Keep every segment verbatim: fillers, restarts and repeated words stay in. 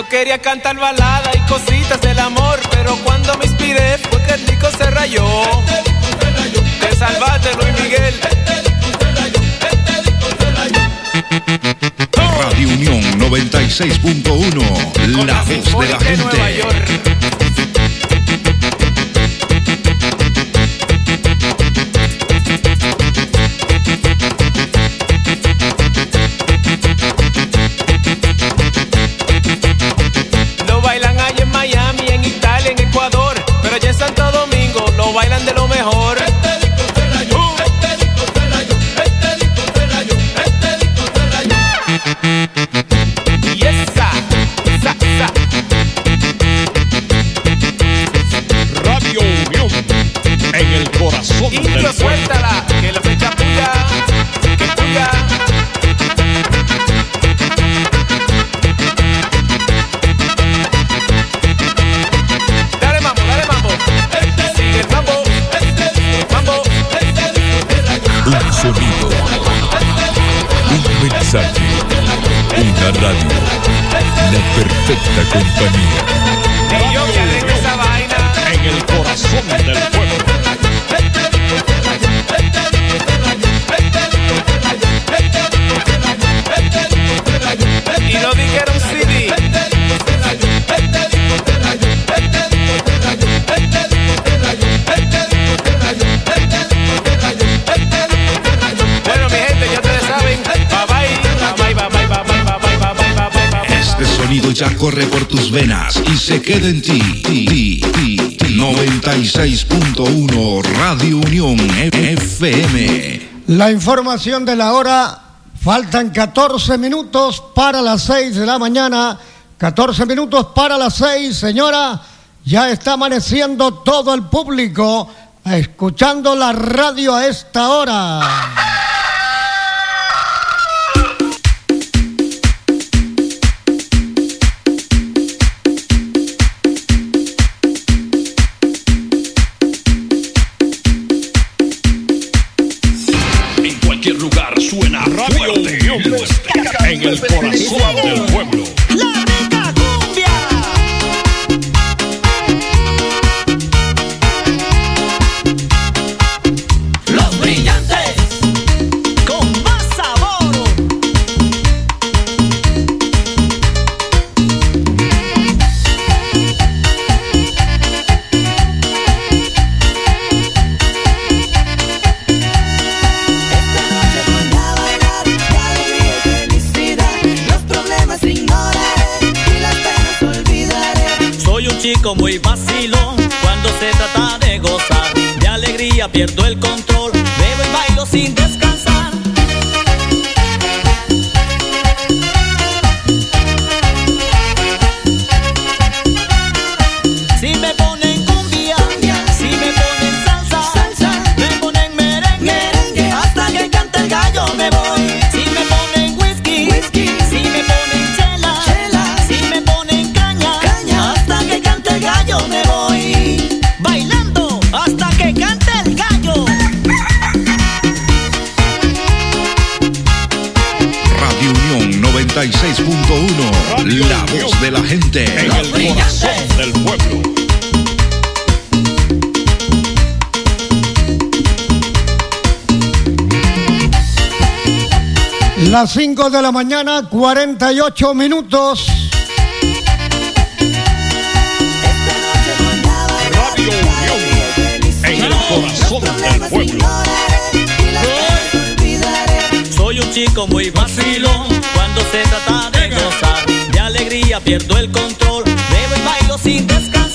Yo quería cantar balada y cositas del amor, pero cuando me inspiré fue que el disco se rayó. Este disco se rayó. Te salvaste, Luis Miguel. Este disco se rayó. Este disco se rayó. Radio Unión noventa y seis punto uno, la voz de la gente. Nueva York. Lo bailan allá en Miami, en Italia, en Ecuador, pero allá en Santo Domingo lo bailan de lo mejor. Este disco se rayó. Uh. Este disco se rayó. Este disco se rayó. Este disco se rayó. Y esa, esa, esa. Radio Unión, en el corazón del Indio, pueblo. suéltala, que la fecha puya, que puya. Dale mambo, dale mambo. Sigue el mambo, mambo. Un sonido, un mensaje, una radio, la perfecta compañía. Y yo que arregle esa vaina. En el corazón del pueblo. Y no dijeron C D. Bueno, mi gente, ya ustedes saben. Bye bye, bye bye, bye bye, bye bye, bye bye, bye bye, bye bye. Este sonido ya corre por tus venas y se queda en ti. Ti, ti, ti. noventa y seis punto uno Radio Unión F M. La información de la hora. Faltan catorce minutos para las seis de la mañana. catorce minutos para las seis, señora. Ya está amaneciendo todo el público escuchando la radio a esta hora. En cualquier lugar suena Radio Unión, en el corazón del pueblo. La rica cumbia. Los brillantes con más sabor. Chico muy vacilón, cuando se trata de gozar, de alegría pierdo el control, bebo y bailo sin descansar. Si me ponen cumbia, si me ponen salsa, salsa, me ponen merengue, merengue, hasta que cante el gallo me voy. Si me ponen whisky, whisky, si me ponen chela, chela, si me ponen caña, caña, hasta que cante el gallo me voy. Bailando hasta que cante el gallo. Radio Unión noventa y seis punto uno, la voz de la gente. En el corazón del pueblo. Las cinco de la mañana, cuarenta y ocho minutos. Radio Unión, en el corazón del pueblo. Soy un chico muy vacilón, cuando se trata de gozar, de alegría pierdo el control, bebo y bailo sin descansar.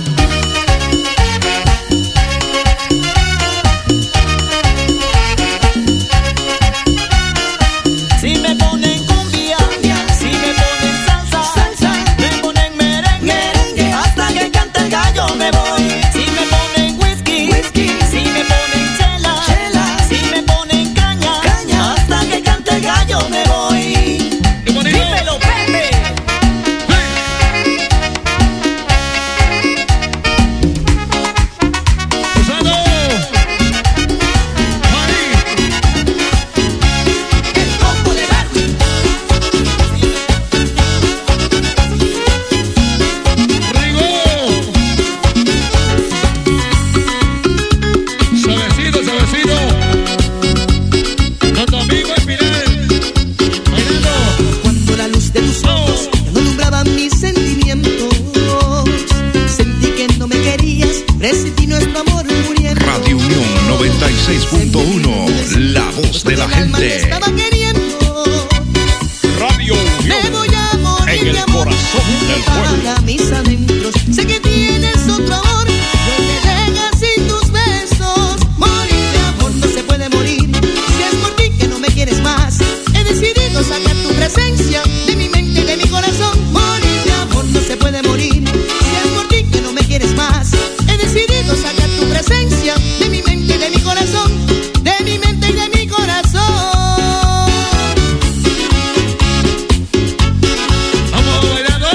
Si me ponen cumbia, si me ponen salsa, salsa, me ponen merengue, merengue, hasta que cante el gallo me voy. Si me ponen whisky, whisky, si me ponen chela, chela, si me ponen caña, caña, hasta que cante el gallo me voy. Dímelo, Pepe. amor muriendo. Radio Unión noventa y seis punto uno, la voz de la gente. Estaba queriendo. Radio Unión. Me voy a morir En el de amor. corazón del pueblo. Para mis adentros. Sé que tienes otro amor. No te dejas sin tus besos. Morir de amor no se puede morir. Si es por ti que no me quieres más. He decidido sacar tu presencia de mi mente y de mi corazón. Morir de amor no se puede morir. Si es por ti que no me quieres más. He decidido sacar tu presencia de mi mente y de mi corazón. De mi mente y de mi corazón. Vamos bailando,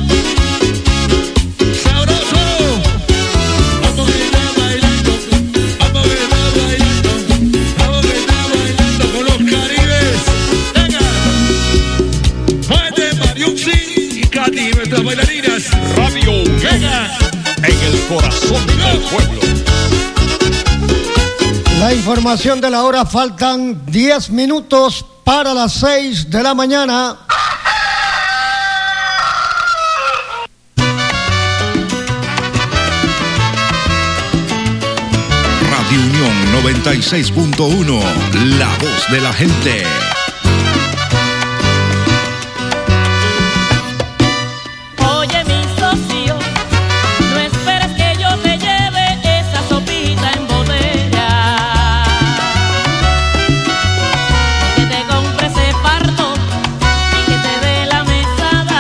sabroso. Vamos que está bailando, vamos que está bailando, vamos que está bailando con los caribes. Venga, muévete Mariuxi y Katy, nuestras bailarinas. Radio Unión. Venga, En el corazón del pueblo. La información de la hora, faltan diez minutos para las seis de la mañana. Radio Unión noventa y seis punto uno, la voz de la gente. Oye, mi socio, no esperes que yo te lleve esa sopita en botella, ni que te compre ese fardo y que te dé la mesada.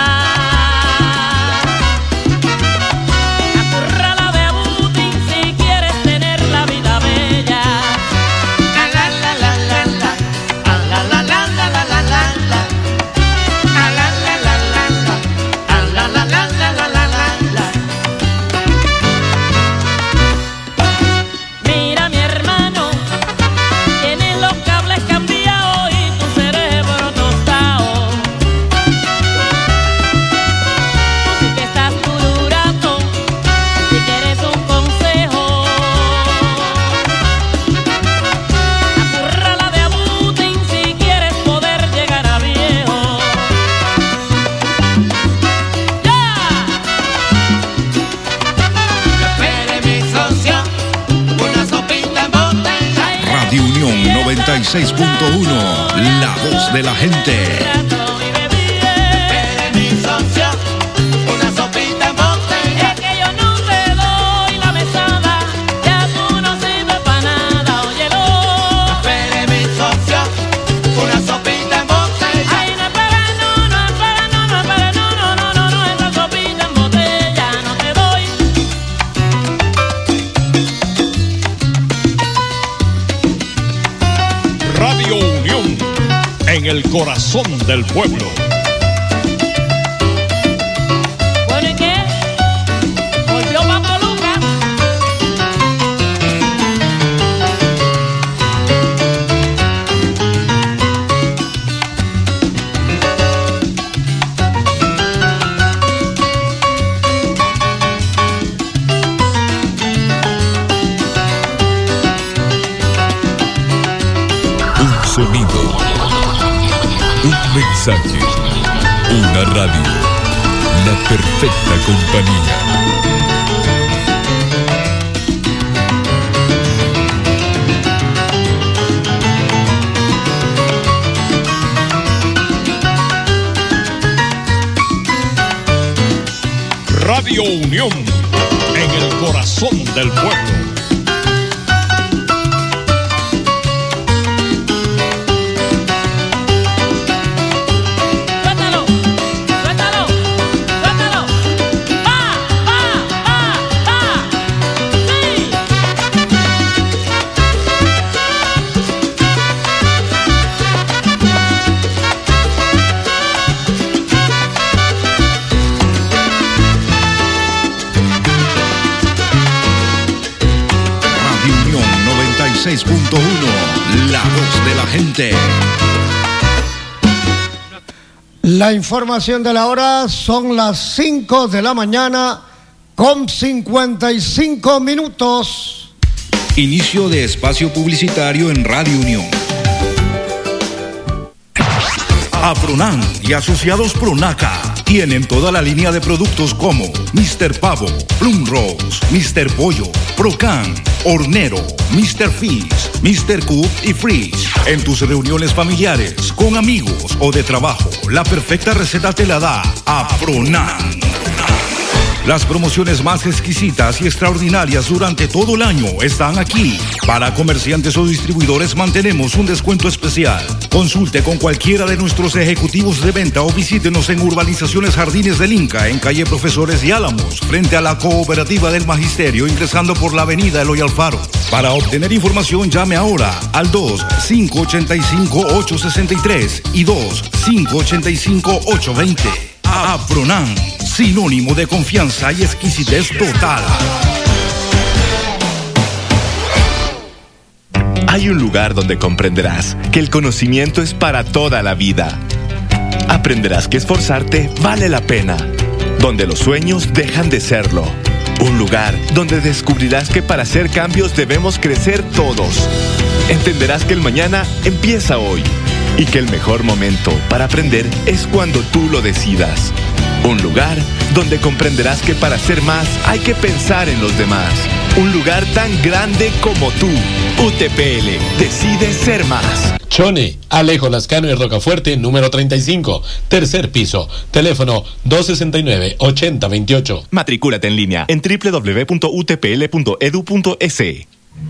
Acurrala de abutín si quieres tener la vida bella. La la la la la la, ah, la la la la la la la la, ah, la la la la la, ah, la la la la la la la la. Mira, mi hermano, tienes los cables cambiados y tu cerebro tostado. Tú sí que estás tururando, si quieres un consejo. Acurrala de abutín si quieres poder llegar a viejo. ¡Ya! Espere, mi socio, una sopita en botella. Radio Unión noventa y seis punto uno, la voz de la gente. Espere, mi socio, una sopita en botella. Es que yo no te doy la mesada, ya tú no sirves para nada, óyelo. Espere, mi socio, una sopita en botella. Ay, no espere, no, no espere, no, no espere, no, no, no, no, no, esa sopita en botella no te doy. Radio Unión. En el corazón del pueblo. Bueno, ¿y qué? Volvió Papo Lucas. Un sonido, un mensaje, una radio, la perfecta compañía. Radio Unión. En el corazón del pueblo. Suéltalo, suéltalo, suéltalo. ¡Va, va, va, va! ¡Sí! Radio Unión noventa y seis punto uno, la voz de la gente. La información de la hora, son las cinco de la mañana con cincuenta y cinco minutos. Inicio de espacio publicitario en Radio Unión. Apronan y asociados Pronaca tienen toda la línea de productos como mister Pavo, Plum Rose, mister Pollo, Procan, Hornero, mister Fish, mister Cook y Freeze. En tus reuniones familiares, con amigos o de trabajo, la perfecta receta te la da Apronan. Las promociones más exquisitas y extraordinarias durante todo el año están aquí. Para comerciantes o distribuidores mantenemos un descuento especial. Consulte con cualquiera de nuestros ejecutivos de venta o visítenos en Urbanizaciones Jardines del Inca, en calle Profesores y Álamos, frente a la Cooperativa del Magisterio, ingresando por la avenida Eloy Alfaro. Para obtener información, llame ahora al dos cinco ocho cinco ocho seis tres y dos cinco ocho cinco ocho dos cero. Apronan, sinónimo de confianza y exquisitez total. Hay un lugar donde comprenderás que el conocimiento es para toda la vida. Aprenderás que esforzarte vale la pena, donde los sueños dejan de serlo. Un lugar donde descubrirás que para hacer cambios debemos crecer todos. Entenderás que el mañana empieza hoy y que el mejor momento para aprender es cuando tú lo decidas. Un lugar donde comprenderás que para ser más hay que pensar en los demás. Un lugar tan grande como tú. U T P L, decide ser más. Chone, Alejo Lascano y Rocafuerte, número treinta y cinco, tercer piso, teléfono dos sesenta y nueve, ochenta veintiocho. Matricúlate en línea en doble u doble u doble u punto u t p l punto e d u punto e s.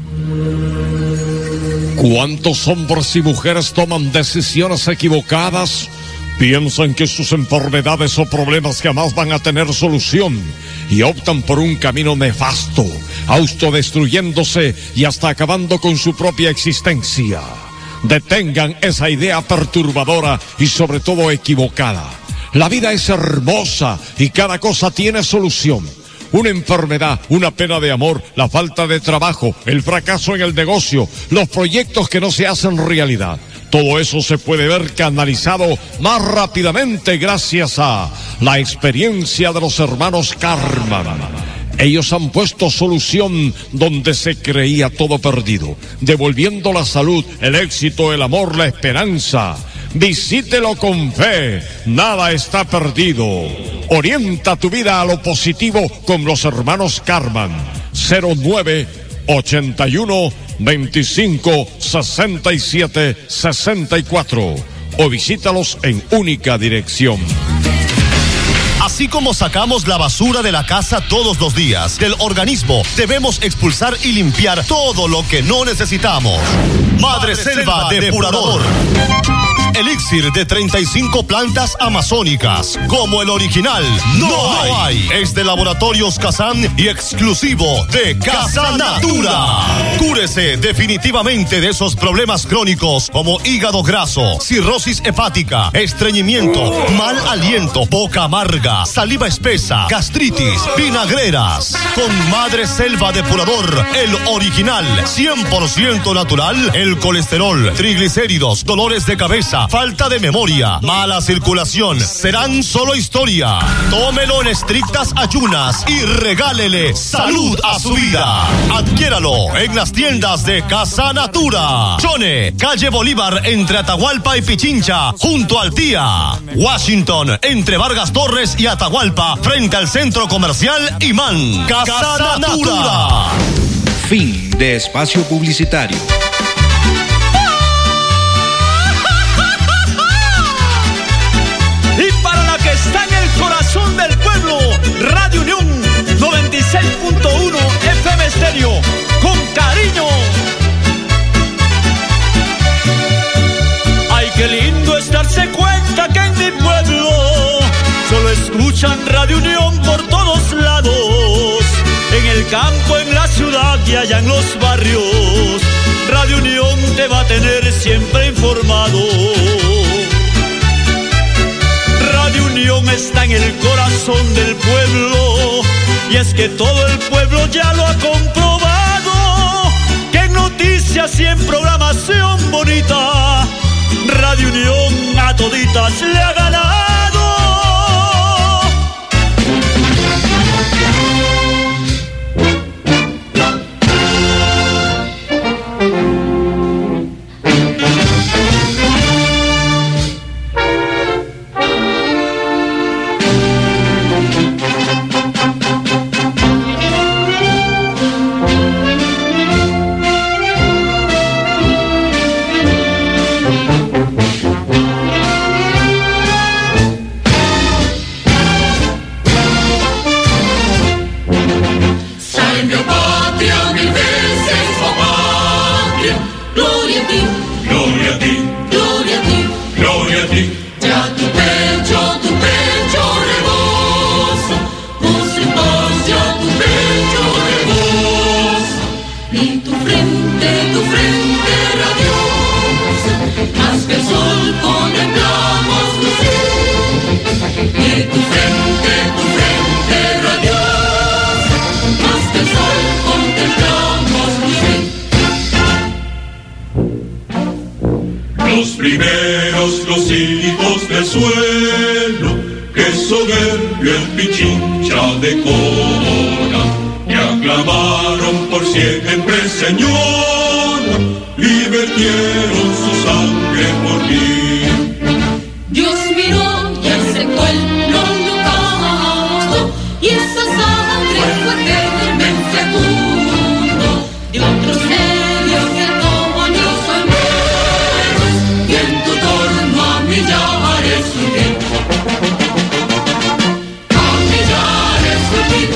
¿Cuántos hombres y mujeres toman decisiones equivocadas? Piensan que sus enfermedades o problemas jamás van a tener solución y optan por un camino nefasto, autodestruyéndose y hasta acabando con su propia existencia. Detengan esa idea perturbadora y sobre todo equivocada. La vida es hermosa y cada cosa tiene solución. Una enfermedad, una pena de amor, la falta de trabajo, el fracaso en el negocio, los proyectos que no se hacen realidad. Todo eso se puede ver canalizado más rápidamente gracias a la experiencia de los hermanos Karman. Ellos han puesto solución donde se creía todo perdido, devolviendo la salud, el éxito, el amor, la esperanza. Visítelo con fe, nada está perdido. Orienta tu vida a lo positivo con los hermanos Karman. cero nueve ochenta y uno veinticinco sesenta y siete sesenta y cuatro o visítalos en única dirección. Así como sacamos la basura de la casa todos los días, del organismo debemos expulsar y limpiar todo lo que no necesitamos. Madre Selva Depurador. Elixir de treinta y cinco plantas amazónicas, como el original, no hay. Es de Laboratorios Kazan y exclusivo de Casa Natura. Cúrese definitivamente de esos problemas crónicos como hígado graso, cirrosis hepática, estreñimiento, mal aliento, boca amarga, saliva espesa, gastritis, vinagreras. Con Madre Selva Depurador, el original, cien por ciento natural, el colesterol, triglicéridos, dolores de cabeza, falta de memoria, mala circulación, serán solo historia. Tómelo en estrictas ayunas y regálele salud a su vida. Adquiéralo en las tiendas de Casa Natura. Chone, calle Bolívar, entre Atahualpa y Pichincha, junto al Tía. Washington, entre Vargas Torres y Atahualpa, frente al centro comercial Imán. Casa, Casa Natura. Natura. Fin de espacio publicitario. Está en el corazón del pueblo, Radio Unión noventa y seis punto uno F M Estéreo, con cariño. Ay, qué lindo es darse cuenta que en mi pueblo solo escuchan Radio Unión por todos lados. En el campo, en la ciudad y allá en los barrios, Radio Unión te va a tener siempre informado. Radio Unión está en el corazón del pueblo, y es que todo el pueblo ya lo ha comprobado, que en noticias y en programación bonita, Radio Unión a toditas le ha ganado. frente, tu frente radiosa, más que el sol contemplamos lucir. De tu frente, tu frente radiosa, más que el sol contemplamos lucir. Los primeros, los hijos del suelo, que soberbio el Pichincha decora, que aclamaron por siempre señora, y vertieron su sangre por mí. Dios miró y aceptó el holocausto, y esa sangre fue eternamente fecundo de otros medios que como Dios hermanos, y en tu torno a millares surgir. A millares surgir.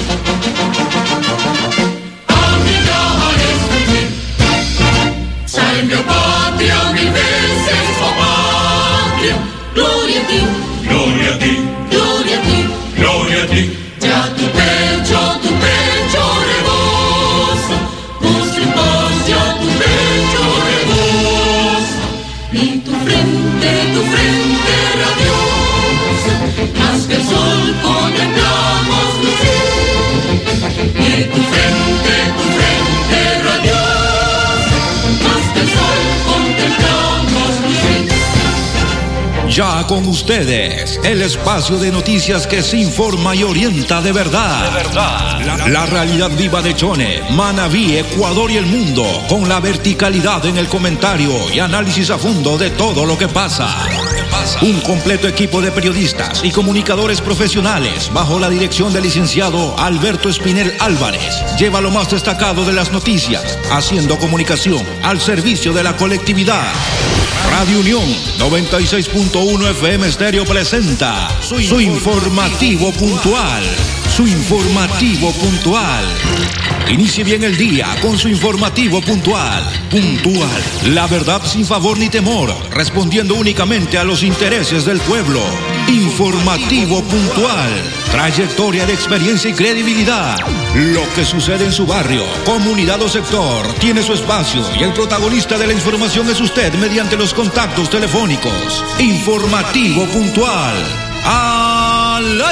A millares surgir. Salve, oh patria, mil veces, oh patria. Gloria a ti, Gloria a ti, gloria a ti, gloria a ti. ya tu pecho, tu pecho rebosa, gozo y paz, ya tu pecho rebosa, y tu frente, tu frente radiosa, más que el sol contemplamos lucir, y tu frente, tu frente radiosa, más que el sol contemplamos lucir. Ya con ustedes, el espacio de noticias que se informa y orienta de verdad. De verdad. La, la realidad viva de Chone, Manabí, Ecuador y el mundo, con la verticalidad en el comentario y análisis a fondo de todo lo que pasa. Un completo equipo de periodistas y comunicadores profesionales bajo la dirección del licenciado Alberto Espinel Álvarez lleva lo más destacado de las noticias, haciendo comunicación al servicio de la colectividad. Radio Unión noventa y seis punto uno F M Estéreo presenta su, su informativo puntual. Su informativo puntual. Inicie bien el día con su informativo puntual. Puntual. La verdad sin favor ni temor, respondiendo únicamente a los intereses del pueblo. Informativo puntual. Trayectoria de experiencia y credibilidad. Lo que sucede en su barrio, comunidad o sector tiene su espacio y el protagonista de la información es usted mediante los contactos telefónicos. Informativo puntual. Al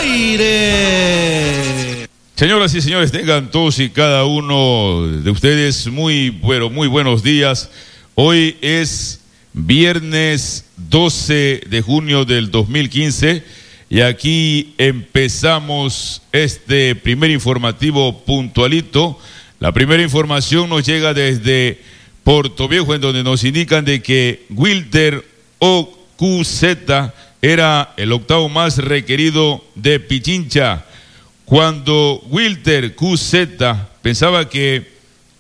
aire. Señoras y señores, tengan todos y cada uno de ustedes muy, bueno, muy buenos días. Hoy es viernes doce de junio del dos mil quince y aquí empezamos este primer informativo puntualito. La primera información nos llega desde Portoviejo, en donde nos indican de que Wilter O Q Z era el octavo más requerido de Pichincha. Cuando Wilter Q Z pensaba que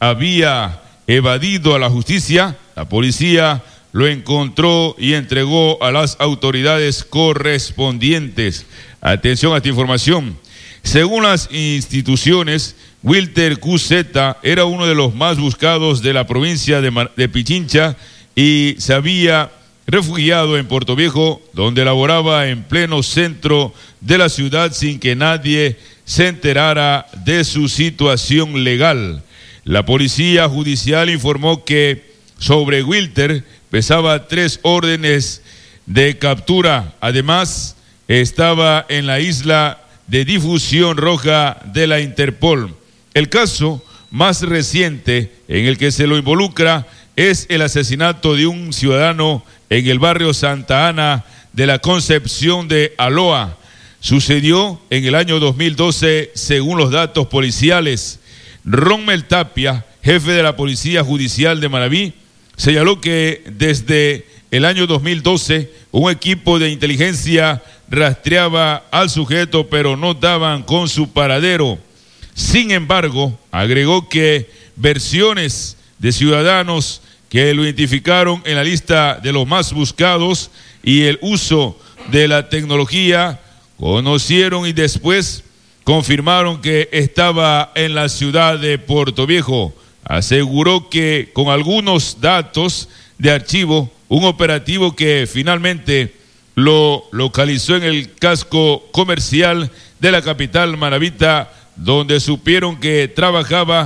había evadido a la justicia, la policía lo encontró y entregó a las autoridades correspondientes. Atención a esta información. Según las instituciones, Wilter Q Z era uno de los más buscados de la provincia de, Mar- de Pichincha y se había refugiado en Portoviejo, donde laboraba en pleno centro de la ciudad sin que nadie se enterara de su situación legal. La policía judicial informó que sobre Wilter pesaba tres órdenes de captura. Además, estaba en la isla de difusión roja de la Interpol. El caso más reciente en el que se lo involucra es el asesinato de un ciudadano en el barrio Santa Ana de la Concepción de Aloa. Sucedió en el año dos mil doce, según los datos policiales. Rommel Tapia, jefe de la Policía Judicial de Manabí, señaló que desde el año dos mil doce un equipo de inteligencia rastreaba al sujeto, pero no daban con su paradero. Sin embargo, agregó que versiones de ciudadanos que lo identificaron en la lista de los más buscados y el uso de la tecnología conocieron y después confirmaron que estaba en la ciudad de Portoviejo. Aseguró que con algunos datos de archivo, un operativo que finalmente lo localizó en el casco comercial de la capital manabita, donde supieron que trabajaba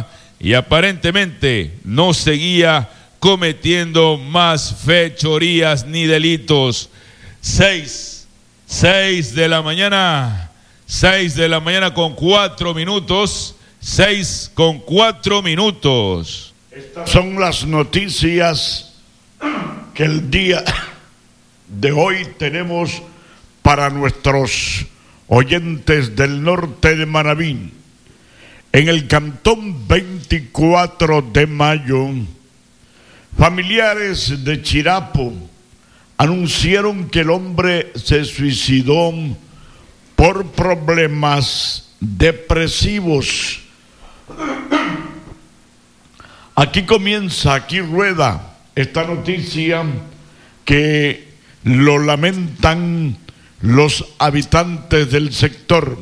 y aparentemente no seguía cometiendo más fechorías ni delitos. Seis, seis de la mañana, seis de la mañana con cuatro minutos, seis con cuatro minutos. Estas son las noticias que el día de hoy tenemos para nuestros oyentes del norte de Manabí. En el cantón veinticuatro de mayo, familiares de Chirapo anunciaron que el hombre se suicidó por problemas depresivos. Aquí comienza, aquí rueda esta noticia que lo lamentan los habitantes del sector.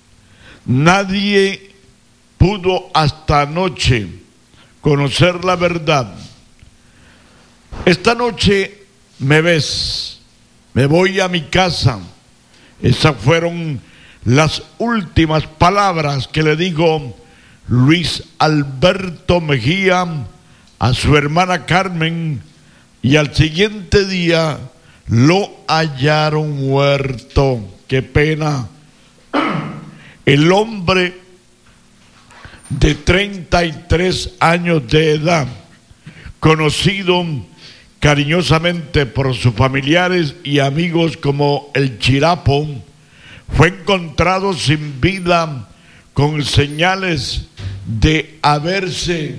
Nadie pudo hasta anoche conocer la verdad. Esta noche me ves, me voy a mi casa. Esas fueron las últimas palabras que le digo Luis Alberto Mejía a su hermana Carmen, y al siguiente día lo hallaron muerto. Qué pena. El hombre de treinta y tres años de edad, conocido cariñosamente por sus familiares y amigos como el Chirapo, fue encontrado sin vida con señales de haberse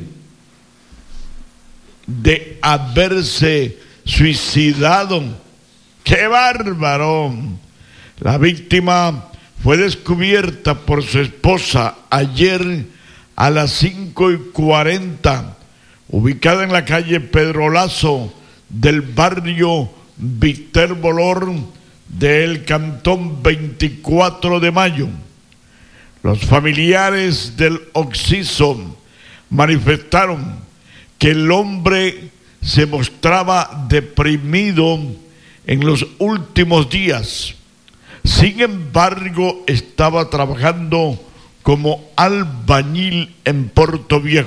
de haberse suicidado. ¡Qué bárbaro! La víctima fue descubierta por su esposa ayer a las cinco y cuarenta, ubicada en la calle Pedro Lazo del barrio Víctor Bolor del cantón veinticuatro de mayo. Los familiares del occiso manifestaron que el hombre se mostraba deprimido en los últimos días. Sin embargo, estaba trabajando como albañil en Puerto Viejo.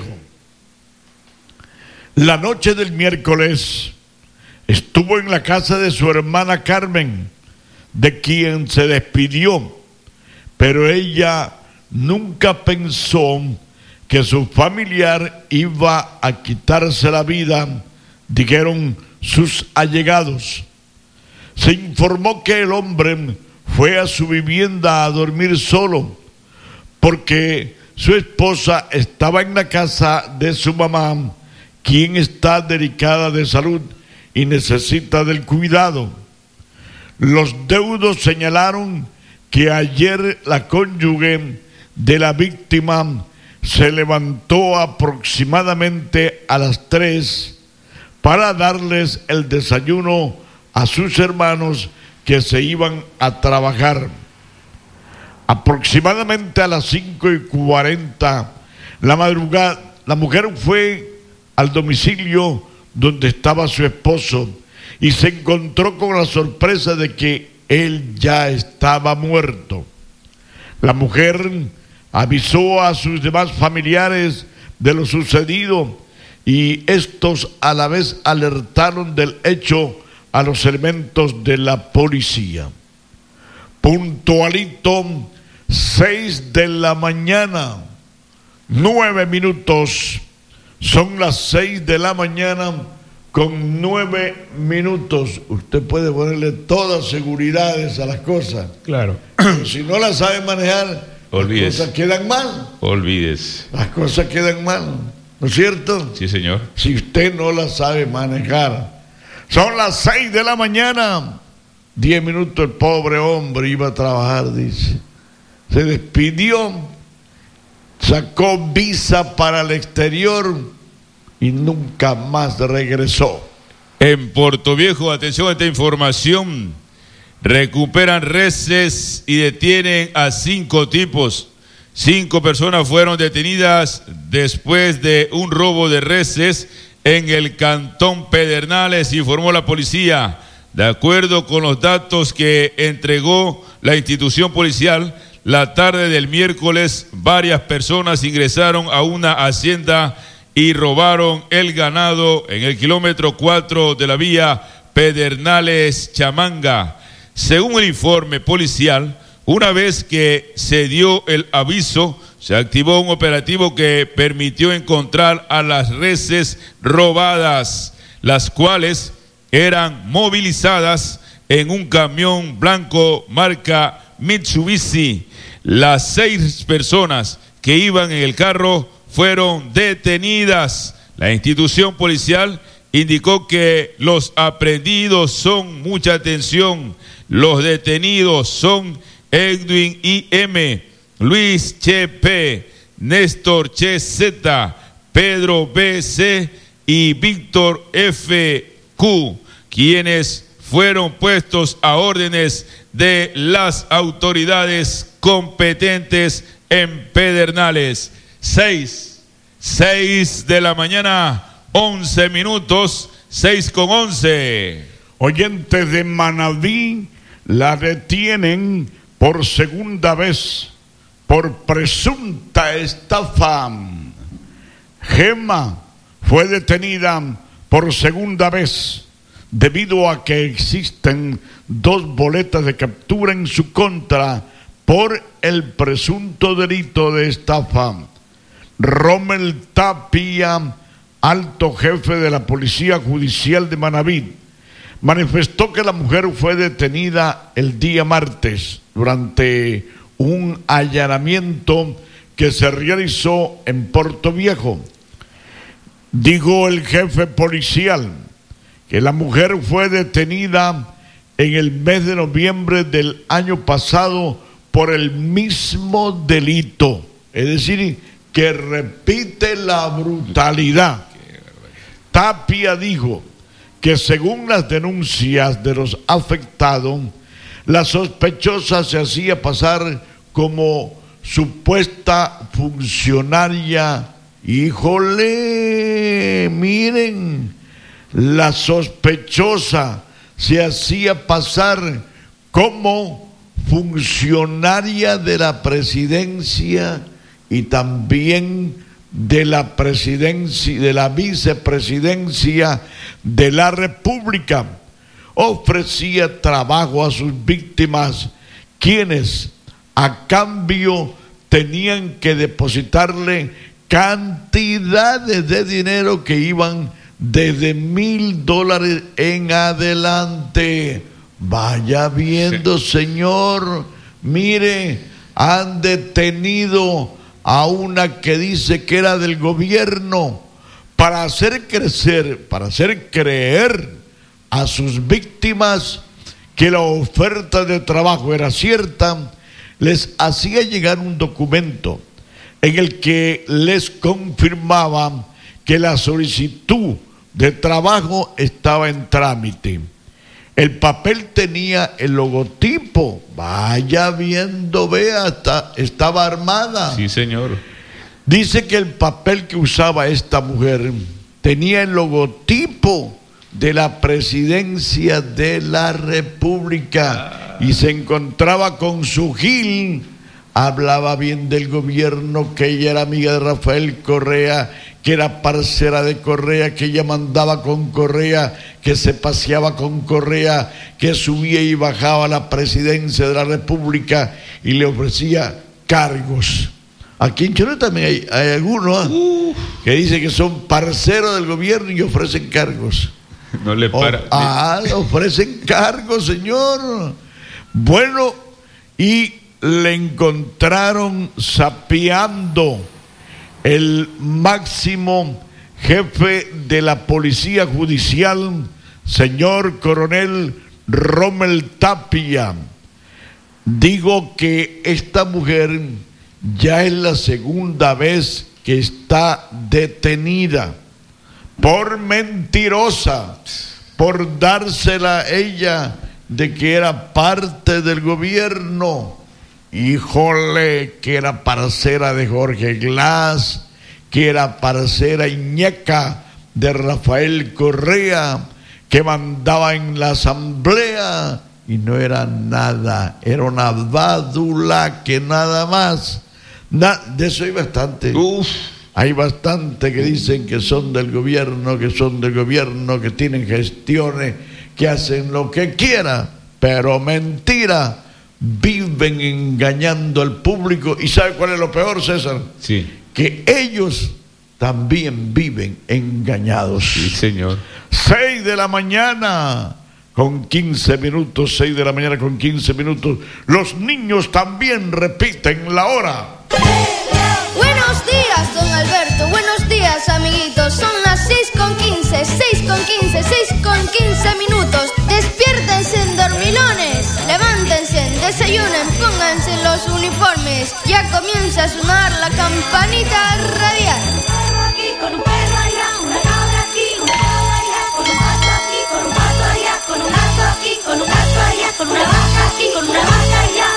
La noche del miércoles estuvo en la casa de su hermana Carmen, de quien se despidió, pero ella nunca pensó que su familiar iba a quitarse la vida, dijeron sus allegados. Se informó que el hombre fue a su vivienda a dormir solo, porque su esposa estaba en la casa de su mamá, quien está delicada de salud y necesita del cuidado. Los deudos señalaron que ayer la cónyuge de la víctima se levantó aproximadamente a las tres para darles el desayuno a sus hermanos que se iban a trabajar. Aproximadamente a las cinco y cuarenta, la madrugada, la mujer fue al domicilio donde estaba su esposo y se encontró con la sorpresa de que él ya estaba muerto. La mujer avisó a sus demás familiares de lo sucedido y estos a la vez alertaron del hecho a los elementos de la policía. Puntualito, seis de la mañana, nueve minutos. Son las seis de la mañana con nueve minutos. Usted puede ponerle todas seguridades a las cosas. Claro. Si no las sabe manejar, Olvides. las cosas quedan mal. Olvides. Las cosas quedan mal, ¿no es cierto? Sí, señor. Si usted no las sabe manejar. Son las seis de la mañana. Diez minutos el pobre hombre iba a trabajar, dice. Se despidió, sacó visa para el exterior y nunca más regresó. En Puerto Viejo, atención a esta información, recuperan reses y detienen a cinco tipos. Cinco personas fueron detenidas después de un robo de reses en el cantón Pedernales, informó la policía. De acuerdo con los datos que entregó la institución policial, la tarde del miércoles, varias personas ingresaron a una hacienda y robaron el ganado en el kilómetro cuatro de la vía Pedernales-Chamanga. Según el informe policial, una vez que se dio el aviso, se activó un operativo que permitió encontrar a las reses robadas, las cuales eran movilizadas en un camión blanco marca Mitsubishi. Las seis personas que iban en el carro fueron detenidas. La institución policial indicó que los aprehendidos son, mucha atención, los detenidos son Edwin I M, Luis Che P, Néstor Che Z, Pedro B C y Víctor F Q, quienes fueron puestos a órdenes de las autoridades competentes en Pedernales. Seis, seis de la mañana, once minutos, seis con once. Oyentes de Manabí la detienen por segunda vez por presunta estafa. Gema fue detenida por segunda vez debido a que existen dos boletas de captura en su contra por el presunto delito de estafa. Rommel Tapia, alto jefe de la Policía Judicial de Manabí, manifestó que la mujer fue detenida el día martes durante un allanamiento que se realizó en Puerto Viejo. Dijo el jefe policial que la mujer fue detenida en el mes de noviembre del año pasado por el mismo delito, es decir, que repite la brutalidad. Tapia dijo que según las denuncias de los afectados, la sospechosa se hacía pasar como supuesta funcionaria. Híjole, miren, la sospechosa se hacía pasar como funcionaria de la presidencia y también de la presidencia, de la vicepresidencia de la República. Ofrecía trabajo a sus víctimas, quienes a cambio tenían que depositarle cantidades de dinero que iban desde mil dólares en adelante. Vaya viendo, señor, mire, han detenido a una que dice que era del gobierno para hacer crecer, para hacer creer a sus víctimas que la oferta de trabajo era cierta. Les hacía llegar un documento en el que les confirmaba que la solicitud de trabajo estaba en trámite. El papel tenía el logotipo, vaya viendo, vea, está, estaba armada. Sí, señor. Dice que el papel que usaba esta mujer tenía el logotipo de la presidencia de la República y se encontraba con su Gil. Hablaba bien del gobierno, que ella era amiga de Rafael Correa, que era parcera de Correa, que ella mandaba con Correa, que se paseaba con Correa, que subía y bajaba a la presidencia de la República y le ofrecía cargos. Aquí en Chile también hay, hay algunos ¿eh? que dicen que son parceros del gobierno y ofrecen cargos. No le para. O, ah, le ofrecen cargos, señor. Bueno, y le encontraron sapeando el máximo jefe de la Policía Judicial, señor coronel Rommel Tapia. Digo que esta mujer ya es la segunda vez que está detenida por mentirosa, por dársela ella de que era parte del gobierno. Híjole, que era parcera de Jorge Glass, que era parcera ñeca de Rafael Correa, que mandaba en la asamblea y no era nada, era una vádula que nada más. Na, de eso hay bastante. Uf. Hay bastante que dicen que son del gobierno, que son del gobierno, que tienen gestiones, que hacen lo que quieran, pero mentira, viven engañando al público. ¿Y sabe cuál es lo peor, César? Sí. Que ellos también viven engañados. Sí, señor. Seis de la mañana con quince minutos, seis de la mañana con quince minutos. Los niños también repiten la hora. Buenos días, don Alberto. Buenos días, amiguitos. Son las seis con quince, seis con quince, seis con quince minutos. Despiértense, dormilones. Levántense, desayunen, pónganse los uniformes. Ya comienza a sonar la campanita radial. Aquí con un perro allá, una cabra aquí, una cabra allá, con un gato aquí, con un gato allá, con un gato aquí, con un gato allá, con una vaca aquí, con una vaca allá.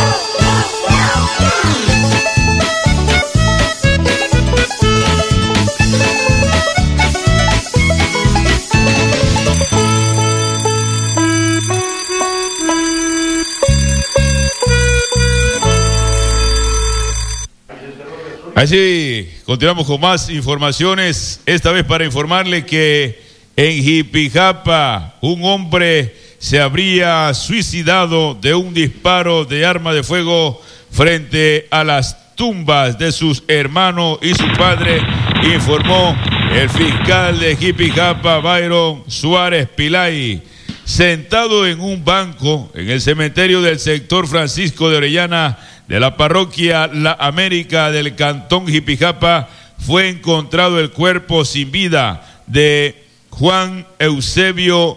Así, continuamos con más informaciones, esta vez para informarle que en Jipijapa un hombre se habría suicidado de un disparo de arma de fuego frente a las tumbas de sus hermanos y su padre, informó el fiscal de Jipijapa, Byron Suárez Pilay. Sentado en un banco en el cementerio del sector Francisco de Orellana de la parroquia La América del cantón Jipijapa, fue encontrado el cuerpo sin vida de Juan Eusebio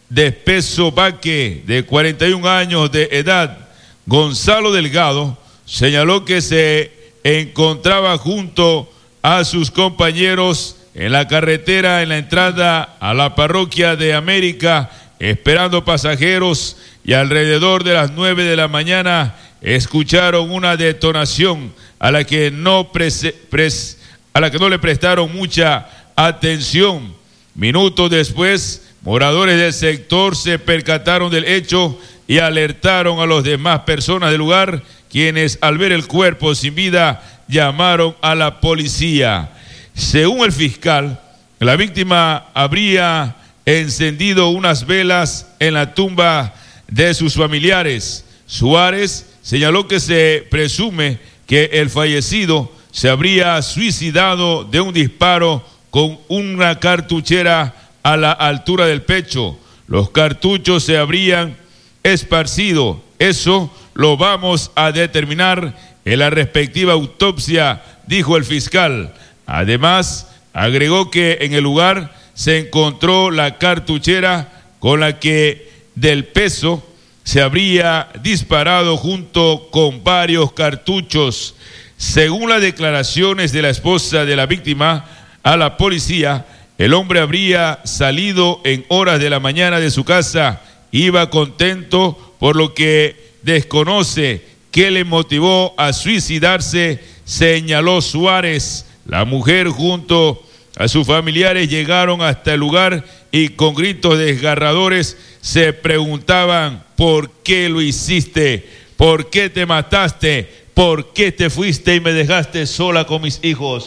Despeso Baque, de cuarenta y un años de edad. Gonzalo Delgado señaló que se encontraba junto a sus compañeros en la carretera en la entrada a la parroquia de América, esperando pasajeros, y alrededor de las nueve de la mañana escucharon una detonación a la que no prese, pres, a la que no le prestaron mucha atención. Minutos después, moradores del sector se percataron del hecho y alertaron a las demás personas del lugar, quienes al ver el cuerpo sin vida llamaron a la policía. Según el fiscal, la víctima habría encendido unas velas en la tumba de sus familiares. Suárez señaló que se presume que el fallecido se habría suicidado de un disparo con una cartuchera a la altura del pecho. Los cartuchos se habrían esparcido. Eso lo vamos a determinar en la respectiva autopsia, dijo el fiscal. Además, agregó que en el lugar se encontró la cartuchera con la que del peso se habría disparado junto con varios cartuchos. Según las declaraciones de la esposa de la víctima a la policía, el hombre habría salido en horas de la mañana de su casa, iba contento, por lo que desconoce qué le motivó a suicidarse, señaló Suárez. La mujer junto a sus familiares llegaron hasta el lugar y con gritos desgarradores se preguntaban: ¿por qué lo hiciste? ¿Por qué te mataste? ¿Por qué te fuiste y me dejaste sola con mis hijos?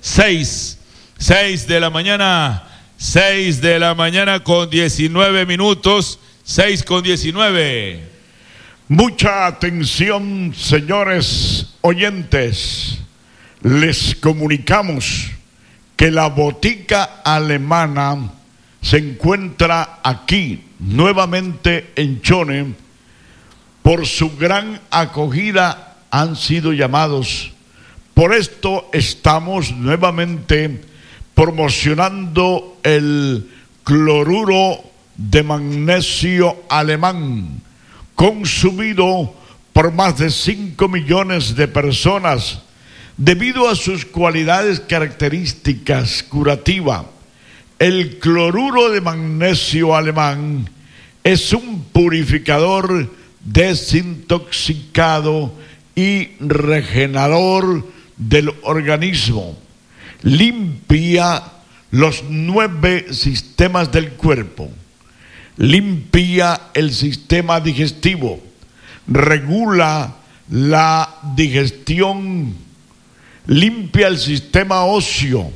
Seis, seis de la mañana, seis de la mañana con diecinueve minutos, seis con diecinueve. Mucha atención, señores oyentes. Les comunicamos que la botica alemana se encuentra aquí nuevamente en Chone. Por su gran acogida han sido llamados. Por esto estamos nuevamente promocionando el cloruro de magnesio alemán, consumido por más de cinco millones de personas debido a sus cualidades características curativas. El cloruro de magnesio alemán es un purificador desintoxicado y regenerador del organismo. Limpia los nueve sistemas del cuerpo. limpia el sistema digestivo, regula la digestión, limpia el sistema óseo,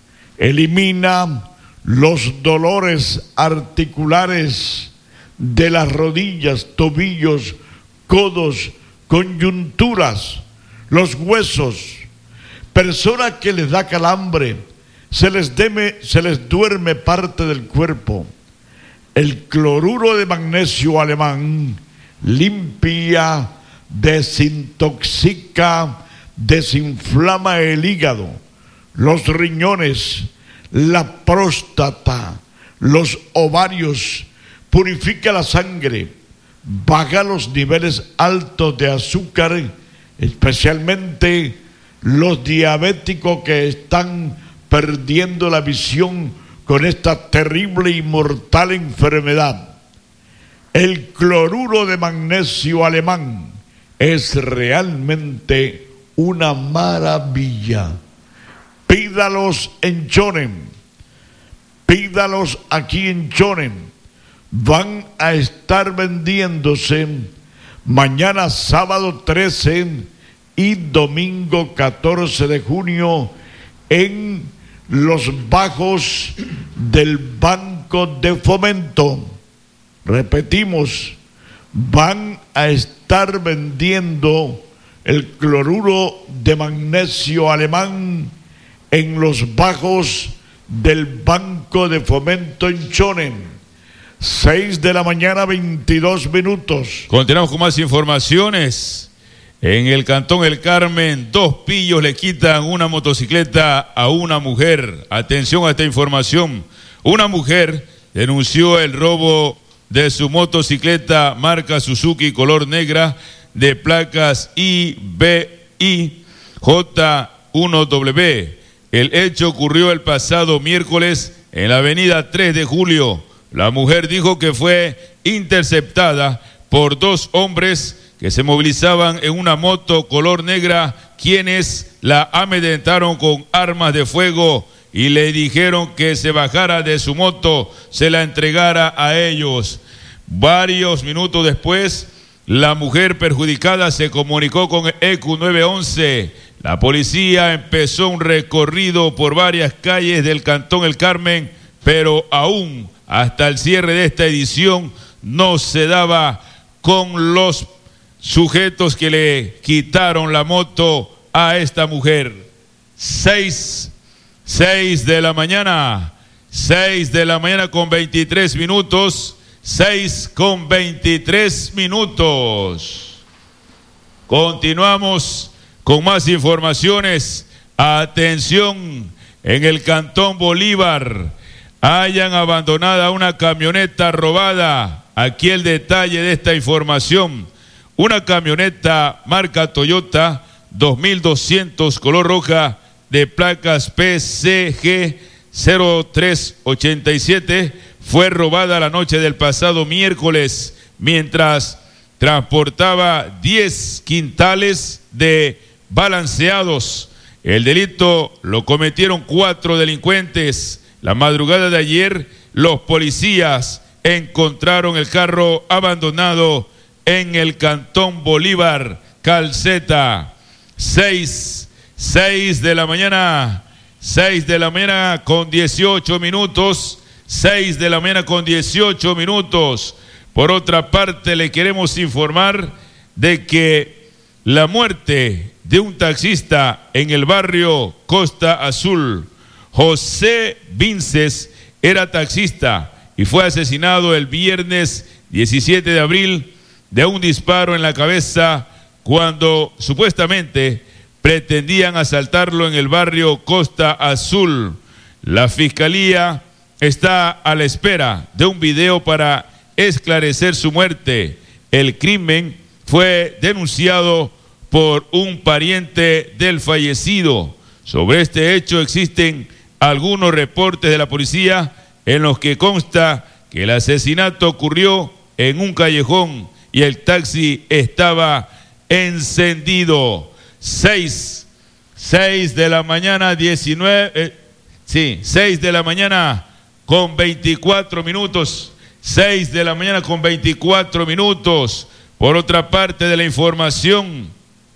elimina los dolores articulares de las rodillas, tobillos, codos, coyunturas, los huesos. Personas que les da calambre, se les, deme, se les duerme parte del cuerpo. El cloruro de magnesio alemán limpia, desintoxica, desinflama el hígado, los riñones, la próstata, los ovarios, purifica la sangre, baja los niveles altos de azúcar, especialmente los diabéticos que están perdiendo la visión con esta terrible y mortal enfermedad. El cloruro de magnesio alemán es realmente una maravilla. Pídalos en Chonem, pídalos aquí en Chonem. Van a estar vendiéndose mañana sábado trece y domingo catorce de junio en los bajos del Banco de Fomento. Repetimos, van a estar vendiendo el cloruro de magnesio alemán en los bajos del Banco de Fomento en Chonem. seis de la mañana, veintidós minutos. Continuamos con más informaciones. En el Cantón El Carmen, dos pillos le quitan una motocicleta a una mujer. Atención a esta información. Una mujer denunció el robo de su motocicleta marca Suzuki color negra de placas I B I J uno W. El hecho ocurrió el pasado miércoles en la avenida tres de julio. La mujer dijo que fue interceptada por dos hombres que se movilizaban en una moto color negra, quienes la amedrentaron con armas de fuego y le dijeron que se bajara de su moto, se la entregara a ellos. Varios minutos después, la mujer perjudicada se comunicó con E Q nueve once. La policía empezó un recorrido por varias calles del Cantón El Carmen, pero aún hasta el cierre de esta edición no se daba con los sujetos que le quitaron la moto a esta mujer. Seis, seis de la mañana, seis de la mañana con veintitrés minutos, seis con veintitrés minutos. Continuamos con más informaciones. Atención, en el Cantón Bolívar hayan abandonada una camioneta robada. Aquí el detalle de esta información. Una camioneta marca Toyota dos mil doscientos color roja de placas P C G cero tres ochenta y siete fue robada la noche del pasado miércoles mientras transportaba diez quintales de balanceados. El delito lo cometieron cuatro delincuentes. La madrugada de ayer, los policías encontraron el carro abandonado en el Cantón Bolívar, Calceta. Seis, seis de la mañana, seis de la mañana con dieciocho minutos, seis de la mañana con dieciocho minutos. Por otra parte, le queremos informar de que la muerte de un taxista en el barrio Costa Azul, José Vinces, era taxista y fue asesinado el viernes diecisiete de abril de un disparo en la cabeza cuando supuestamente pretendían asaltarlo en el barrio Costa Azul. La fiscalía está a la espera de un video para esclarecer su muerte. El crimen fue denunciado por un pariente del fallecido. Sobre este hecho existen algunos reportes de la policía en los que consta que el asesinato ocurrió en un callejón y el taxi estaba encendido. Seis, seis de la mañana, diecinueve, eh, sí, seis de la mañana con veinticuatro minutos, seis de la mañana con veinticuatro minutos. Por otra parte de la información,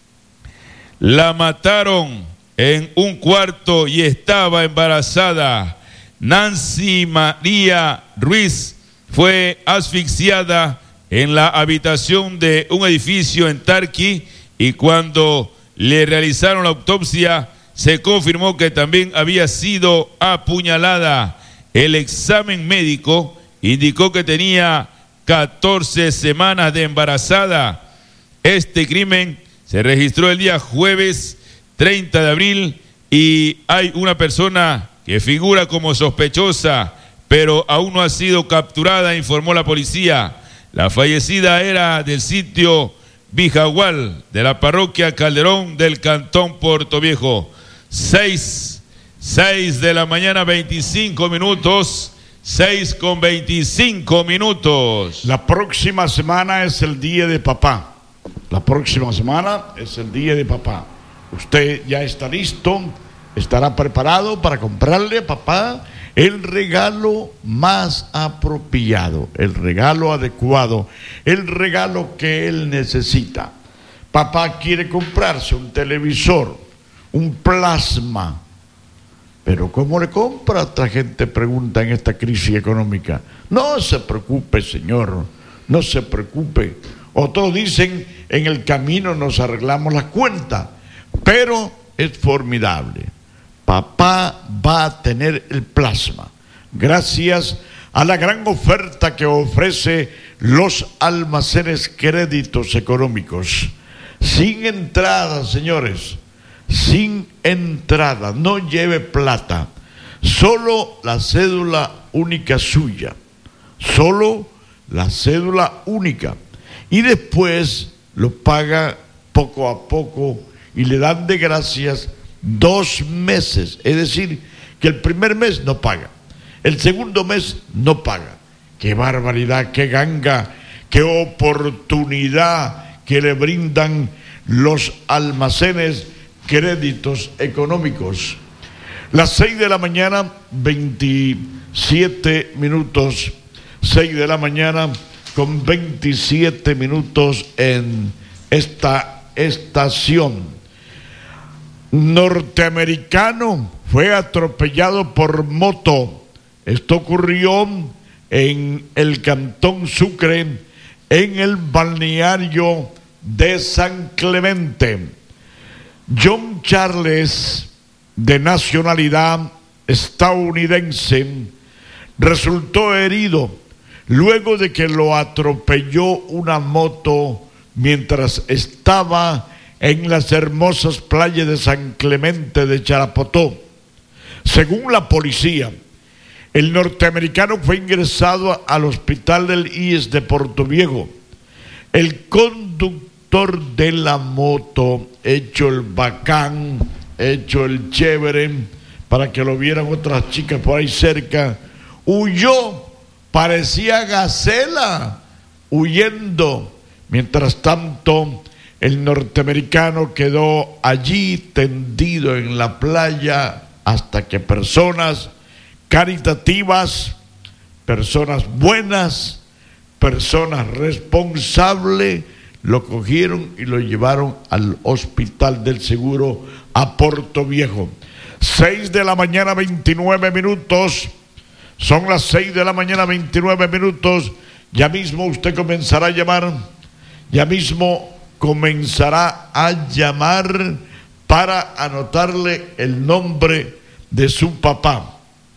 la mataron en un cuarto y estaba embarazada. Nancy María Ruiz fue asfixiada en la habitación de un edificio en Tarqui y cuando le realizaron la autopsia se confirmó que también había sido apuñalada. El examen médico indicó que tenía catorce semanas de embarazada. Este crimen se registró el día jueves treinta de abril y hay una persona que figura como sospechosa, pero aún no ha sido capturada, informó la policía. La fallecida era del sitio Vijagual, de la parroquia Calderón del cantón Portoviejo. Seis, seis de la mañana, veinticinco minutos. Seis con veinticinco minutos. La próxima semana es el día de papá. La próxima semana es el día de papá. Usted ya está listo, estará preparado para comprarle a papá el regalo más apropiado, el regalo adecuado, el regalo que él necesita. Papá quiere comprarse un televisor, un plasma. Pero ¿cómo le compra? Otra gente pregunta en esta crisis económica. No se preocupe, señor, no se preocupe. Otros dicen, en el camino nos arreglamos las cuentas. Pero es formidable. Papá va a tener el plasma gracias a la gran oferta que ofrece los almacenes créditos económicos. Sin entrada, señores, sin entrada, no lleve plata, solo la cédula única suya, solo la cédula única, y después lo paga poco a poco y le dan de gracias dos meses, es decir, que el primer mes no paga, el segundo mes no paga. ¡Qué barbaridad, qué ganga, qué oportunidad que le brindan los almacenes créditos económicos! Las seis de la mañana, veintisiete minutos, seis de la mañana con veintisiete minutos en esta estación. Norteamericano fue atropellado por moto. Esto ocurrió en el cantón Sucre, en el balneario de San Clemente. John Charles, de nacionalidad estadounidense, resultó herido luego de que lo atropelló una moto mientras estaba en las hermosas playas de San Clemente de Charapotó. Según la policía, el norteamericano fue ingresado al hospital del I E S de Portoviejo. El conductor de la moto, hecho el bacán, hecho el chévere, para que lo vieran otras chicas por ahí cerca, huyó, parecía gacela, huyendo. Mientras tanto, el norteamericano quedó allí tendido en la playa hasta que personas caritativas, personas buenas, personas responsables lo cogieron y lo llevaron al Hospital del Seguro a Portoviejo. Seis de la mañana, veintinueve minutos. Son las seis de la mañana, veintinueve minutos. Ya mismo usted comenzará a llamar. Ya mismo comenzará a llamar para anotarle el nombre de su papá.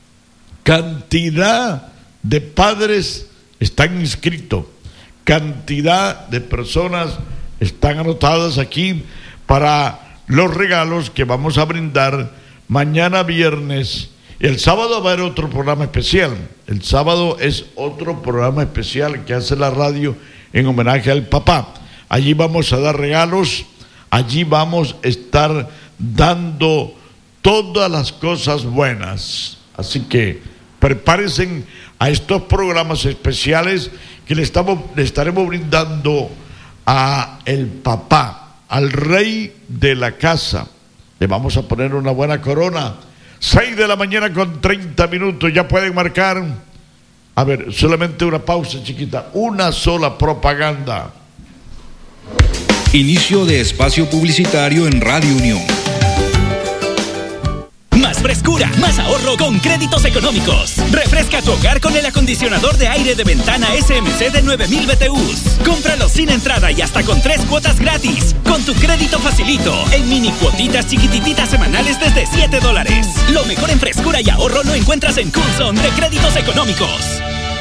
Cantidad de padres están inscritos, cantidad de personas están anotadas aquí para los regalos que vamos a brindar mañana viernes. El sábado va a haber otro programa especial. El sábado es otro programa especial que hace la radio en homenaje al papá. Allí vamos a dar regalos, allí vamos a estar dando todas las cosas buenas. Así que prepárense a estos programas especiales que le, estamos, le estaremos brindando a el papá, al rey de la casa. Le vamos a poner una buena corona. Seis de la mañana con treinta minutos, ya pueden marcar, A ver, solamente una pausa chiquita, una sola propaganda. Inicio de espacio publicitario en Radio Unión. Más frescura, más ahorro con créditos económicos. Refresca tu hogar con el acondicionador de aire de ventana S M C de nueve mil B T Us. Cómpralo sin entrada y hasta con tres cuotas gratis. Con tu crédito facilito, en mini cuotitas chiquitititas semanales desde siete dólares. Lo mejor en frescura y ahorro lo encuentras en Coulson de créditos económicos.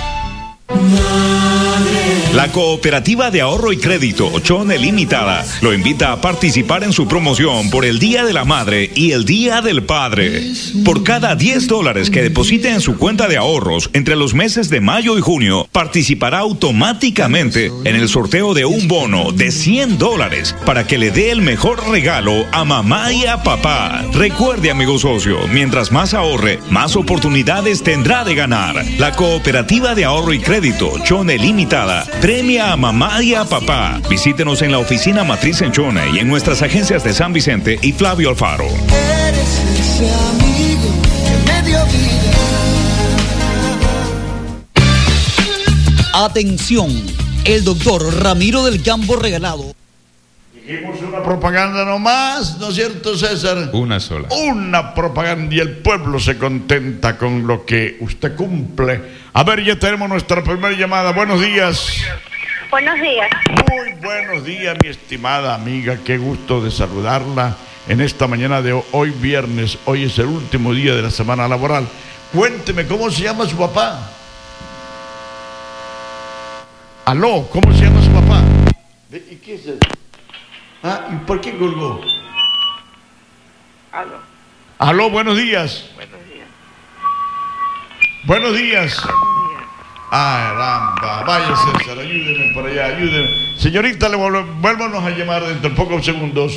La Cooperativa de Ahorro y Crédito Chone Limitada lo invita a participar en su promoción por el Día de la Madre y el Día del Padre. Por cada diez dólares que deposite en su cuenta de ahorros entre los meses de mayo y junio, participará automáticamente en el sorteo de un bono de cien dólares para que le dé el mejor regalo a mamá y a papá. Recuerde, amigo socio, mientras más ahorre, más oportunidades tendrá de ganar. La Cooperativa de Ahorro y Crédito Chone Limitada premia a mamá y a papá. Visítenos en la oficina matriz en Chone y en nuestras agencias de San Vicente y Flavio Alfaro. Eres ese amigo que me dio vida. Atención, el doctor Ramiro del Campo Regalado. Dijimos una propaganda nomás, ¿no es cierto, César? Una sola. Una propaganda y el pueblo se contenta con lo que usted cumple. A ver, ya tenemos nuestra primera llamada. Buenos días. Buenos días. Muy buenos días, mi estimada amiga. Qué gusto de saludarla en esta mañana de hoy viernes. Hoy es el último día de la semana laboral. Cuénteme, ¿cómo se llama su papá? Aló, ¿cómo se llama su papá? ¿Y qué es eso? Ah, ¿y por qué colgó? Aló. Aló, buenos días. Buenos días. Buenos días. Ah, caramba. Vaya, César, ayúdeme por allá, ayúdeme. Señorita, le vuelvo, vuélvanos a llamar dentro de pocos segundos.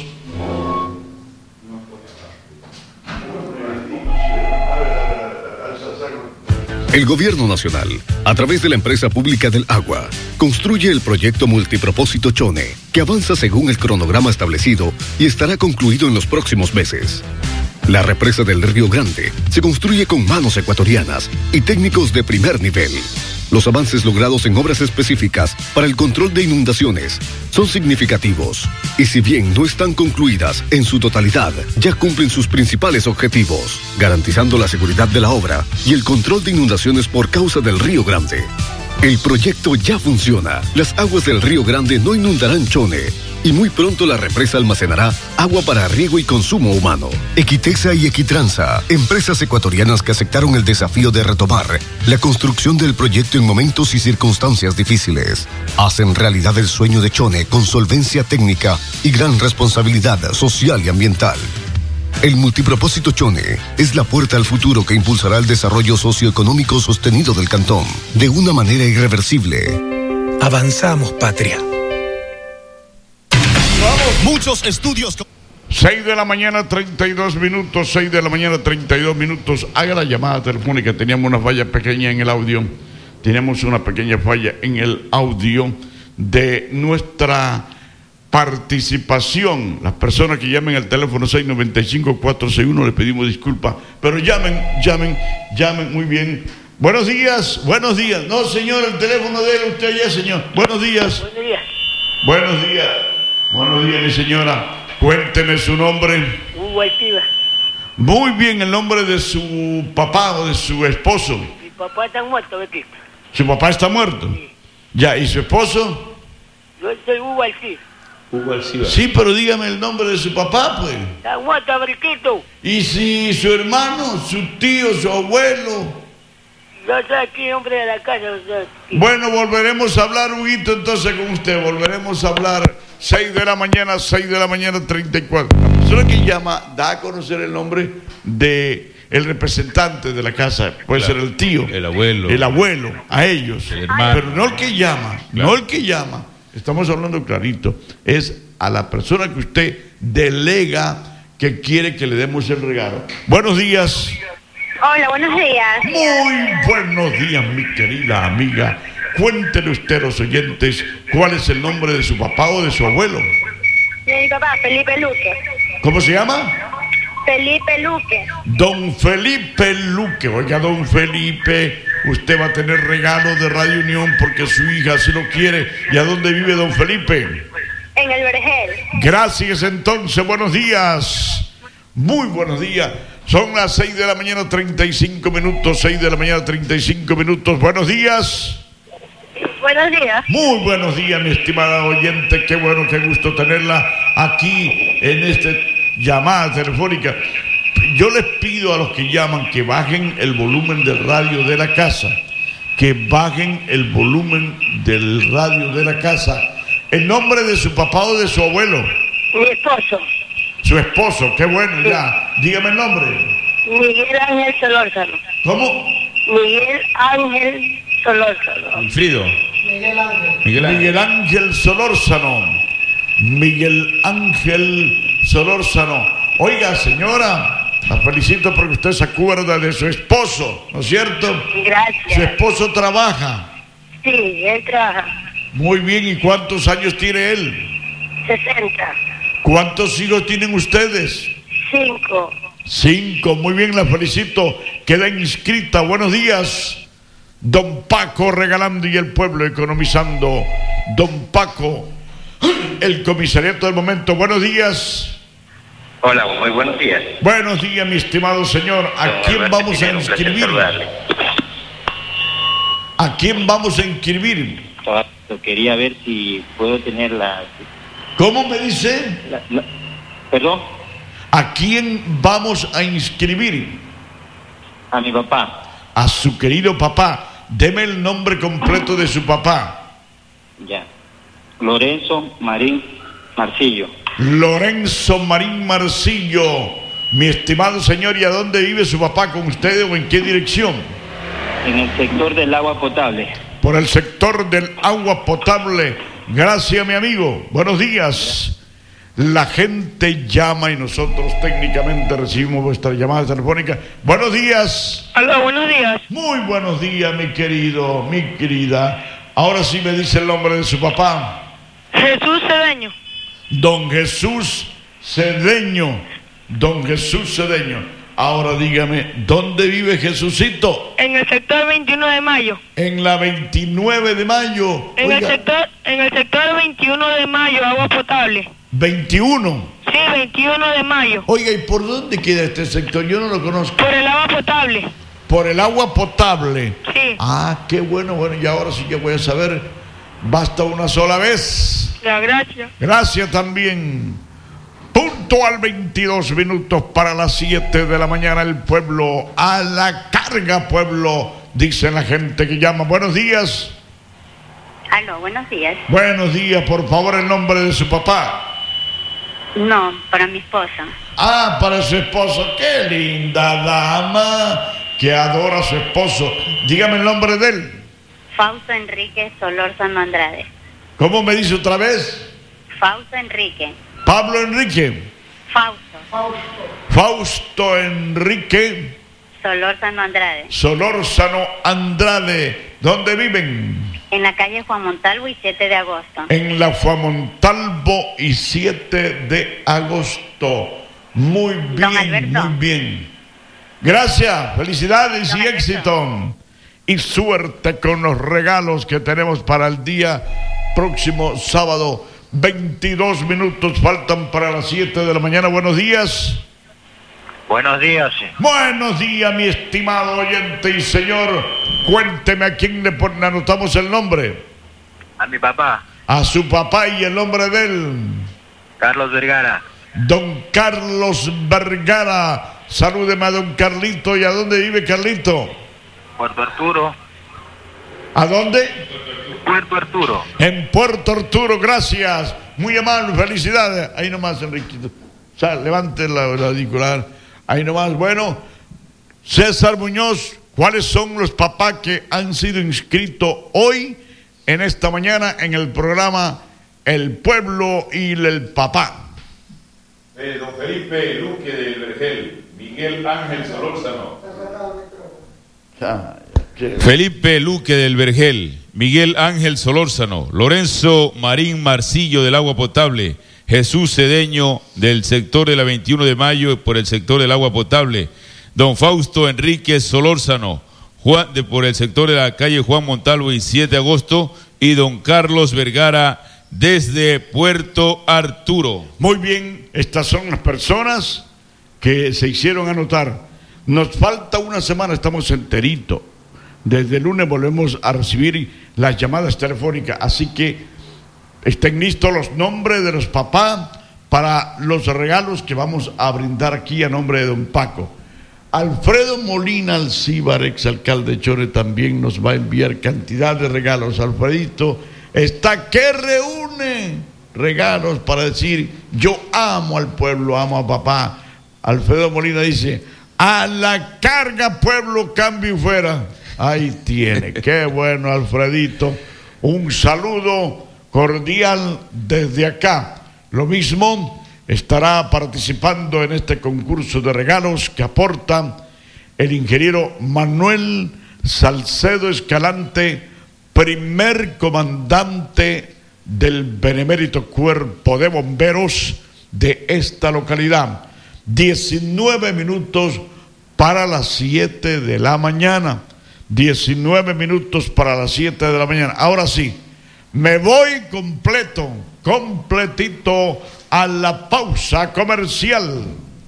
El Gobierno Nacional, a través de la empresa pública del agua, construye el proyecto multipropósito Chone, que avanza según el cronograma establecido y estará concluido en los próximos meses. La represa del Río Grande se construye con manos ecuatorianas y técnicos de primer nivel. Los avances logrados en obras específicas para el control de inundaciones son significativos y si bien no están concluidas en su totalidad, ya cumplen sus principales objetivos, garantizando la seguridad de la obra y el control de inundaciones por causa del Río Grande. El proyecto ya funciona. Las aguas del Río Grande no inundarán Chone y muy pronto la represa almacenará agua para riego y consumo humano. Equitesa y Equitranza, empresas ecuatorianas que aceptaron el desafío de retomar la construcción del proyecto en momentos y circunstancias difíciles, hacen realidad el sueño de Chone con solvencia técnica y gran responsabilidad social y ambiental. El multipropósito Chone es la puerta al futuro que impulsará el desarrollo socioeconómico sostenido del cantón de una manera irreversible. Avanzamos, patria. Muchos estudios. seis de la mañana, treinta y dos minutos. seis de la mañana, treinta y dos minutos. Haga la llamada telefónica. Teníamos una falla pequeña en el audio. Tenemos una pequeña falla en el audio de nuestra participación. Las personas que llamen al teléfono seis nueve cinco, cuatro seis uno, les pedimos disculpas, pero llamen, llamen, llamen muy bien. Buenos días, buenos días. No, señor, el teléfono de él, usted allá, señor. Buenos días. Buenos días. Buenos días. Buenos días, mi señora. Cuénteme su nombre. Hugo Altiva. Muy bien, el nombre de su papá o de su esposo. Mi papá está muerto, Betito. ¿Su papá está muerto? Sí. Ya, ¿y su esposo? Yo soy Hugo Altiva. Hugo Alciba. Sí, pero dígame el nombre de su papá, pues. Está muerto, Briquito. ¿Y si su hermano, su tío, su abuelo? Yo soy aquí, hombre de la casa. Bueno, volveremos a hablar, Huguito, entonces con usted. Volveremos a hablar seis de la mañana, seis de la mañana, treinta y cuatro. La persona que llama da a conocer el nombre de el representante de la casa. Puede Claro. ser el tío. El abuelo. El abuelo, a ellos. El hermano. Pero no el que llama, Claro. no el que llama. Estamos hablando clarito. Es a la persona que usted delega que quiere que le demos el regalo. Buenos días. Hola, buenos días. Muy buenos días, mi querida amiga. Cuéntele usted a los oyentes cuál es el nombre de su papá o de su abuelo. De mi papá, Felipe Luque. ¿Cómo se llama? Felipe Luque. Don Felipe Luque. Oiga, don Felipe, usted va a tener regalo de Radio Unión porque su hija así lo quiere. ¿Y a dónde vive don Felipe? En el Vergel. Gracias entonces, buenos días. Muy buenos días. Son las seis de la mañana, treinta y cinco minutos. seis de la mañana, treinta y cinco minutos. Buenos días. Buenos días. Muy buenos días, mi estimada oyente. Qué bueno, qué gusto tenerla aquí en esta llamada telefónica. Yo les pido a los que llaman que bajen el volumen del radio de la casa. Que bajen el volumen del radio de la casa. ¿En nombre de su papá o de su abuelo? Mi esposo. Su esposo, qué bueno, sí. Ya. Dígame el nombre. Miguel Ángel Solórzano. ¿Cómo? Miguel Ángel Solórzano. Wilfrido. Miguel Ángel. Miguel Ángel. Miguel Ángel Solórzano. Miguel Ángel Solórzano. Oiga, señora, la felicito porque usted se acuerda de su esposo, ¿no es cierto? Gracias. Su esposo trabaja. Sí, él trabaja. Muy bien, ¿y cuántos años tiene él? sesenta. ¿Cuántos hijos tienen ustedes? Cinco. Cinco, muy bien, la felicito. Queda inscrita. Buenos días. Don Paco regalando y el pueblo economizando. Don Paco, el comisariato del momento. Buenos días. Hola, muy buenos días. Buenos días, mi estimado señor. ¿A quién vamos a inscribir? ¿A quién vamos a inscribir? Quería ver si puedo tener la... ¿Cómo me dice? La, la... ¿Perdón? ¿A quién vamos a inscribir? A mi papá. A su querido papá. Deme el nombre completo de su papá. Ya. Lorenzo Marín Marcillo. Lorenzo Marín Marcillo. Mi estimado señor, ¿y a dónde vive su papá? ¿Con ustedes o en qué dirección? En el sector del agua potable. Por el sector del agua potable. Gracias, mi amigo. Buenos días. La gente llama y nosotros técnicamente recibimos vuestra llamada telefónica. Buenos días. Hola, buenos días. Muy buenos días, mi querido, mi querida. Ahora sí me dice el nombre de su papá. Jesús Cedeño. Don Jesús Cedeño. Don Jesús Cedeño. Ahora dígame, ¿dónde vive Jesucito? En el sector veintiuno de mayo. En la veintinueve de mayo. En Oiga. el sector, en el sector veintiuno de mayo, agua potable. ¿veintiuno? Sí, veintiuno de mayo. Oiga, ¿y por dónde queda este sector? Yo no lo conozco. Por el agua potable. Por el agua potable. Sí. Ah, qué bueno, bueno, y ahora sí que voy a saber. Basta una sola vez. La gracia. Gracias también. Puntual veintidós minutos para las siete de la mañana. El pueblo a la carga, pueblo, dice la gente que llama. Buenos días. Aló, buenos días. Buenos días, por favor, el nombre de su papá. No, para mi esposa. Ah, para su esposo. Qué linda dama que adora a su esposo. Dígame el nombre de él. Fausto Enrique Solórzano Andrade. ¿Cómo me dice otra vez? Fausto Enrique. Pablo Enrique. Fausto. Fausto. Fausto Enrique. Solórzano Andrade. Solórzano Andrade. ¿Dónde viven? En la calle Juan Montalvo y siete de agosto. En la Juan Montalvo y siete de agosto. Muy bien, muy bien. Gracias, felicidades y éxito. Y suerte con los regalos que tenemos para el día próximo sábado. veintidós minutos faltan para las siete de la mañana. Buenos días. Buenos días. Buenos días, mi estimado oyente y señor. Cuénteme a quién le pon- anotamos el nombre. A mi papá. A su papá y el nombre de él. Carlos Vergara. Don Carlos Vergara. Salúdeme a don Carlito. ¿Y a dónde vive Carlito? Puerto Arturo. ¿A dónde? Puerto Arturo. En Puerto Arturo, gracias. Muy amable, felicidades. Ahí nomás, Enriquito. O sea, levante la, la auricular. Ahí nomás. Bueno, César Muñoz, ¿cuáles son los papás que han sido inscritos hoy, en esta mañana, en el programa El Pueblo y el Papá? Eh, don Felipe Luque del Vergel, Miguel Ángel Solórzano. Felipe Luque del Vergel, Miguel Ángel Solórzano, Lorenzo Marín Marcillo del Agua Potable, Jesús Cedeño del sector de la veintiuno de mayo por el sector del agua potable, don Fausto Enrique Solórzano, Juan, de, por el sector de la calle Juan Montalvo y siete de agosto, y don Carlos Vergara desde Puerto Arturo. Muy bien, estas son las personas que se hicieron anotar. Nos falta una semana, estamos enterito. Desde el lunes volvemos a recibir las llamadas telefónicas, así que estén listos los nombres de los papás para los regalos que vamos a brindar aquí a nombre de don Paco. Alfredo Molina Alcíbar, exalcalde de Chone, también nos va a enviar cantidad de regalos. Alfredito está que reúne regalos para decir: yo amo al pueblo, amo a papá. Alfredo Molina dice: a la carga, pueblo, cambio y fuera. Ahí tiene, qué bueno, Alfredito. Un saludo cordial desde acá. Lo mismo estará participando en este concurso de regalos que aporta el ingeniero Manuel Salcedo Escalante, primer comandante del benemérito Cuerpo de Bomberos de esta localidad. diecinueve minutos para las siete de la mañana. diecinueve minutos para las siete de la mañana. Ahora sí, me voy completo, completito a la pausa comercial.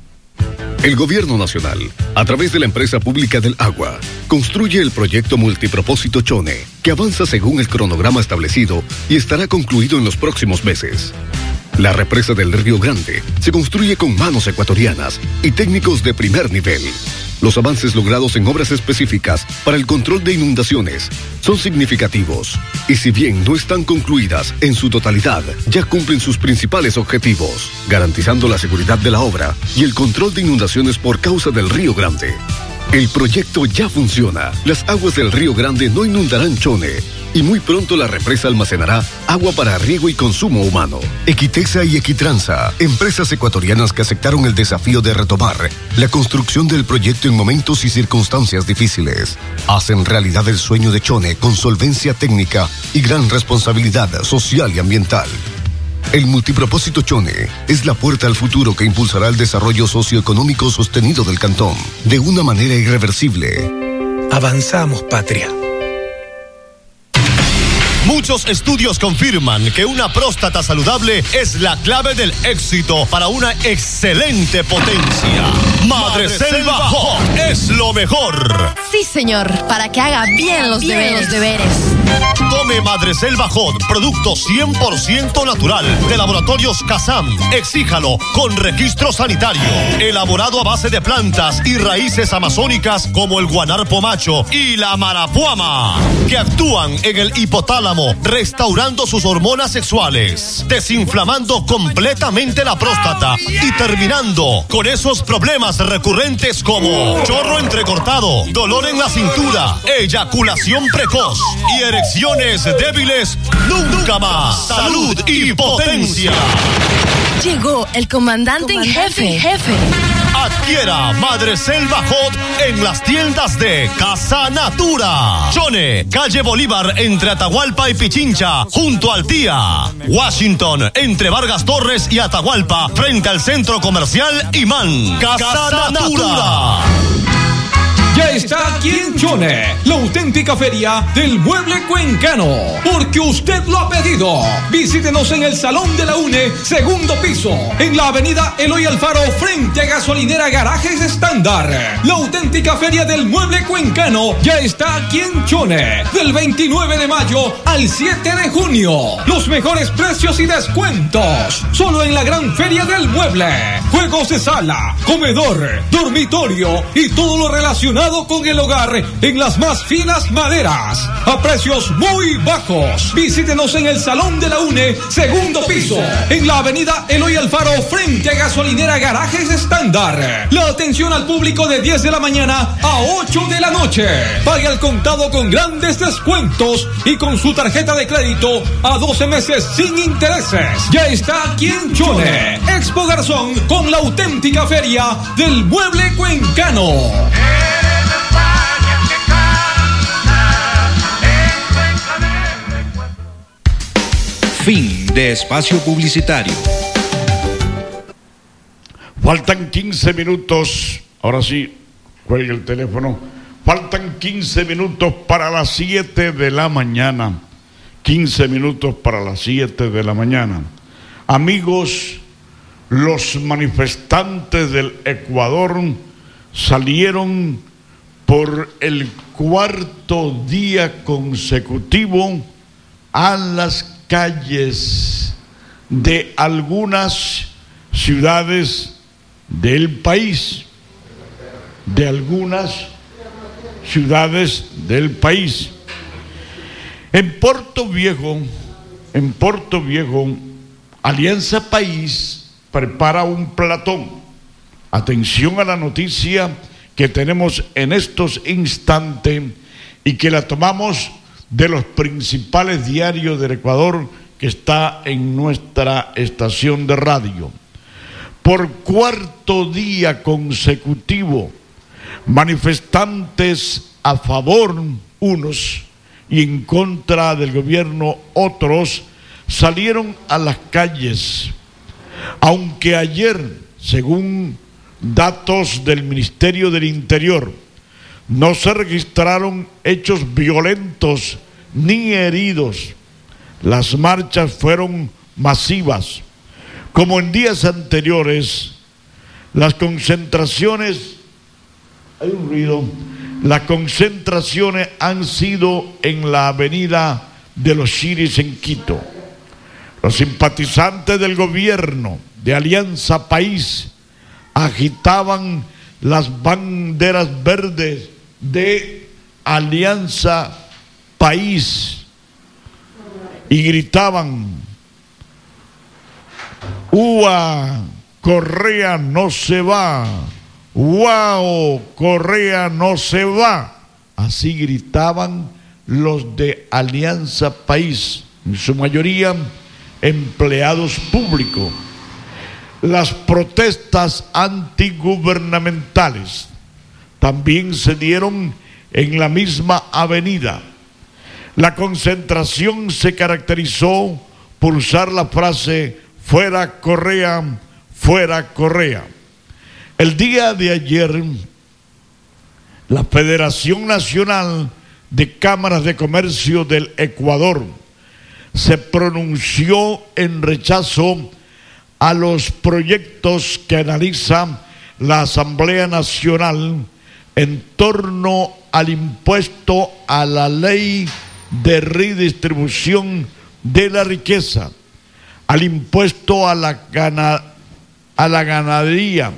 El Gobierno Nacional, a través de la Empresa Pública del Agua, construye el proyecto multipropósito Chone, que avanza según el cronograma establecido y estará concluido en los próximos meses. La represa del Río Grande se construye con manos ecuatorianas y técnicos de primer nivel. Los avances logrados en obras específicas para el control de inundaciones son significativos y, si bien no están concluidas en su totalidad, ya cumplen sus principales objetivos, garantizando la seguridad de la obra y el control de inundaciones por causa del Río Grande. El proyecto ya funciona. Las aguas del Río Grande no inundarán Chone y muy pronto la represa almacenará agua para riego y consumo humano. Equitesa y Equitranza, empresas ecuatorianas que aceptaron el desafío de retomar la construcción del proyecto en momentos y circunstancias difíciles, hacen realidad el sueño de Chone con solvencia técnica y gran responsabilidad social y ambiental. El multipropósito Chone es la puerta al futuro que impulsará el desarrollo socioeconómico sostenido del cantón de una manera irreversible. Avanzamos, patria. Muchos estudios confirman que una próstata saludable es la clave del éxito para una excelente potencia. Madreselva Hot es lo mejor. Sí, señor, para que haga bien los Bien deberes. los deberes. Tome Madreselva Hot, producto cien por ciento natural de Laboratorios Kazam. Exíjalo con registro sanitario. Elaborado a base de plantas y raíces amazónicas como el guanarpo macho y la marapuama, que actúan en el hipotálamo, restaurando sus hormonas sexuales, desinflamando completamente la próstata y terminando con esos problemas recurrentes como chorro entrecortado, dolor en la cintura, eyaculación precoz y erecciones débiles. Nunca más. Salud y potencia. Llegó el comandante, en jefe. jefe. Adquiera Madreselva Hot en las tiendas de Casa Natura. Chone, calle Bolívar entre Atahualpa y Pichincha, junto al Tía. Washington, entre Vargas Torres y Atahualpa, frente al centro comercial Imán. Casa, Casa Natura. Natura. Ya está aquí en Chone, la auténtica feria del mueble cuencano, porque usted lo ha pedido. Visítenos en el Salón de la UNE, segundo piso, en la avenida Eloy Alfaro, frente a Gasolinera Garajes Estándar. La auténtica feria del mueble cuencano ya está aquí en Chone, del veintinueve de mayo al siete de junio. Los mejores precios y descuentos, solo en la gran feria del mueble. Juegos de sala, comedor, dormitorio y todo lo relacionado con el hogar en las más finas maderas, a precios muy bajos. Visítenos en el Salón de la UNE, segundo piso, en la avenida Eloy Alfaro, frente a Gasolinera Garajes Estándar. La atención al público de diez de la mañana a ocho de la noche. Pague al contado con grandes descuentos y con su tarjeta de crédito a doce meses sin intereses. Ya está aquí en Chone, Expo Garzón, con la auténtica feria del mueble cuencano. Fin de espacio publicitario. Faltan quince minutos. Ahora sí, cuelgue el teléfono. Faltan quince minutos para las siete de la mañana. quince minutos para las siete de la mañana. Amigos, los manifestantes del Ecuador salieron por el cuarto día consecutivo a las calles de algunas ciudades del país, de algunas ciudades del país. En Puerto Viejo, en Puerto Viejo, Alianza País prepara un platón. Atención a la noticia que tenemos en estos instantes y que la tomamos de los principales diarios del Ecuador que está en nuestra estación de radio. Por cuarto día consecutivo, manifestantes a favor unos y en contra del gobierno otros salieron a las calles. Aunque ayer, según datos del Ministerio del Interior, no se registraron hechos violentos ni heridos, las marchas fueron masivas. Como en días anteriores, las concentraciones, hay un ruido, las concentraciones han sido en la avenida de los Chiris en Quito. Los simpatizantes del gobierno de Alianza País agitaban las banderas verdes de Alianza País y gritaban: ¡Ua! Correa no se va. ¡Wow! Correa no se va. Así gritaban los de Alianza País, en su mayoría empleados públicos. Las protestas antigubernamentales también se dieron en la misma avenida. La concentración se caracterizó por usar la frase "fuera Correa, fuera Correa". El día de ayer, la Federación Nacional de Cámaras de Comercio del Ecuador se pronunció en rechazo a los proyectos que analiza la Asamblea Nacional en torno al impuesto a la ley de redistribución de la riqueza, al impuesto a la, gana, a la ganadería,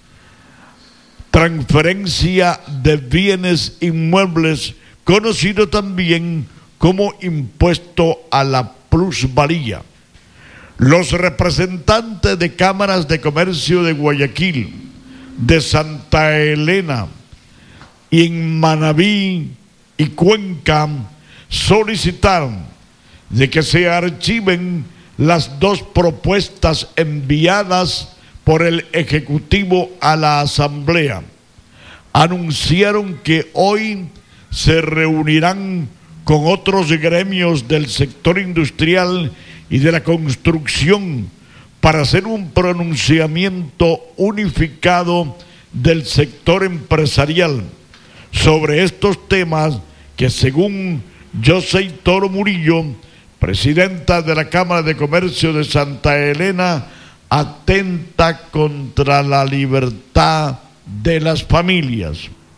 transferencia de bienes inmuebles, conocido también como impuesto a la plusvalía. Los representantes de cámaras de comercio de Guayaquil, de Santa Elena y en Manabí y Cuenca solicitaron de que se archiven las dos propuestas enviadas por el Ejecutivo a la Asamblea. Anunciaron que hoy se reunirán con otros gremios del sector industrial y de la construcción para hacer un pronunciamiento unificado del sector empresarial sobre estos temas que, según José Toro Murillo, presidenta de la Cámara de Comercio de Santa Elena, atenta contra la libertad de las familias.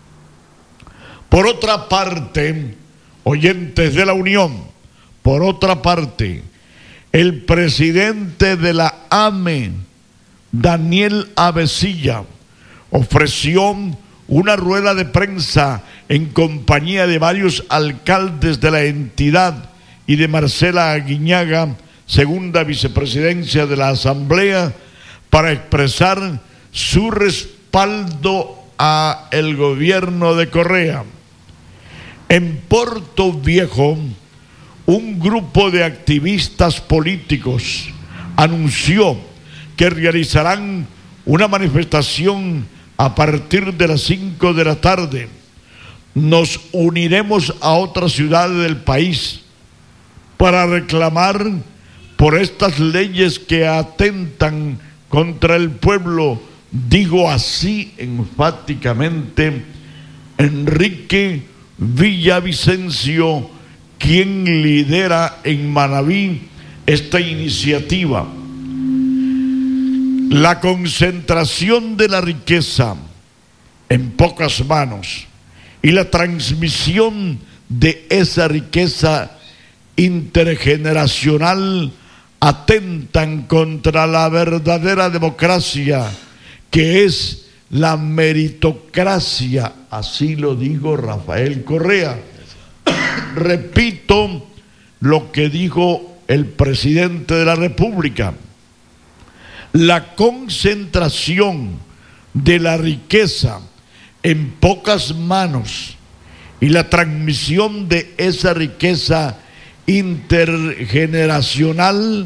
Por otra parte, oyentes de la Unión, por otra parte, el presidente de la A M E, Daniel Avesilla, ofreció una rueda de prensa en compañía de varios alcaldes de la entidad y de Marcela Aguiñaga, segunda vicepresidencia de la Asamblea, para expresar su respaldo a el gobierno de Correa. En Puerto Viejo, un grupo de activistas políticos anunció que realizarán una manifestación a partir de las cinco de la tarde. Nos uniremos a otras ciudades del país para reclamar por estas leyes que atentan contra el pueblo, digo así enfáticamente Enrique Villavicencio, quien lidera en Manabí esta iniciativa. La concentración de la riqueza en pocas manos y la transmisión de esa riqueza intergeneracional atentan contra la verdadera democracia, que es la meritocracia. Así lo dijo Rafael Correa. Repito lo que dijo el presidente de la República: la concentración de la riqueza en pocas manos y la transmisión de esa riqueza intergeneracional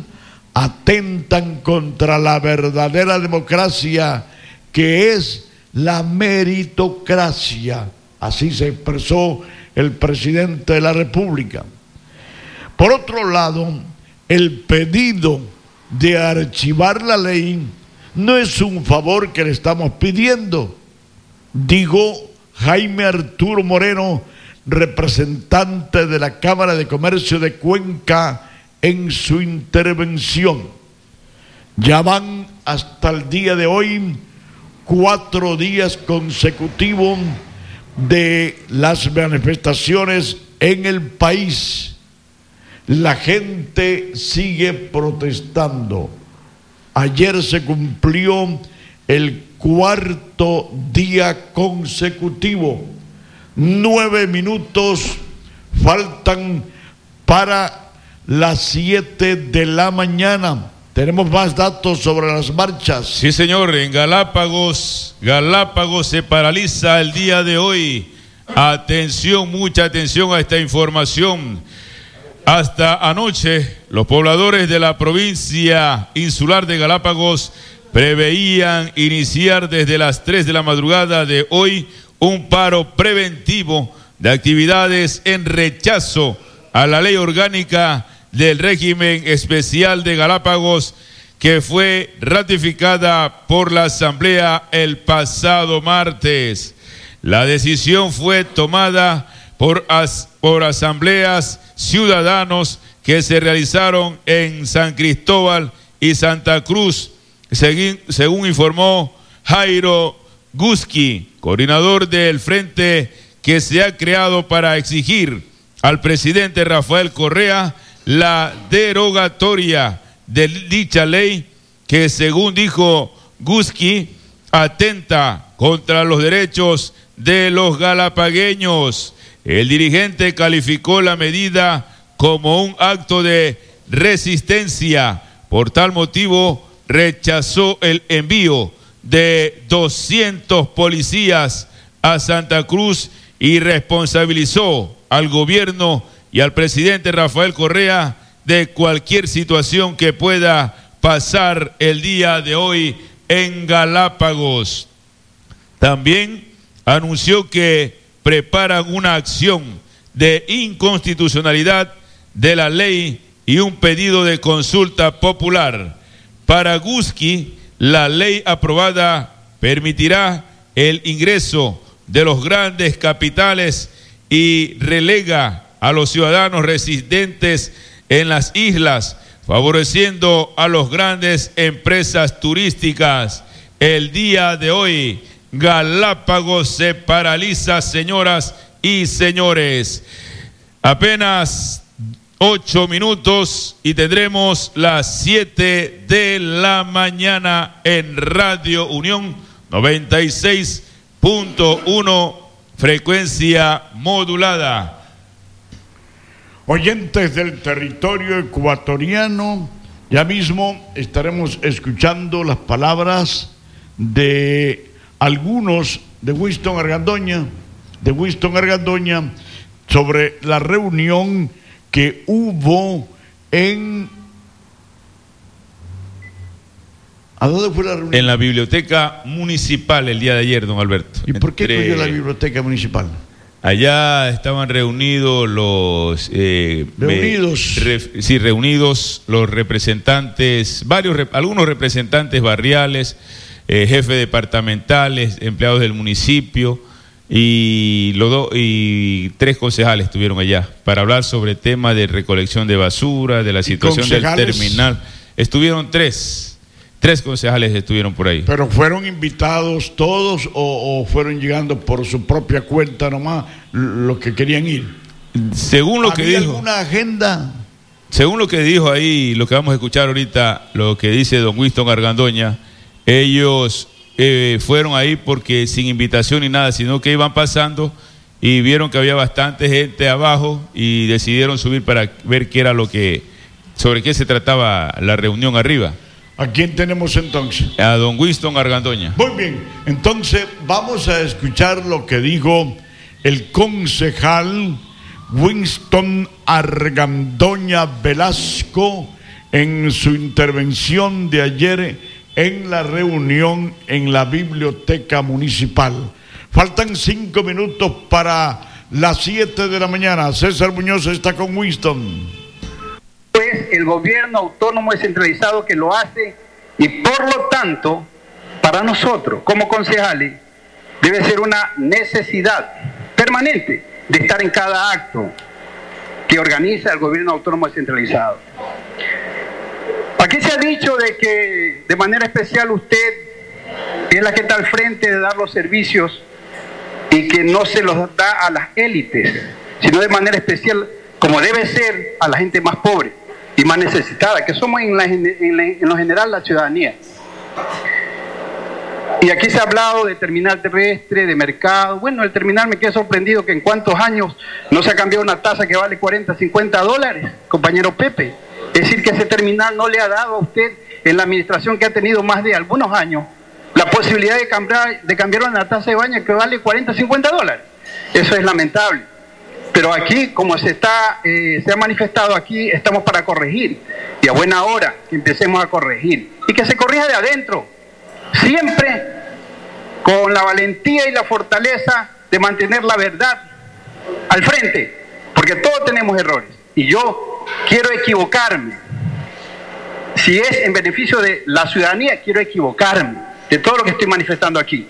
atentan contra la verdadera democracia, que es la meritocracia. Así se expresó el presidente de la República. Por otro lado, el pedido de archivar la ley no es un favor que le estamos pidiendo, dijo Jaime Arturo Moreno, representante de la Cámara de Comercio de Cuenca, en su intervención. Ya van hasta el día de hoy cuatro días consecutivos de las manifestaciones en el país. La gente sigue protestando. Ayer se cumplió el cuarto día consecutivo. Nueve minutos faltan para las siete de la mañana. Tenemos más datos sobre las marchas. Sí, señor, en Galápagos, Galápagos se paraliza el día de hoy. Atención, mucha atención a esta información. Hasta anoche, los pobladores de la provincia insular de Galápagos preveían iniciar desde las tres de la madrugada de hoy un paro preventivo de actividades en rechazo a la ley orgánica del régimen especial de Galápagos, que fue ratificada por la Asamblea el pasado martes. La decisión fue tomada por, as, por asambleas ciudadanos que se realizaron en San Cristóbal y Santa Cruz, según, según informó Jairo Gusky, coordinador del frente que se ha creado para exigir al presidente Rafael Correa la derogatoria de dicha ley, que según dijo Gusky atenta contra los derechos de los galapagueños. El dirigente calificó la medida como un acto de resistencia. Por tal motivo rechazó el envío de doscientos policías a Santa Cruz y responsabilizó al gobierno y al presidente Rafael Correa de cualquier situación que pueda pasar el día de hoy en Galápagos. También anunció que preparan una acción de inconstitucionalidad de la ley y un pedido de consulta popular. Para Gusky, la ley aprobada permitirá el ingreso de los grandes capitales y relega a los ciudadanos residentes en las islas, favoreciendo a las grandes empresas turísticas. El día de hoy, Galápagos se paraliza, señoras y señores. Apenas ocho minutos y tendremos las siete de la mañana en Radio Unión noventa y seis punto uno, frecuencia modulada. Oyentes del territorio ecuatoriano, ya mismo estaremos escuchando las palabras de algunos de Winston Argandoña, de Winston Argandoña, sobre la reunión que hubo en... ¿A dónde fue la reunión? En la biblioteca municipal el día de ayer, don Alberto. ¿Y por qué Entre... fue la biblioteca municipal? Allá estaban reunidos los... Eh, reunidos. Eh, re, sí, reunidos los representantes, varios, algunos representantes barriales, eh, jefes departamentales, empleados del municipio, y, los do, y tres concejales estuvieron allá para hablar sobre el tema de recolección de basura, de la situación del terminal. Estuvieron tres, tres concejales estuvieron por ahí. ¿Pero fueron invitados todos o, o fueron llegando por su propia cuenta nomás los que querían ir? Según lo que ¿Había dijo... alguna agenda? Según lo que dijo ahí, lo que vamos a escuchar ahorita, lo que dice don Winston Argandoña, ellos eh, fueron ahí porque sin invitación ni nada, sino que iban pasando y vieron que había bastante gente abajo y decidieron subir para ver qué era lo que, sobre qué se trataba la reunión arriba. ¿A quién tenemos entonces? A don Winston Argandoña. Muy bien, entonces vamos a escuchar lo que dijo el concejal Winston Argandoña Velasco en su intervención de ayer en la reunión en la biblioteca municipal. Faltan cinco minutos para las siete de la mañana. César Muñoz está con Winston. Pues el gobierno autónomo descentralizado que lo hace, y por lo tanto, para nosotros como concejales, debe ser una necesidad permanente de estar en cada acto que organiza el gobierno autónomo descentralizado. Aquí se ha dicho de que de manera especial usted es la que está al frente de dar los servicios y que no se los da a las élites, sino de manera especial, como debe ser, a la gente más pobre y más necesitada, que somos en, la, en, la, en lo general la ciudadanía. Y aquí se ha hablado de terminal terrestre, de mercado. Bueno, el terminal me queda sorprendido que en cuántos años no se ha cambiado una tasa que vale cuarenta, cincuenta dólares, compañero Pepe. Es decir, que ese terminal no le ha dado a usted, en la administración que ha tenido más de algunos años, la posibilidad de cambiar, de cambiar una taza de baño que vale cuarenta, cincuenta dólares. Eso es lamentable. Pero aquí, como se, está, eh, se ha manifestado aquí, estamos para corregir. Y a buena hora que empecemos a corregir. Y que se corrija de adentro. Siempre con la valentía y la fortaleza de mantener la verdad al frente, porque todos tenemos errores y yo quiero equivocarme. Si es en beneficio de la ciudadanía, quiero equivocarme de todo lo que estoy manifestando aquí.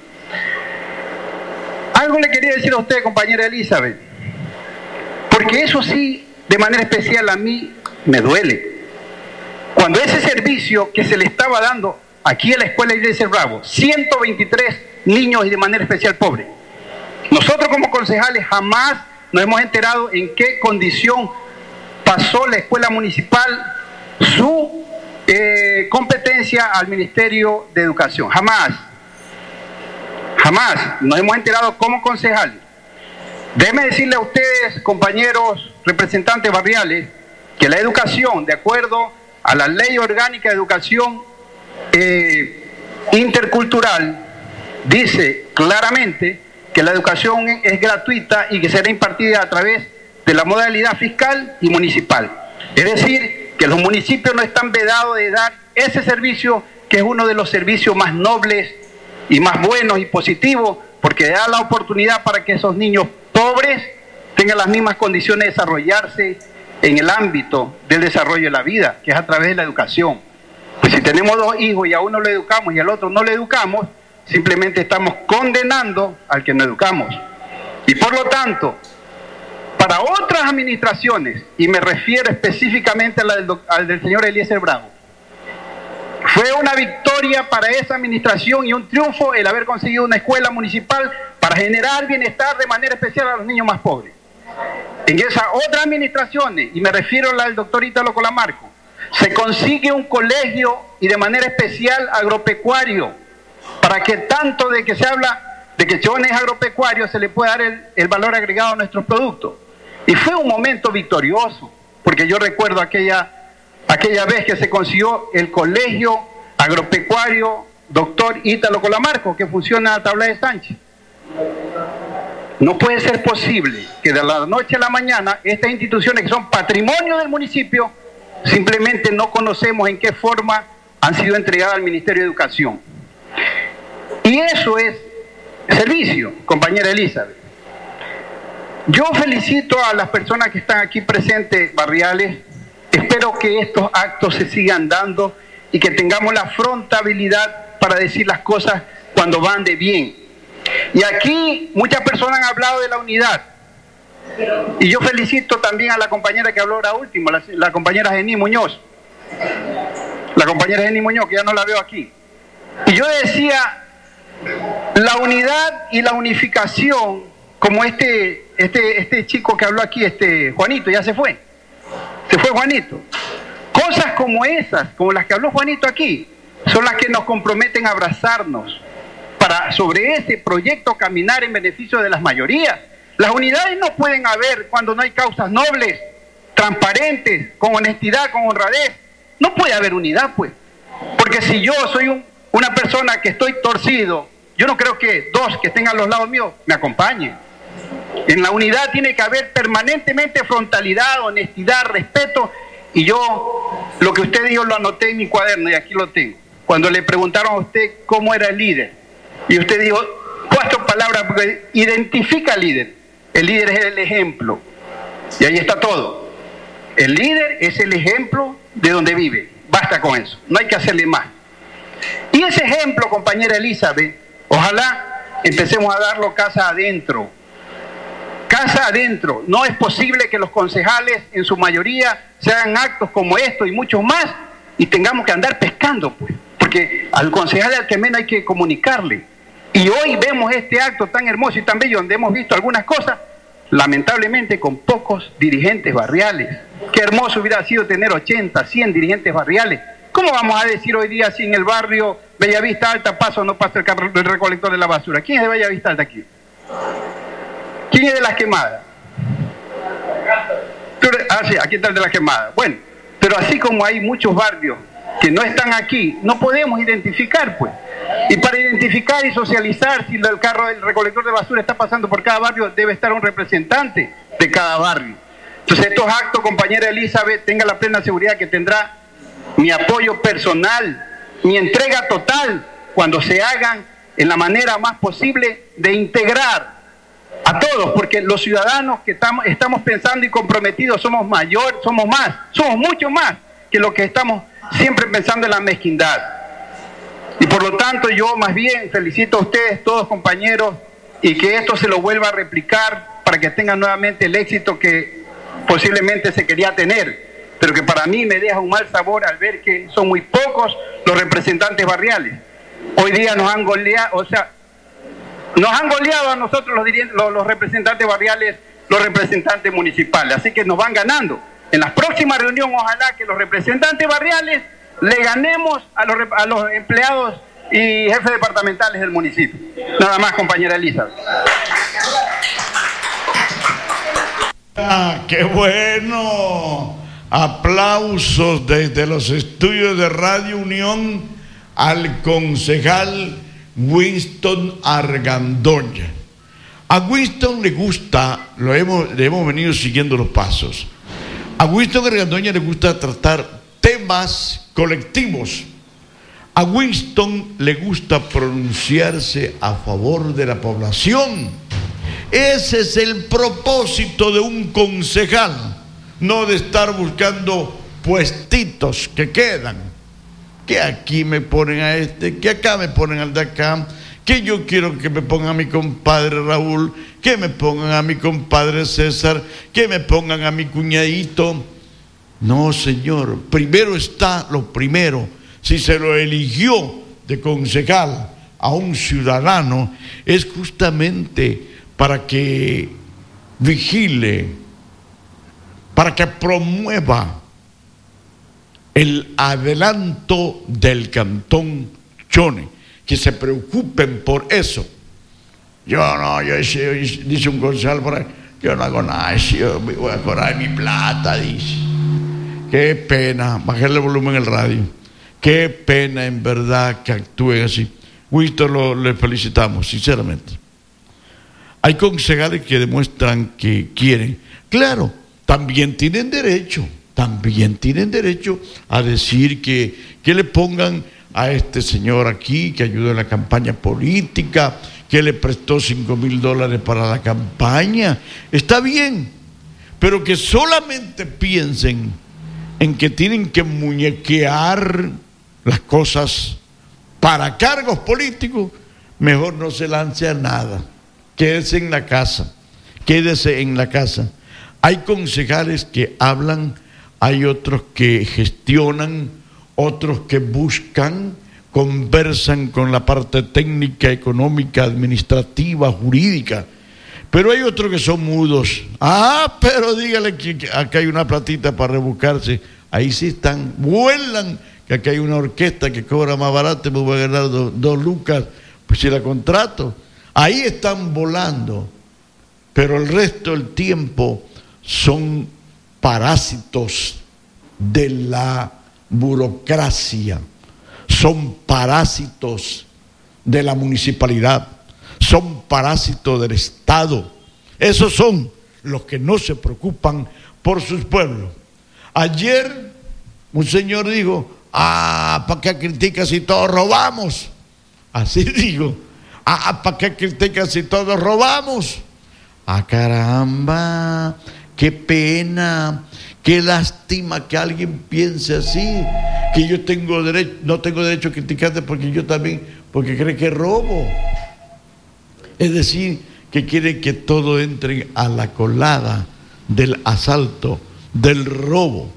Algo le quería decir a usted, compañera Elizabeth, porque eso sí, de manera especial a mí me duele. Cuando ese servicio que se le estaba dando aquí en la escuela Iglesia Bravo, ciento veintitrés niños y de manera especial pobres. Nosotros como concejales jamás nos hemos enterado en qué condición pasó la escuela municipal su eh, competencia al Ministerio de Educación. Jamás. Jamás nos hemos enterado como concejales. Déjenme decirle a ustedes, compañeros representantes barriales, que la educación, de acuerdo a la Ley Orgánica de Educación Eh, intercultural, dice claramente que la educación es gratuita y que será impartida a través de la modalidad fiscal y municipal. Es decir, que los municipios no están vedados de dar ese servicio, que es uno de los servicios más nobles y más buenos y positivos, porque da la oportunidad para que esos niños pobres tengan las mismas condiciones de desarrollarse en el ámbito del desarrollo de la vida, que es a través de la educación. Pues si tenemos dos hijos y a uno lo educamos y al otro no lo educamos, simplemente estamos condenando al que no educamos. Y por lo tanto, para otras administraciones, y me refiero específicamente a la del, al del señor Eliezer Bravo, fue una victoria para esa administración y un triunfo el haber conseguido una escuela municipal para generar bienestar de manera especial a los niños más pobres. En esas otras administraciones, y me refiero a la del doctor Ítalo Colamarco, se consigue un colegio y de manera especial agropecuario, para que tanto de que se habla de que Chone es agropecuario, se le pueda dar el, el valor agregado a nuestros productos. Y fue un momento victorioso, porque yo recuerdo aquella, aquella vez que se consiguió el colegio agropecuario doctor Ítalo Colamarco, que funciona a Tabla de Sánchez. No puede ser posible que de la noche a la mañana estas instituciones que son patrimonio del municipio simplemente no conocemos en qué forma han sido entregadas al Ministerio de Educación. Y eso es servicio, compañera Elizabeth. Yo felicito a las personas que están aquí presentes, barriales. Espero que estos actos se sigan dando y que tengamos la frontabilidad para decir las cosas cuando van de bien. Y aquí muchas personas han hablado de la unidad. Y yo felicito también a la compañera que habló ahora último, la, la compañera Jenny Muñoz. La compañera Jenny Muñoz, que ya no la veo aquí. Y yo decía, la unidad y la unificación, como este, este, este chico que habló aquí, este Juanito, ya se fue. Se fue Juanito. Cosas como esas, como las que habló Juanito aquí, son las que nos comprometen a abrazarnos para sobre ese proyecto caminar en beneficio de las mayorías. Las unidades no pueden haber cuando no hay causas nobles, transparentes, con honestidad, con honradez. No puede haber unidad, pues. Porque si yo soy un, una persona que estoy torcido, yo no creo que dos que estén a los lados míos me acompañen. En la unidad tiene que haber permanentemente frontalidad, honestidad, respeto. Y yo, lo que usted dijo lo anoté en mi cuaderno y aquí lo tengo. Cuando le preguntaron a usted cómo era el líder, y usted dijo cuatro palabras, porque identifica al líder. El líder es el ejemplo. Y ahí está todo. El líder es el ejemplo de donde vive. Basta con eso. No hay que hacerle más. Y ese ejemplo, compañera Elizabeth, ojalá empecemos a darlo casa adentro. Casa adentro. No es posible que los concejales, en su mayoría, se hagan actos como esto y muchos más, y tengamos que andar pescando, pues. Porque al concejal al que menos hay que comunicarle. Y hoy vemos este acto tan hermoso y tan bello, donde hemos visto algunas cosas, lamentablemente con pocos dirigentes barriales. Qué hermoso hubiera sido tener ochenta, cien dirigentes barriales. ¿Cómo vamos a decir hoy día si en el barrio Bellavista Alta pasa o no pasa el, carro, el recolector de la basura? ¿Quién es de Bellavista Alta aquí? ¿Quién es de Las Quemadas? Ah, sí, aquí está el de Las Quemadas. Bueno, pero así como hay muchos barrios que no están aquí, no podemos identificar, pues. Y para identificar y socializar si el carro del recolector de basura está pasando por cada barrio, debe estar un representante de cada barrio. Entonces estos actos, compañera Elizabeth, tenga la plena seguridad que tendrá mi apoyo personal, mi entrega total, cuando se hagan en la manera más posible de integrar a todos, porque los ciudadanos que estamos, estamos pensando y comprometidos somos mayor, somos más, somos mucho más que lo que estamos siempre pensando en la mezquindad. Y por lo tanto yo más bien felicito a ustedes todos, compañeros, y que esto se lo vuelva a replicar para que tengan nuevamente el éxito que posiblemente se quería tener, pero que para mí me deja un mal sabor al ver que son muy pocos los representantes barriales. Hoy día nos han goleado, o sea, nos han goleado a nosotros los, los, los representantes barriales, los representantes municipales, así que nos van ganando. En las próximas reuniones ojalá que los representantes barriales le ganemos a los, a los empleados y jefes departamentales del municipio. Nada más, compañera Elizabeth. Ah, ¡qué bueno! Aplausos desde los estudios de Radio Unión al concejal Winston Argandoña. A Winston le gusta, lo hemos, le hemos venido siguiendo los pasos. A Winston Argandoña le gusta tratar temas colectivos. A Winston le gusta pronunciarse a favor de la población. Ese es el propósito de un concejal, no de estar buscando puestitos que quedan. Que aquí me ponen a este, que acá me ponen al de acá, que yo quiero que me pongan a mi compadre Raúl, que me pongan a mi compadre César, que me pongan a mi cuñadito. No, señor, primero está lo primero. Si se lo eligió de concejal a un ciudadano, es justamente para que vigile, para que promueva el adelanto del cantón Chone, que se preocupen por eso. Yo no, yo dice un concejal por ahí, yo no hago nada, yo voy a cobrar mi plata, dice. Qué pena, bajarle el volumen al radio. Qué pena en verdad que actúen así. Winston, lo, le felicitamos, sinceramente. Hay concejales que demuestran que quieren. Claro, también tienen derecho, también tienen derecho a decir que, que le pongan a este señor aquí, que ayudó en la campaña política, que le prestó cinco mil dólares para la campaña. Está bien, pero que solamente piensen en que tienen que muñequear las cosas para cargos políticos, mejor no se lance a nada. Quédese en la casa, quédese en la casa. Hay concejales que hablan, hay otros que gestionan, otros que buscan, conversan con la parte técnica, económica, administrativa, jurídica. Pero hay otros que son mudos. Ah, pero dígale que acá hay una platita para rebuscarse. Ahí sí están, vuelan, que acá hay una orquesta que cobra más barato, me voy a ganar dos, dos lucas, pues si la contrato. Ahí están volando. Pero el resto del tiempo son parásitos de la burocracia, son parásitos de la municipalidad, son parásitos del Estado. Esos son los que no se preocupan por sus pueblos. Ayer un señor dijo, ah, ¿para qué criticas si todos robamos? Así digo, ah, ¿para qué criticas si todos robamos? Ah, caramba, qué pena, qué lástima que alguien piense así, que yo tengo derecho, no tengo derecho a criticarte porque yo también, porque cree que robo. Es decir, que quiere que todo entre a la colada del asalto, del robo.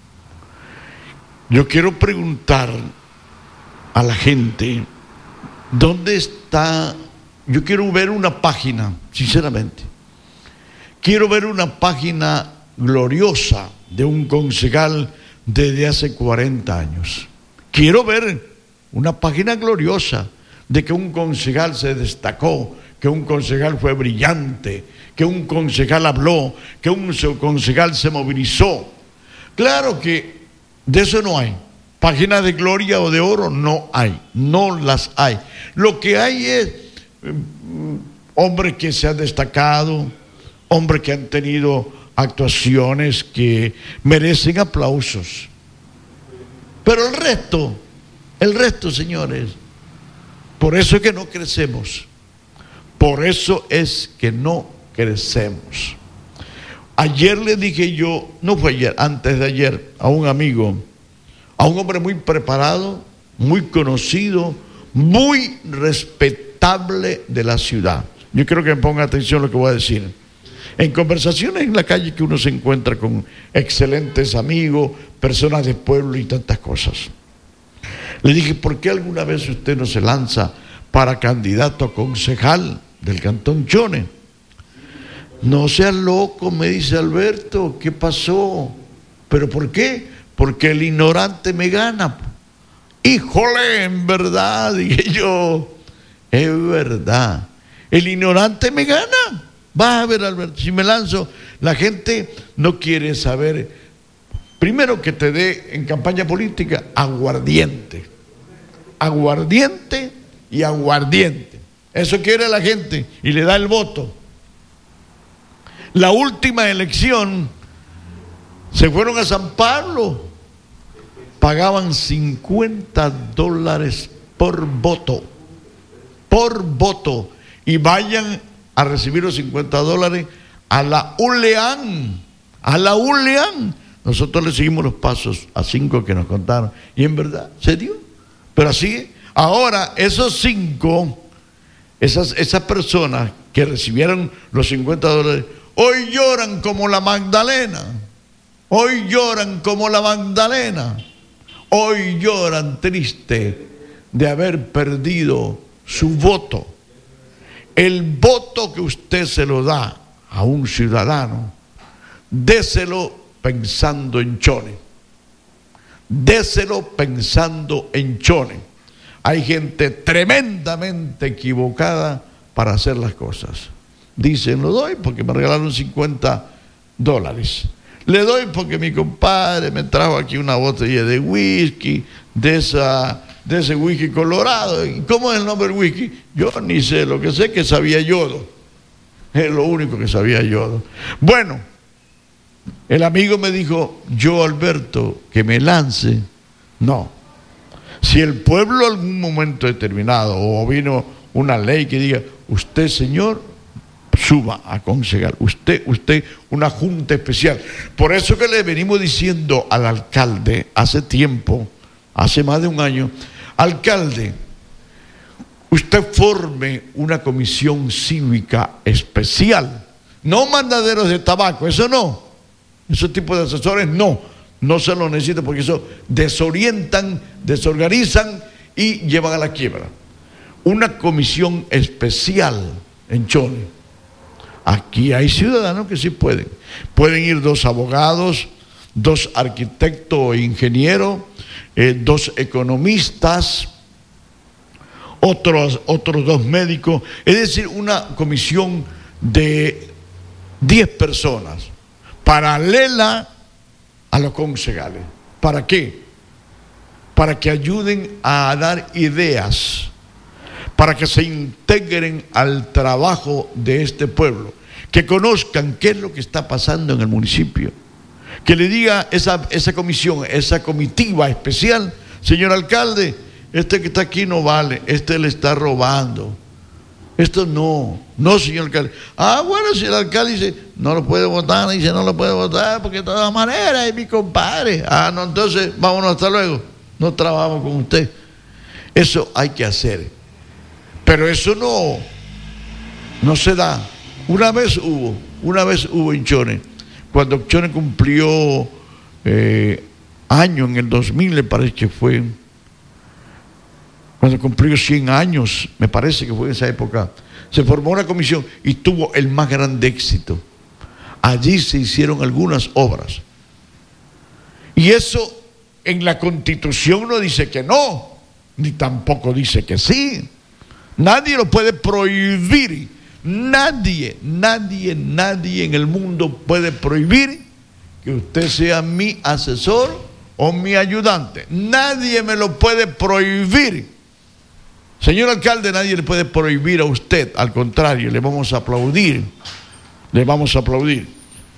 Yo quiero preguntar a la gente, ¿dónde está? Yo quiero ver una página, sinceramente. Quiero ver una página gloriosa de un concejal desde hace cuarenta años. Quiero ver una página gloriosa de que un concejal se destacó, que un concejal fue brillante, que un concejal habló, que un concejal se movilizó. Claro que de eso no hay. Páginas de gloria o de oro no hay, no las hay. Lo que hay es eh, hombres que se han destacado, hombres que han tenido actuaciones que merecen aplausos. Pero el resto, el resto, señores, por eso es que no crecemos. Por eso es que no crecemos. Ayer le dije yo, no fue ayer, antes de ayer, a un amigo, a un hombre muy preparado, muy conocido, muy respetable de la ciudad. Yo quiero que me ponga atención a lo que voy a decir. En conversaciones en la calle que uno se encuentra con excelentes amigos, personas de pueblo y tantas cosas. Le dije, ¿por qué alguna vez usted no se lanza para candidato a concejal del Cantón Chone? No seas loco, me dice Alberto, ¿qué pasó? ¿Pero por qué? Porque el ignorante me gana. Híjole, en verdad, dije yo, es verdad, el ignorante me gana. Vas a ver, Alberto, si me lanzo, la gente no quiere saber, primero que te dé en campaña política aguardiente, aguardiente y aguardiente. Eso quiere la gente y le da el voto. La última elección se fueron a San Pablo, pagaban cincuenta dólares por voto, por voto, y vayan a recibir los cincuenta dólares a la U L E A N, a la U L E A N. Nosotros le seguimos los pasos a cinco que nos contaron, y en verdad se dio. Pero así, ahora esos cinco, esas, esas personas que recibieron los cincuenta dólares, hoy lloran como la Magdalena, hoy lloran como la Magdalena, hoy lloran triste de haber perdido su voto. El voto que usted se lo da a un ciudadano, déselo pensando en Chone, déselo pensando en Chone. Hay gente tremendamente equivocada para hacer las cosas. Dicen, lo doy porque me regalaron cincuenta dólares. Le doy porque mi compadre me trajo aquí una botella de whisky, de esa, de ese whisky colorado. ¿Y cómo es el nombre del whisky? Yo ni sé, lo que sé es que sabía yodo. Es lo único que sabía yodo. Bueno, el amigo me dijo, yo, Alberto, que me lance. No. Si el pueblo en algún momento determinado, o vino una ley que diga, usted, señor, suba a concejal, usted, usted, una junta especial. Por eso que le venimos diciendo al alcalde hace tiempo, hace más de un año, alcalde, usted forme una comisión cívica especial. No mandaderos de tabaco, eso no. Esos tipos de asesores no. No se lo necesita porque eso desorientan, desorganizan y llevan a la quiebra. Una comisión especial en Chone. Aquí hay ciudadanos que sí pueden. Pueden ir dos abogados, dos arquitectos e ingenieros, eh, dos economistas, otros, otros dos médicos. Es decir, una comisión de diez personas, paralela a los concejales. ¿Para qué? Para que ayuden a dar ideas, para que se integren al trabajo de este pueblo, que conozcan qué es lo que está pasando en el municipio, que le diga esa, esa comisión, esa comitiva especial: señor alcalde, este que está aquí no vale, este le está robando, esto no, no señor alcalde. Ah, bueno, si el alcalde dice no lo puede votar, dice no lo puede votar porque de todas maneras es mi compadre. Ah, no, entonces vámonos, hasta luego, no trabajamos con usted. Eso hay que hacer. Pero eso no, no se da. Una vez hubo, una vez hubo en Chone, cuando Chone cumplió eh, año en el dos mil, me parece que fue, cuando cumplió cien años, me parece que fue en esa época, se formó una comisión y tuvo el más grande éxito. Allí se hicieron algunas obras. Y eso en la Constitución no dice que no, ni tampoco dice que sí. Nadie lo puede prohibir. Nadie, nadie, nadie en el mundo puede prohibir que usted sea mi asesor o mi ayudante. Nadie me lo puede prohibir. Señor alcalde, nadie le puede prohibir a usted. Al contrario, le vamos a aplaudir. Le vamos a aplaudir.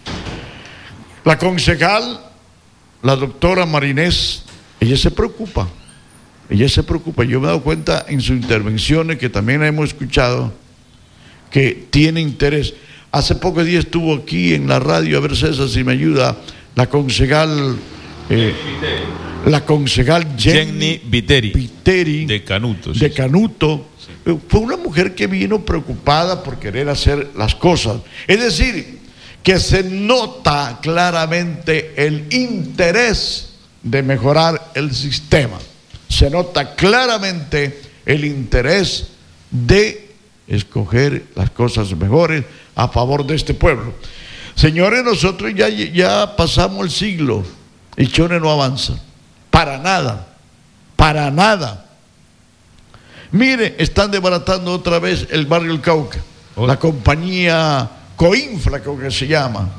La concejal, la doctora Marinés, ella se preocupa. Ella se preocupa. Yo me he dado cuenta en sus intervenciones, que también hemos escuchado, que tiene interés. Hace pocos días estuvo aquí en la radio, a ver César si me ayuda, la concejal eh, la concejal Jenny, Jenny Viteri, Viteri de Canuto. De Canuto. Sí. Fue una mujer que vino preocupada por querer hacer las cosas. Es decir, que se nota claramente el interés de mejorar el sistema. Se nota claramente el interés de escoger las cosas mejores a favor de este pueblo. Señores, nosotros ya, ya pasamos el siglo y Chone no avanza. Para nada. Para nada. Mire, están desbaratando otra vez el barrio El Cauca. Oh. La compañía Coinfra, creo que se llama.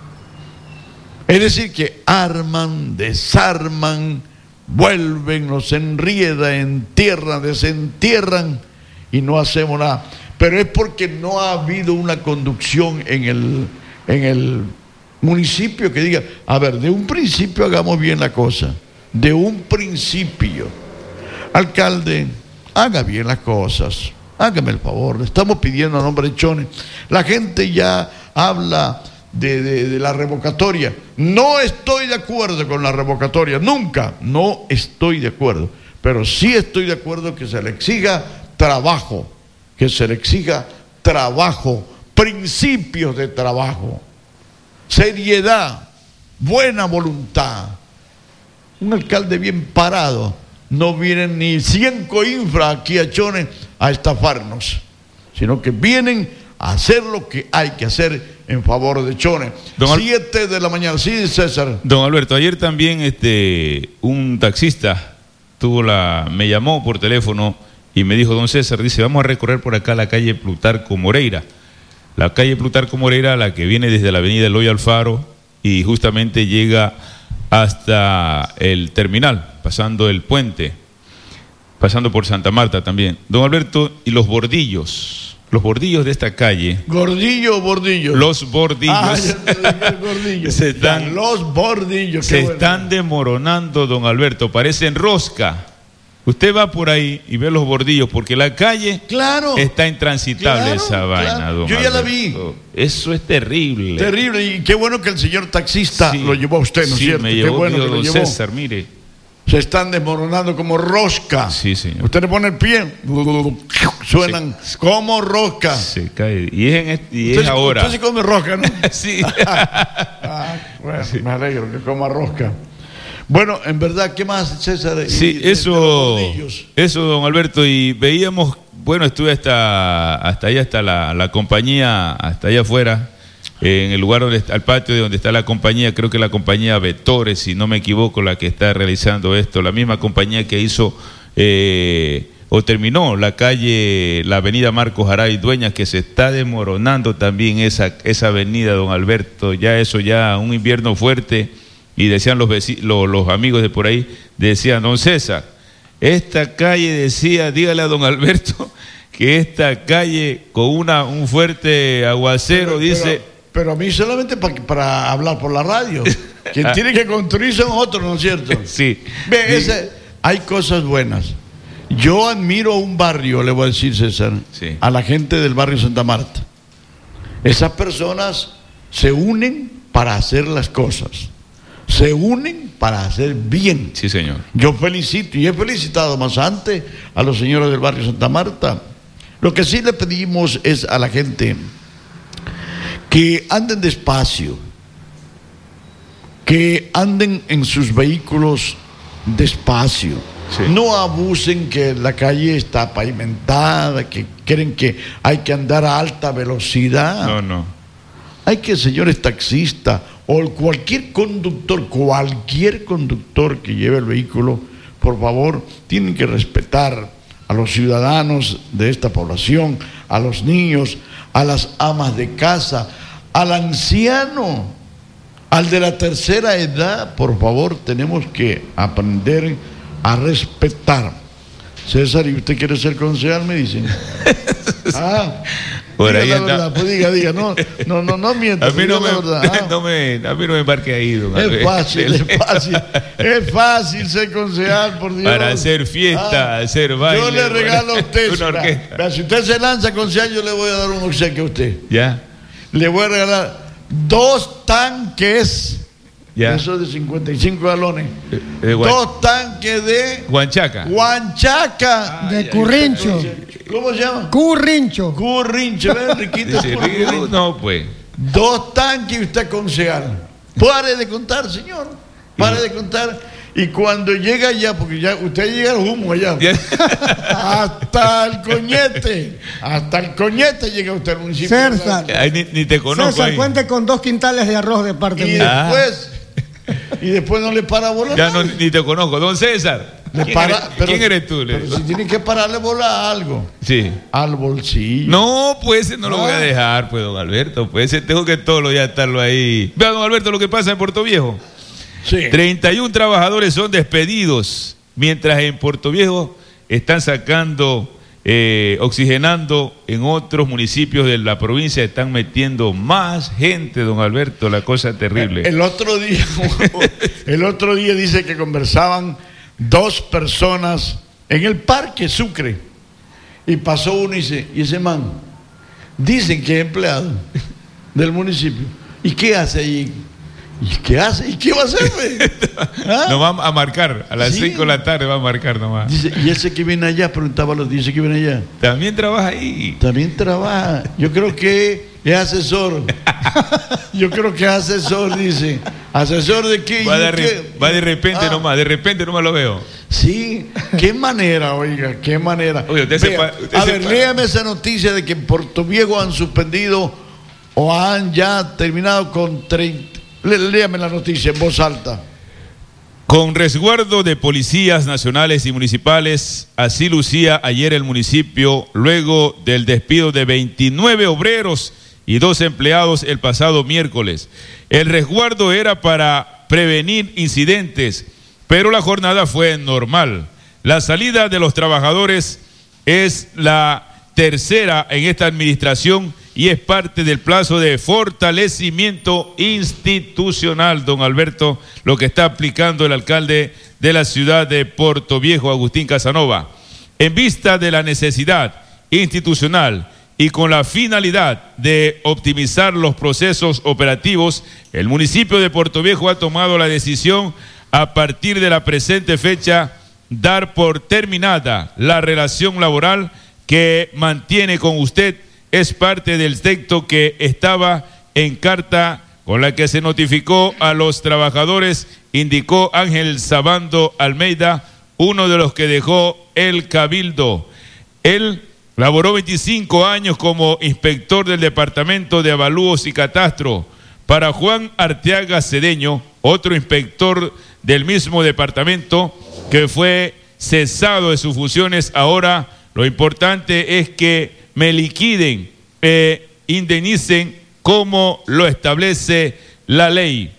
Es decir, que arman, desarman, vuelven, nos enriedan, entierran, desentierran y no hacemos nada. Pero es porque no ha habido una conducción en el, en el municipio que diga, a ver, de un principio hagamos bien la cosa. De un principio. Alcalde, haga bien las cosas. Hágame el favor. Le estamos pidiendo a nombre de Chone. La gente ya habla de, de, de la revocatoria. No estoy de acuerdo con la revocatoria. Nunca. No estoy de acuerdo. Pero sí estoy de acuerdo que se le exija trabajo. Que se le exija trabajo. Principios de trabajo. Seriedad. Buena voluntad. Un alcalde bien parado. No vienen ni cien coinfra aquí a Chone a estafarnos, sino que vienen a hacer lo que hay que hacer en favor de Chone. Don Siete de la mañana. Sí, César. Don Alberto, ayer también este un taxista tuvo la, me llamó por teléfono y me dijo, don César, dice, vamos a recorrer por acá la calle Plutarco Moreira. La calle Plutarco Moreira, la que viene desde la avenida Eloy Alfaro y justamente llega hasta el terminal, pasando el puente, pasando por Santa Marta también. Don Alberto, y los bordillos, los bordillos de esta calle. ¿Gordillo o bordillo? Los bordillos. Ah, ya gordillo. se están, ya, los bordillos. Se bueno. están desmoronando, don Alberto, parecen rosca. Usted va por ahí y ve los bordillos, porque la calle claro, está intransitable, claro, esa vaina, claro. don Yo ya Alberto. la vi. Eso es terrible. Terrible, y qué bueno que el señor taxista sí, lo llevó a usted, ¿no es sí, cierto? me llevó, qué bueno mío, que lo don llevó. César, mire. se están desmoronando como rosca. Sí, señor. Usted le pone el pie, suenan sí. como rosca. Se cae. Y es, en este, y es usted, ahora. Usted sí come rosca, ¿no? Sí. ah, bueno, sí. Me alegro que coma rosca. Bueno, en verdad, ¿qué más, César? Sí, y, eso, de eso, don Alberto, y veíamos, bueno, estuve hasta, hasta allá, hasta la, la compañía, hasta allá afuera, en el lugar donde está, al patio de donde está la compañía, creo que la compañía Vetores, si no me equivoco, la que está realizando esto, la misma compañía que hizo eh, o terminó la calle, la avenida Marcos Jaray Dueñas, que se está desmoronando también esa, esa avenida, don Alberto, ya eso, ya un invierno fuerte. Y decían los, vecinos, los, los amigos de por ahí, decían, don César, esta calle decía, dígale a don Alberto, que esta calle con una un fuerte aguacero, pero, dice... Pero, pero a mí solamente para, para hablar por la radio. Quien tiene que construir son otros, ¿no es cierto? Sí. Ve, sí. Ese, hay cosas buenas. Yo admiro un barrio, le voy a decir, César, sí. a la gente del barrio Santa Marta. Esas personas se unen para hacer las cosas. Se unen para hacer bien. Sí, señor. Yo felicito y he felicitado más antes a los señores del barrio Santa Marta. Lo que sí le pedimos es a la gente que anden despacio, que anden en sus vehículos despacio. Sí. No abusen que la calle está pavimentada, que creen que hay que andar a alta velocidad. No, no. Hay que, señores taxistas, o cualquier conductor, cualquier conductor que lleve el vehículo, por favor, tienen que respetar a los ciudadanos de esta población, a los niños, a las amas de casa, al anciano, al de la tercera edad. Por favor, tenemos que aprender a respetar. César, ¿y usted quiere ser concejal? Me dicen. Ah, por diga ahí la anda. verdad, pues diga, diga, no, no, no, no mienta. A mí no me, ah. no me, a mí no me embarque ahí, don Es Alberto. fácil, es fácil, es fácil ser concejal, por Dios. Para hacer fiesta, Ah, hacer baile. Yo le regalo a usted, una vea, orquesta. vea, si usted se lanza concejal, yo le voy a dar un obsequio a usted. Ya, Le voy a regalar dos tanques, ya. esos de cincuenta y cinco galones, Eh, eh, Guan- dos tanques de Huanchaca. Huanchaca. De Currincho. ¿Cómo se llama? Currincho. Currincho, ¿ven, Riquito? Dice, Currincho. no, pues. Dos tanques y usted concejal. Pare de contar, señor. Pare de contar. Y cuando llega allá, porque ya usted llega al humo allá. Hasta el coñete. Hasta el coñete llega usted al municipio. César. Ay, ni, ni te conozco. César, ahí. cuente con dos quintales de arroz de parte Y mía. después, y después no le para a volar. Ya no, ni te conozco. Don César. Le ¿Quién, para- eres, pero- quién eres tú? Le Pero digo. si tiene que pararle bola a algo. Sí. Al bolsillo. No, pues ese no lo Ah. voy a dejar, pues, don Alberto. Pues ese tengo que todos los días estarlo ahí. Vea, don Alberto, lo que pasa en Puerto Viejo. Sí. treinta y uno trabajadores son despedidos, mientras en Puerto Viejo están sacando, eh, oxigenando en otros municipios de la provincia, están metiendo más gente, don Alberto, la cosa terrible. El otro día, el otro día dice que conversaban dos personas en el parque Sucre y pasó uno y dice, y ese man, dicen que es empleado del municipio. ¿Y qué hace allí? ¿Y qué hace? ¿Y qué va a hacer? ¿Ah? Nos va a marcar, a las Sí. cinco de la tarde va a marcar nomás. Dice, y ese que viene allá, preguntaba a los, dice que viene allá. También trabaja ahí. También trabaja. Yo creo que es asesor. Yo creo que es asesor, dice. ¿Asesor de qué? Va ¿Y de, re- qué? va de repente Ah. nomás, de repente nomás lo veo. Sí, qué manera, oiga, qué manera. Oye, usted Vea, sepa- usted a ver, sepa- léame esa noticia de que en Puerto Viejo han suspendido o han ya terminado con treinta. Lé- Léame la noticia en voz alta. Con resguardo de policías nacionales y municipales, así lucía ayer el municipio luego del despido de veintinueve obreros y dos empleados el pasado miércoles. El resguardo era para prevenir incidentes, pero la jornada fue normal. La salida de los trabajadores es la tercera en esta administración y es parte del plazo de fortalecimiento institucional, don Alberto, lo que está aplicando el alcalde de la ciudad de Puerto Viejo, Agustín Casanova. En vista de la necesidad institucional y con la finalidad de optimizar los procesos operativos, el municipio de Puerto Viejo ha tomado la decisión a partir de la presente fecha, dar por terminada la relación laboral que mantiene con usted. Es parte del texto que estaba en carta con la que se notificó a los trabajadores, indicó Ángel Sabando Almeida, uno de los que dejó el Cabildo. Él laboró veinticinco años como inspector del Departamento de Avalúos y Catastro. Para Juan Arteaga Cedeño, otro inspector del mismo departamento que fue cesado de sus funciones, ahora lo importante es que me liquiden, e indemnicen como lo establece la ley.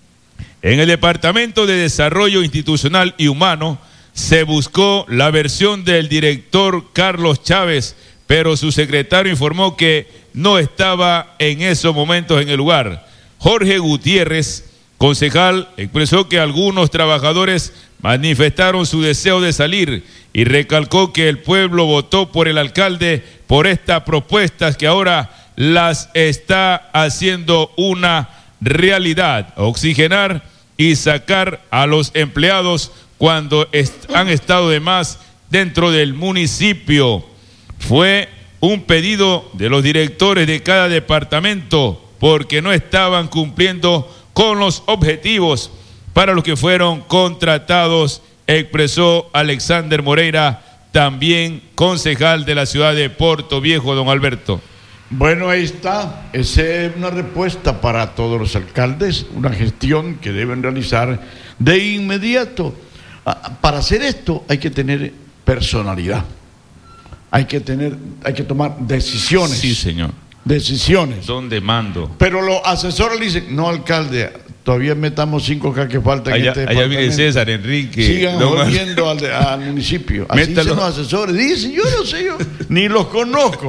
En el Departamento de Desarrollo Institucional y Humano se buscó la versión del director Carlos Chávez, pero su secretario informó que no estaba en esos momentos en el lugar. Jorge Gutiérrez, concejal, expresó que algunos trabajadores manifestaron su deseo de salir y recalcó que el pueblo votó por el alcalde por estas propuestas que ahora las está haciendo una realidad: oxigenar y sacar a los empleados cuando est- han estado de más dentro del municipio. Fue un pedido de los directores de cada departamento porque no estaban cumpliendo con los objetivos para los que fueron contratados, expresó Alexander Moreira, también concejal de la ciudad de Puerto Viejo, don Alberto. Bueno, ahí está. Esa es una respuesta para todos los alcaldes, una gestión que deben realizar de inmediato. Para hacer esto hay que tener personalidad, hay que tener, hay que tomar decisiones. Sí, señor. Decisiones. Son de mando. Pero los asesores le dicen: no, alcalde, todavía metamos cinco K que faltan en allá, este allá departamento. viene César Enrique. Sigan no volviendo al, al municipio. Así Métalo. dicen los asesores. Dicen, yo no sé, yo ni los conozco.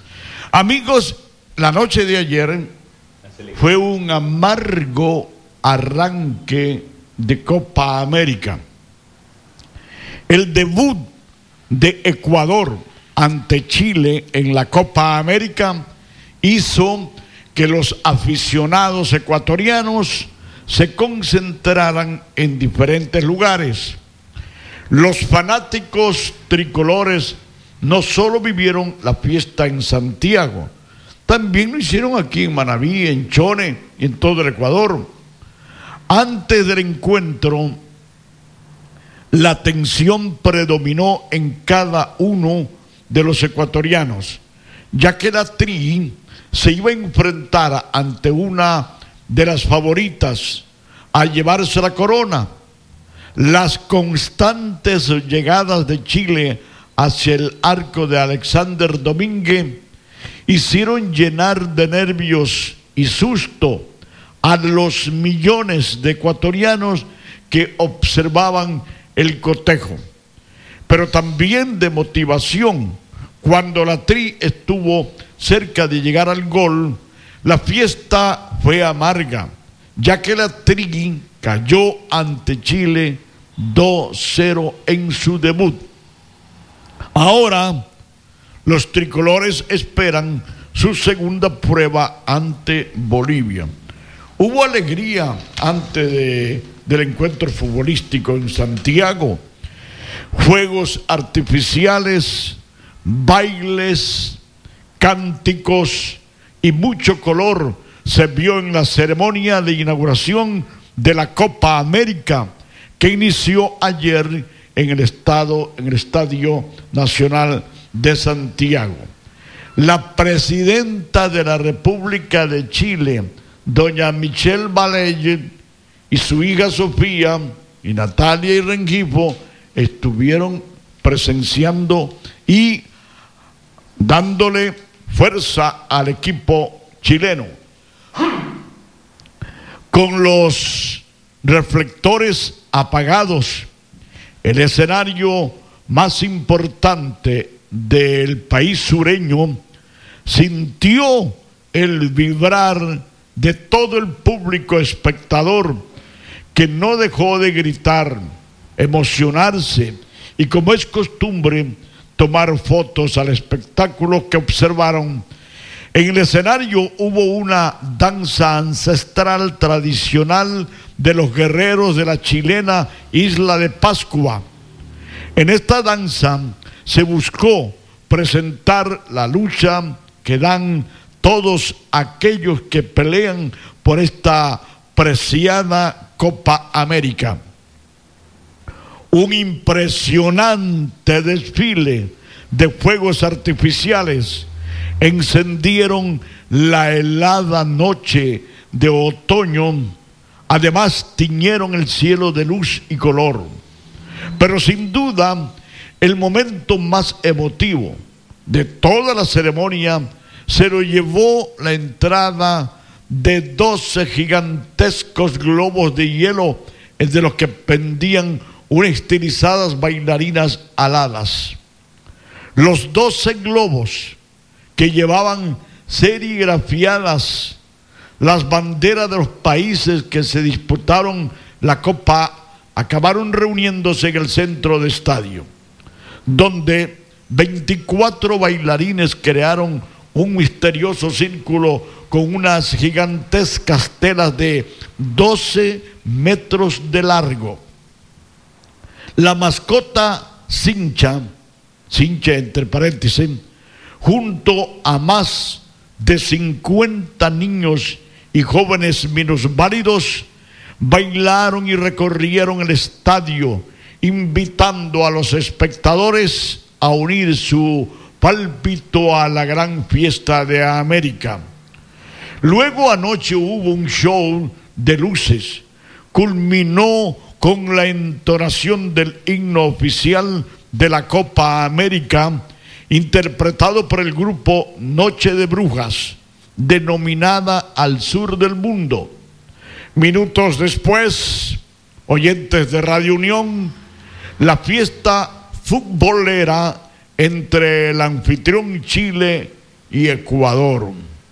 Amigos, la noche de ayer fue un amargo arranque de Copa América. El debut de Ecuador ante Chile en la Copa América hizo que los aficionados ecuatorianos se concentraran en diferentes lugares. Los fanáticos tricolores no solo vivieron la fiesta en Santiago, también lo hicieron aquí en Manabí, en Chone y en todo el Ecuador. Antes del encuentro, la tensión predominó en cada uno de los ecuatorianos, ya que la Tri se iba a enfrentar ante una de las favoritas a llevarse la corona. Las constantes llegadas de Chile hacia el arco de Alexander Domínguez hicieron llenar de nervios y susto a los millones de ecuatorianos que observaban el cotejo, pero también de motivación. Cuando la Tri estuvo cerca de llegar al gol, la fiesta fue amarga, ya que la Tri cayó ante Chile dos cero en su debut. Ahora, los tricolores esperan su segunda prueba ante Bolivia. Hubo alegría antes de, del encuentro futbolístico en Santiago. Fuegos artificiales, bailes, cánticos y mucho color se vio en la ceremonia de inauguración de la Copa América, que inició ayer en el estado, en el Estadio Nacional de Santiago. La presidenta de la República de Chile, doña Michelle Bachelet, y su hija Sofía y Natalia y Rengifo estuvieron presenciando y dándole fuerza al equipo chileno. Con los reflectores apagados, el escenario más importante del país sureño sintió el vibrar de todo el público espectador, que no dejó de gritar, emocionarse y, como es costumbre, tomar fotos al espectáculo que observaron. En el escenario hubo una danza ancestral tradicional de los guerreros de la chilena isla de Pascua. En esta danza se buscó presentar la lucha que dan todos aquellos que pelean por esta preciada Copa América. Un impresionante desfile de fuegos artificiales encendieron la helada noche de otoño. Además, tiñeron el cielo de luz y color. Pero sin duda, el momento más emotivo de toda la ceremonia se lo llevó la entrada de doce gigantescos globos de hielo, de los que pendían unas estilizadas bailarinas aladas. Los doce globos que llevaban serigrafiadas las banderas de los países que se disputaron la Copa acabaron reuniéndose en el centro del estadio, donde veinticuatro bailarines crearon un misterioso círculo con unas gigantescas telas de doce metros de largo. La mascota Cincha, Cincha entre paréntesis, junto a más de cincuenta niños y jóvenes minusválidos, bailaron y recorrieron el estadio, invitando a los espectadores a unir su pálpito a la gran fiesta de América. Luego anoche hubo un show de luces. Culminó con la entonación del himno oficial de la Copa América, interpretado por el grupo Noche de Brujas, denominada Al Sur del Mundo. Minutos después, oyentes de Radio Unión, la fiesta futbolera entre el anfitrión Chile y Ecuador.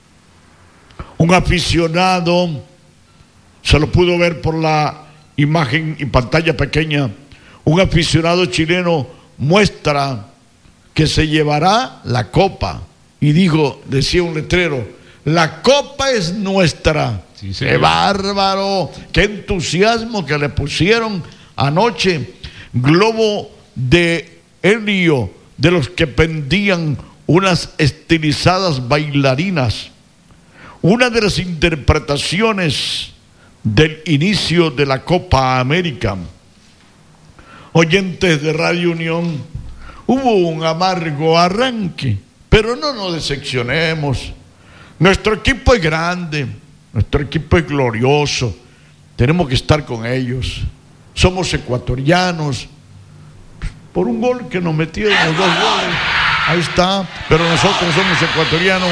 Un aficionado, se lo pudo ver por la imagen y pantalla pequeña, un aficionado chileno muestra que se llevará la copa y dijo, decía un letrero, la copa es nuestra. Sí, ¡qué bárbaro! ¡Qué entusiasmo que le pusieron anoche! Globo de helio de los que pendían unas estilizadas bailarinas. Una de las interpretaciones del inicio de la Copa América. Oyentes de Radio Unión, hubo un amargo arranque, pero no nos decepcionemos. Nuestro equipo es grande, nuestro equipo es glorioso, tenemos que estar con ellos. Somos ecuatorianos, por un gol que nos metieron, los dos goles, ahí está, pero nosotros somos ecuatorianos.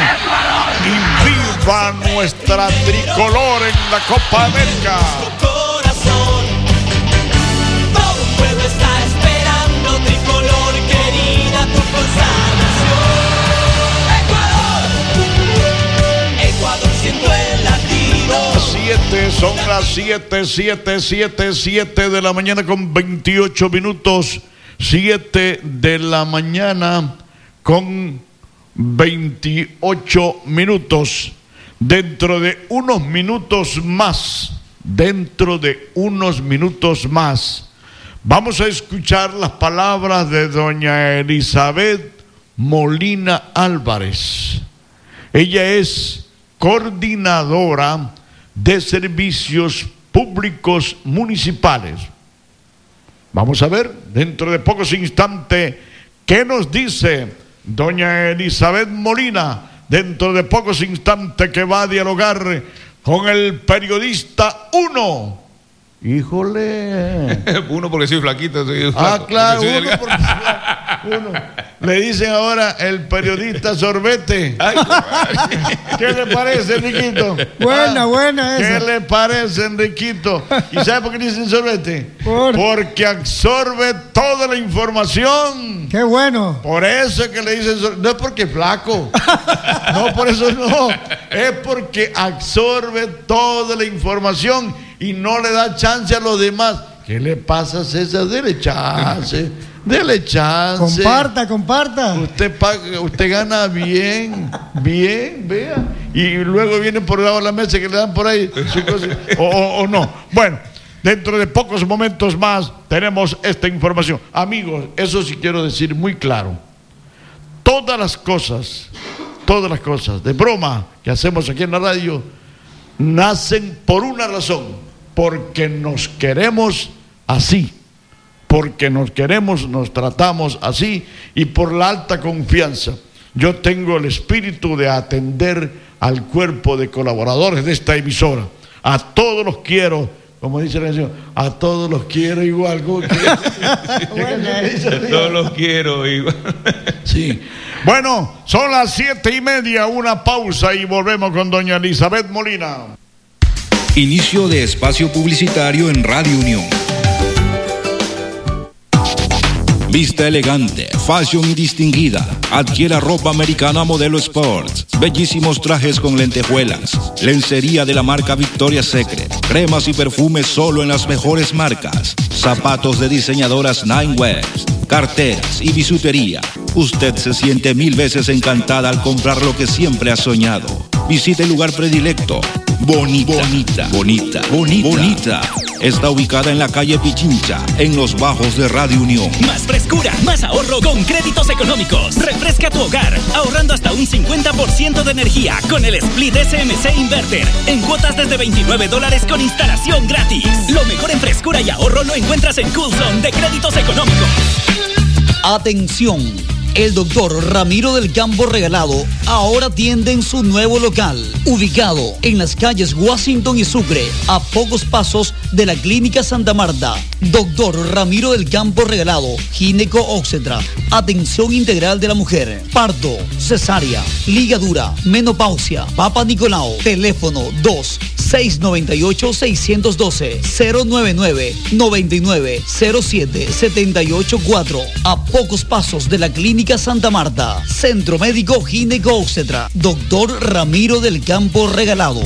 Y viva nuestra tricolor en la Copa América. Corazón, todo un pueblo está esperando, tricolor querida, tu consagración. Ecuador, Ecuador siento el latido. Siete, son las siete, siete, siete, siete de la mañana con veintiocho minutos. Siete de la mañana con veintiocho minutos. Dentro de unos minutos más, dentro de unos minutos más, vamos a escuchar las palabras de doña Elizabeth Molina Álvarez. Ella es coordinadora de servicios públicos municipales. Vamos a ver dentro de pocos instantes qué nos dice doña Elizabeth Molina, dentro de pocos instantes, que va a dialogar con el periodista uno. Híjole. Uno porque soy flaquito. Soy flaco, ah, claro, porque uno porque uno. Le dicen ahora el periodista Sorbete. ¿Qué le parece, Enriquito? Buena, ah, buena esa. ¿Qué le parece, Enriquito? ¿Y sabe por qué dicen Sorbete? Por... Porque absorbe toda la información. ¡Qué bueno! Por eso es que le dicen Sorbete. No es porque es flaco. No, por eso no. Es porque absorbe toda la información y no le da chance a los demás. ¿Qué le pasa a César? Dele chance. Dele chance. Comparta, comparta. Usted paga, usted gana bien, bien, vea. y luego vienen por debajo de la mesa que le dan por ahí, o, o, o no. Bueno, dentro de pocos momentos más tenemos esta información. Amigos, eso sí quiero decir muy claro. Todas las cosas, todas las cosas de broma que hacemos aquí en la radio nacen por una razón, porque nos queremos así, porque nos queremos, nos tratamos así y por la alta confianza. Yo tengo el espíritu de atender al cuerpo de colaboradores de esta emisora. A todos los quiero, como dice la canción, a todos los quiero igual. A todos los quiero igual. Sí. Bueno, son las siete y media, una pausa y volvemos con doña Elizabeth Molina. Inicio de espacio publicitario en Radio Unión. Vista elegante, fashion y distinguida. Adquiera ropa americana modelo Sports. Bellísimos trajes con lentejuelas. Lencería de la marca Victoria's Secret. Cremas y perfumes solo en las mejores marcas. Zapatos de diseñadoras Nine West. Carteras y bisutería. Usted se siente mil veces encantada al comprar lo que siempre ha soñado. Visite el lugar predilecto. Bonita, bonita, bonita, bonita, bonita. Está ubicada en la calle Pichincha, en los bajos de Radio Unión. Más frescura, más ahorro con créditos económicos. Refresca tu hogar, ahorrando hasta un cincuenta por ciento de energía con el Split S M C Inverter. En cuotas desde veintinueve dólares con instalación gratis. Lo mejor en frescura y ahorro lo encuentras en Coulson de créditos económicos. Atención, el doctor Ramiro del Campo Regalado ahora atiende en su nuevo local, ubicado en las calles Washington y Sucre, a pocos pasos de la Clínica Santa Marta. Doctor Ramiro del Campo Regalado, gineco obstetra, atención integral de la mujer, parto, cesárea, ligadura, menopausia, Papa Nicolau. Teléfono dos seis nueve ocho seis uno dos cero nueve nueve nueve nueve cero siete siete ocho cuatro, a pocos pasos de la Clínica Santa Marta. Centro Médico Gineco Obstetra, doctor Ramiro del Campo Regalado.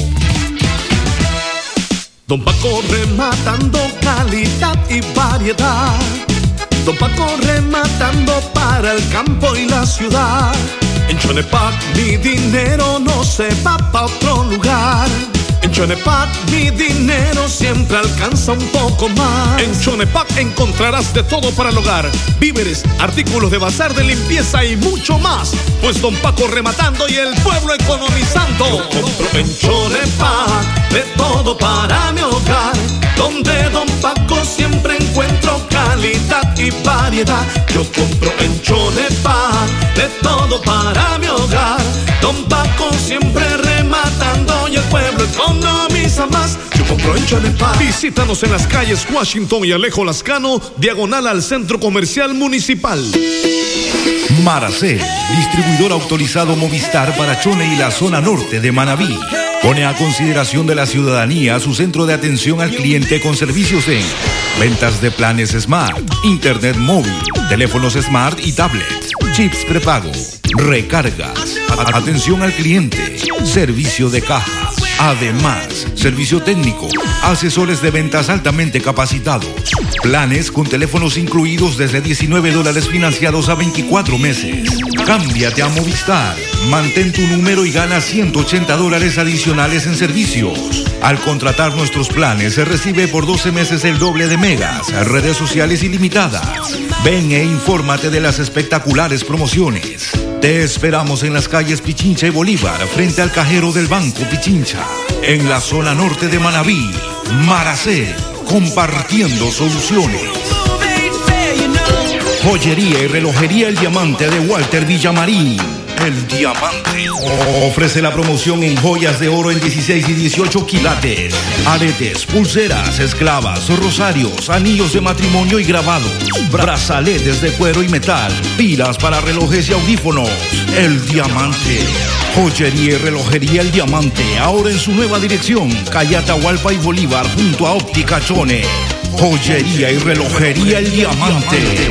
Don Paco rematando calidad y variedad. Don Paco rematando para el campo y la ciudad. En Chonepac mi dinero no se va pa' otro lugar. En Chonepac mi dinero siempre alcanza un poco más. En Chonepac encontrarás de todo para el hogar: víveres, artículos de bazar, de limpieza y mucho más. Pues Don Paco rematando y el pueblo economizando. Yo compro en Chonepac de todo para mi hogar, donde Don Paco siempre encuentro calidad y variedad. Yo compro en Chonepac de todo para mi hogar, Don Paco siempre rematando y el pueblo economiza más. Yo compro en Chonepac. Visítanos en las calles Washington y Alejo Lascano, diagonal al Centro Comercial Municipal. Maracel, distribuidor autorizado Movistar para Chone y la zona norte de Manabí. Pone a consideración de la ciudadanía su centro de atención al cliente con servicios en ventas de planes Smart, internet móvil, teléfonos Smart y tablets, chips prepago, recargas, atención al cliente, servicio de caja. Además, servicio técnico, asesores de ventas altamente capacitados, planes con teléfonos incluidos desde diecinueve dólares financiados a veinticuatro meses. Cámbiate a Movistar, mantén tu número y gana ciento ochenta dólares adicionales en servicios. Al contratar nuestros planes se recibe por doce meses el doble de megas, redes sociales ilimitadas. Ven e infórmate de las espectaculares promociones. Te esperamos en las calles Pichincha y Bolívar, frente al cajero del Banco Pichincha. En la zona norte de Manabí, Maracel, compartiendo soluciones. Joyería y relojería El Diamante de Walter Villamarín. El Diamante ofrece la promoción en joyas de oro en dieciséis y dieciocho quilates, aretes, pulseras, esclavas, rosarios, anillos de matrimonio y grabados, brazaletes de cuero y metal, pilas para relojes y audífonos. El Diamante. Joyería y relojería El Diamante, ahora en su nueva dirección, calle Atahualpa y Bolívar, junto a Óptica Chone. Joyería y relojería El Diamante.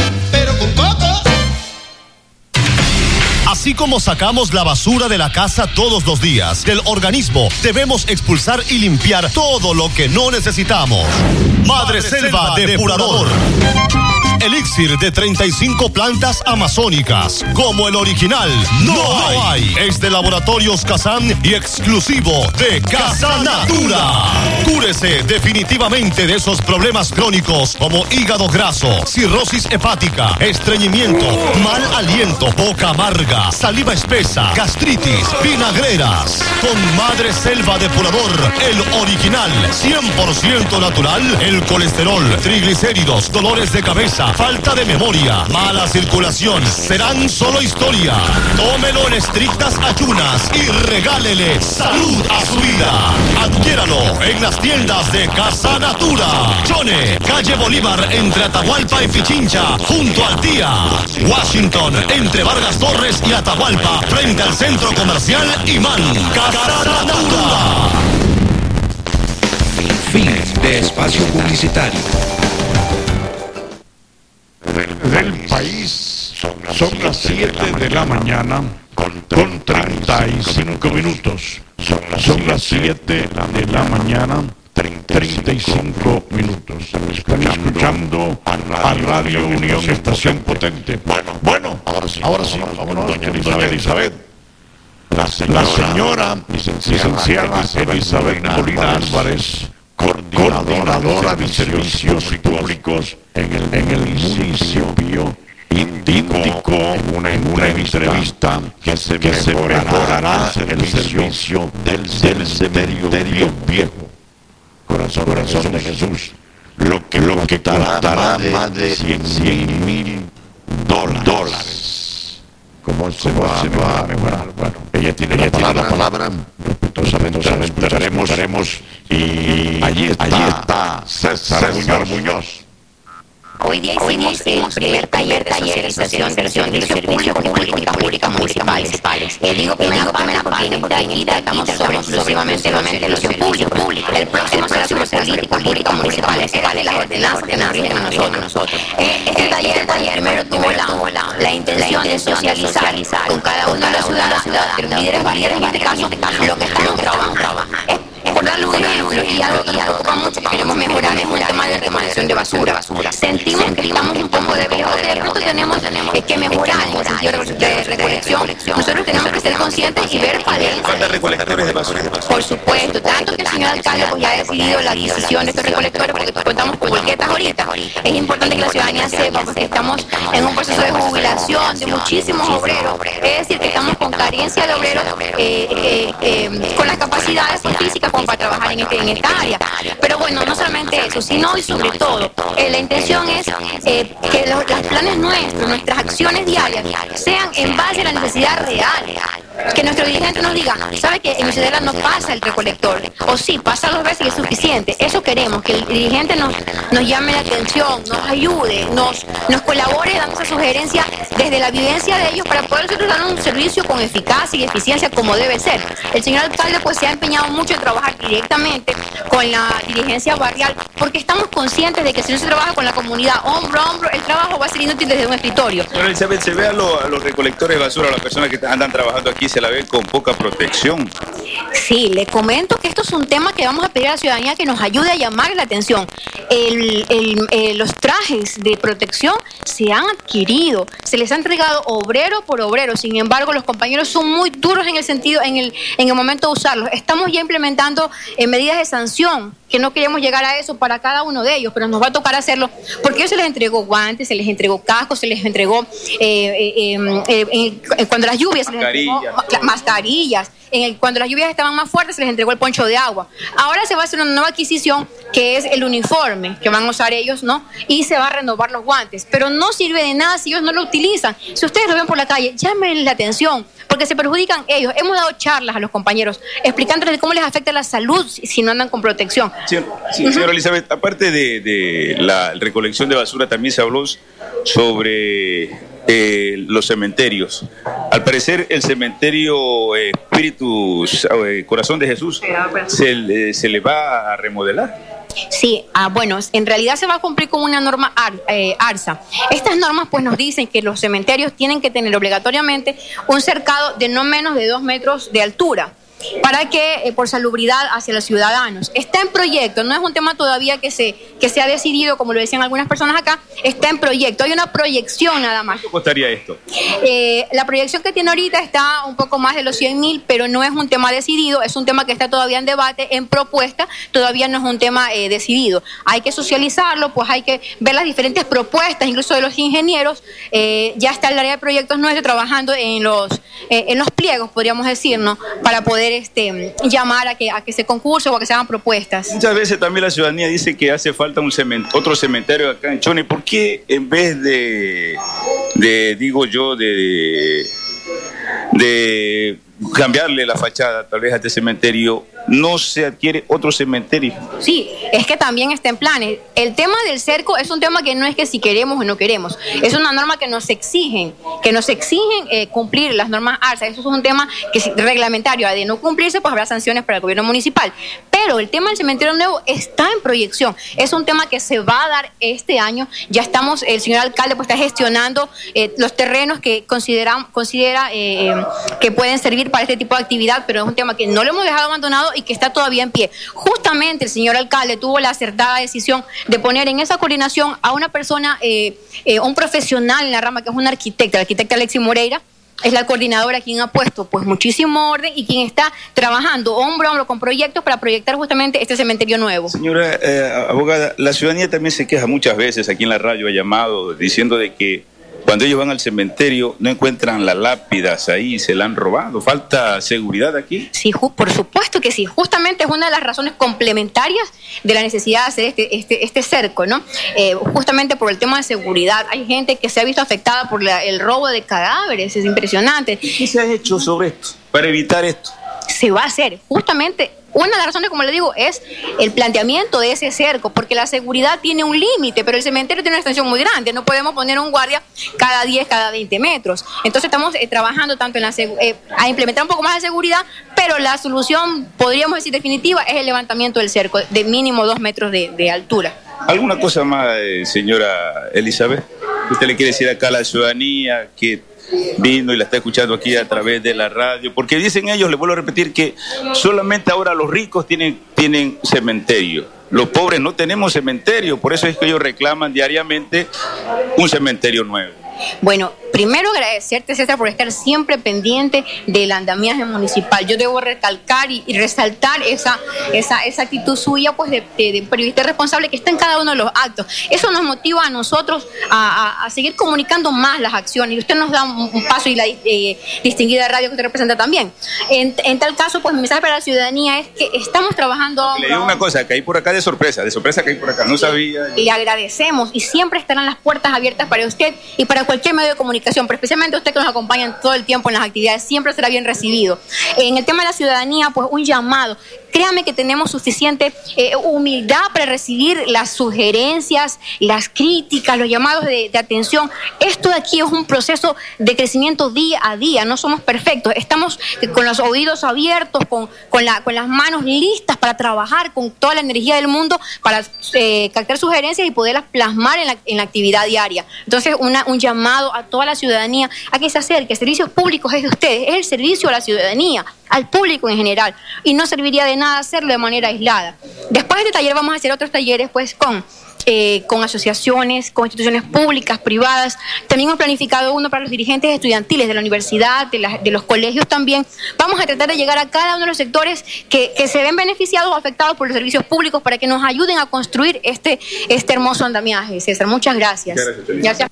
Así como sacamos la basura de la casa todos los días, del organismo debemos expulsar y limpiar todo lo que no necesitamos. Madre Selva Depurador. elixir de treinta y cinco plantas amazónicas. Como el original, no, no hay. Es de Laboratorios Kazan y exclusivo de Casa Natura. Cúrese definitivamente de esos problemas crónicos como hígado graso, cirrosis hepática, estreñimiento, mal aliento, boca amarga, saliva espesa, gastritis, vinagreras. Con Madre Selva Depurador, el original, cien por ciento natural, el colesterol, triglicéridos, dolores de cabeza, falta de memoria, mala circulación, serán solo historia. Tómelo en estrictas ayunas y regálele salud a su vida. Adquiéralo en las tiendas de Casa Natura. Chone, calle Bolívar, entre Atahualpa y Pichincha, junto al Tía. Washington, entre Vargas Torres y Atahualpa, frente al centro comercial Imán. Casa Natura. Fin de espacio publicitario. Del país son las siete de la mañana con treinta y cinco minutos. Son las siete de la mañana treinta y cinco minutos. Están escuchando a Radio Unión, estación potente. Bueno, ahora sí, vámonos, doña Elizabeth. La señora licenciada Elizabeth Molina Álvarez, coordinadora de servicios públicos en el, en el municipio, indicó en una, en una entrevista que se que mejorará el servicio del cementerio viejo. Corazón, corazón de Jesús, lo que lo que costará más de cien mil dólares. ¿Cómo se va, se va a mejorar? Bueno, ella tiene, ella tiene la palabra, respetuosamente escucharemos, y allí está, allí está César, César Muñoz. Hoy día hicimos el primer taller de socialización de servicios públicos y políticas públicas municipales. Eh, digo primera primera porque en esta unidad tratamos sobre exclusivamente los servicios públicos. El próximo será sobre políticas públicas municipales, será de las ordenanzas que nos rigen a nosotros. Este taller primero tuvo la intención de socializar con cada uno de los ciudadanos, los líderes variados en este caso, lo que estamos trabajando. Por darle un ejemplo y algo que mucho que queremos mejorar es el tema de recolección de basura. Sentimos que estamos un poco de viejo, de pronto tenemos que mejorar en el sentido de recolección. Nosotros tenemos que ser conscientes y ver falencias. ¿Cuántos recolectores de basura? Por supuesto, tanto que el señor alcalde pues, ya ha decidido la adquisición de estos recolectores porque contamos con bolquetas ahorita. Es importante que la ciudadanía sepa porque estamos en un proceso de jubilación de muchísimos obreros. Es decir, que estamos con carencia de obreros eh, eh, eh, con las capacidades físicas para trabajar en, este, en esta área. Pero bueno, no solamente eso, sino y sobre todo, eh, la intención es eh, que los, los planes nuestros, nuestras acciones diarias, sean en base a la necesidad real. Que nuestro dirigente nos diga, ¿sabe que en mi ciudad no pasa el recolector? O sí, pasa dos veces y es suficiente. Eso queremos, que el dirigente nos, nos llame la atención, nos ayude, nos, nos colabore dando esa sugerencia desde la vivencia de ellos para poder nosotros dar un servicio con eficacia y eficiencia como debe ser. El señor alcalde pues se ha empeñado mucho en trabajar directamente con la dirigencia barrial porque estamos conscientes de que si no se trabaja con la comunidad hombro a hombro, el trabajo va a ser inútil desde un escritorio. Señora Elizabeth, se ve a, lo, a los recolectores de basura, a las personas que andan trabajando aquí, se la ven con poca protección. Sí, le comento que esto es un tema que vamos a pedir a la ciudadanía que nos ayude a llamar la atención. El, el, eh, los trajes de protección se han adquirido, se les ha entregado obrero por obrero, sin embargo los compañeros son muy duros en el sentido, en el, en el momento de usarlos. Estamos ya implementando eh, medidas de sanción, que no queremos llegar a eso para cada uno de ellos, pero nos va a tocar hacerlo, porque a ellos se les entregó guantes, se les entregó cascos, se les entregó, eh, eh, eh, eh, eh, cuando las lluvias, se les entregó ma mascarillas, en el, cuando las lluvias estaban más fuertes, se les entregó el poncho de agua. Ahora se va a hacer una nueva adquisición, que es el uniforme, que van a usar ellos, ¿no? Y se va a renovar los guantes, pero no sirve de nada si ellos no lo utilizan. Si ustedes lo ven por la calle, llámenle la atención, porque se perjudican ellos. Hemos dado charlas a los compañeros, explicándoles cómo les afecta la salud si, si no andan con protección. Sí, sí, uh-huh. Señora Elizabeth, aparte de, de la recolección de basura, también se habló sobre eh, los cementerios. Al parecer, el cementerio eh, Espíritu eh, Corazón de Jesús se, se le va a remodelar. Sí, ah, bueno, en realidad se va a cumplir con una norma ar, eh, ARSA. Estas normas pues nos dicen que los cementerios tienen que tener obligatoriamente un cercado de no menos de dos metros de altura. para que, eh, por salubridad hacia los ciudadanos. Está en proyecto, no es un tema todavía que se, que se ha decidido, como lo decían algunas personas acá, está en proyecto, hay una proyección nada más. ¿Cuánto costaría esto? Eh, la proyección que tiene ahorita está un poco más de los cien mil, pero no es un tema decidido, es un tema que está todavía en debate, en propuesta, todavía no es un tema eh, decidido. Hay que socializarlo, pues hay que ver las diferentes propuestas, incluso de los ingenieros. Eh, ya está el área de proyectos nuestro trabajando en los, eh, en los pliegos, podríamos decir, ¿no? Para poder este, llamar a que, a que se concurse o a que se hagan propuestas. Muchas veces también la ciudadanía dice que hace falta un cement- otro cementerio acá en Chone. ¿Por qué en vez de, de digo yo, de, de cambiarle la fachada tal vez a este cementerio, no se adquiere otro cementerio? Sí, es que también está en planes. El tema del cerco es un tema que no es que si queremos o no queremos, es una norma que nos exigen, que nos exigen eh, cumplir las normas ARSA. Eso es un tema que es reglamentario, de no cumplirse pues habrá sanciones para el gobierno municipal. Pero el tema del cementerio nuevo está en proyección, es un tema que se va a dar este año. Ya estamos, el señor alcalde pues está gestionando eh, los terrenos que considera, considera eh, que pueden servir para este tipo de actividad, pero es un tema que no lo hemos dejado abandonado y que está todavía en pie. Justamente el señor alcalde tuvo la acertada decisión de poner en esa coordinación a una persona, eh, eh, un profesional en la rama, que es una arquitecta, la arquitecta Alexi Moreira. Es la coordinadora quien ha puesto pues muchísimo orden y quien está trabajando hombro a hombro con proyectos para proyectar justamente este cementerio nuevo. Señora eh, abogada, la ciudadanía también se queja muchas veces, aquí en la radio ha llamado diciendo de que cuando ellos van al cementerio no encuentran las lápidas ahí, se la han robado. ¿Falta seguridad aquí? Sí, por supuesto que sí. Justamente es una de las razones complementarias de la necesidad de hacer este, este, este cerco, ¿no? Eh, justamente por el tema de seguridad. Hay gente que se ha visto afectada por la, el robo de cadáveres, es impresionante. ¿Qué se ha hecho sobre esto para evitar esto? Se va a hacer, justamente. Una de las razones, como le digo, es el planteamiento de ese cerco, porque la seguridad tiene un límite, pero el cementerio tiene una extensión muy grande. No podemos poner un guardia cada diez, cada veinte metros. Entonces estamos eh, trabajando tanto en la eh, a implementar un poco más de seguridad, pero la solución, podríamos decir definitiva, es el levantamiento del cerco de mínimo dos metros de, de altura. ¿Alguna cosa más, eh, señora Elizabeth? ¿Usted le quiere decir acá a la ciudadanía que vino y la está escuchando aquí a través de la radio? Porque dicen ellos, les vuelvo a repetir, que solamente ahora los ricos tienen, tienen cementerio. Los pobres no tenemos cementerio, por eso es que ellos reclaman diariamente un cementerio nuevo. Bueno, primero agradecerte, César, por estar siempre pendiente del andamiaje municipal. Yo debo recalcar y, y resaltar esa, esa, esa actitud suya, pues, de, de, de periodista responsable que está en cada uno de los actos. Eso nos motiva a nosotros a, a, a seguir comunicando más las acciones. Y usted nos da un, un paso, y la eh, distinguida radio que usted representa también. En, en tal caso, pues mi mensaje para la ciudadanía es que estamos trabajando... Le digo una cosa, caí por acá de sorpresa, de sorpresa caí por acá, no sabía. Le agradecemos y siempre estarán las puertas abiertas para usted y para cualquier medio de comunicación, pero especialmente usted que nos acompaña todo el tiempo en las actividades, siempre será bien recibido. En el tema de la ciudadanía, pues un llamado. Créame que tenemos suficiente eh, humildad para recibir las sugerencias, las críticas, los llamados de, de atención. Esto de aquí es un proceso de crecimiento día a día, no somos perfectos. Estamos con los oídos abiertos, con, con, la, con las manos listas para trabajar con toda la energía del mundo para eh, captar sugerencias y poderlas plasmar en la, en la actividad diaria. Entonces, una, un llamado a toda la ciudadanía a que se acerque. Servicios públicos es de ustedes, es el servicio a la ciudadanía, al público en general, y no serviría de nada hacerlo de manera aislada. Después de este taller vamos a hacer otros talleres pues con, eh, con asociaciones, con instituciones públicas, privadas. También hemos planificado uno para los dirigentes estudiantiles de la universidad, de, la, de los colegios también. Vamos a tratar de llegar a cada uno de los sectores que, que se ven beneficiados o afectados por los servicios públicos para que nos ayuden a construir este, este hermoso andamiaje. César, muchas gracias. Muchas gracias. Gracias.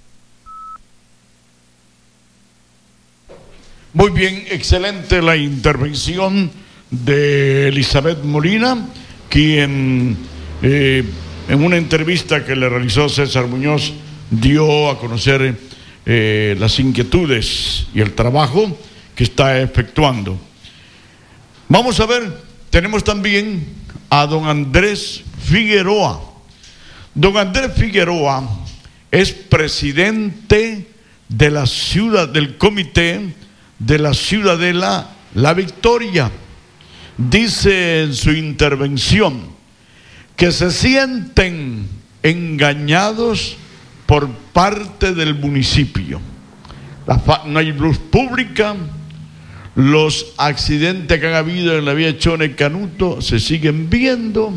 Muy bien, excelente la intervención de Elizabeth Molina, quien eh, en una entrevista que le realizó César Muñoz dio a conocer eh, las inquietudes y el trabajo que está efectuando. Vamos a ver, tenemos también a don Andrés Figueroa. Don Andrés Figueroa es presidente de la ciudad, del comité de la Ciudadela La Victoria. Dice en su intervención que se sienten engañados por parte del municipio. La, no hay luz pública, los accidentes que han habido en la vía Chone Canuto se siguen viendo,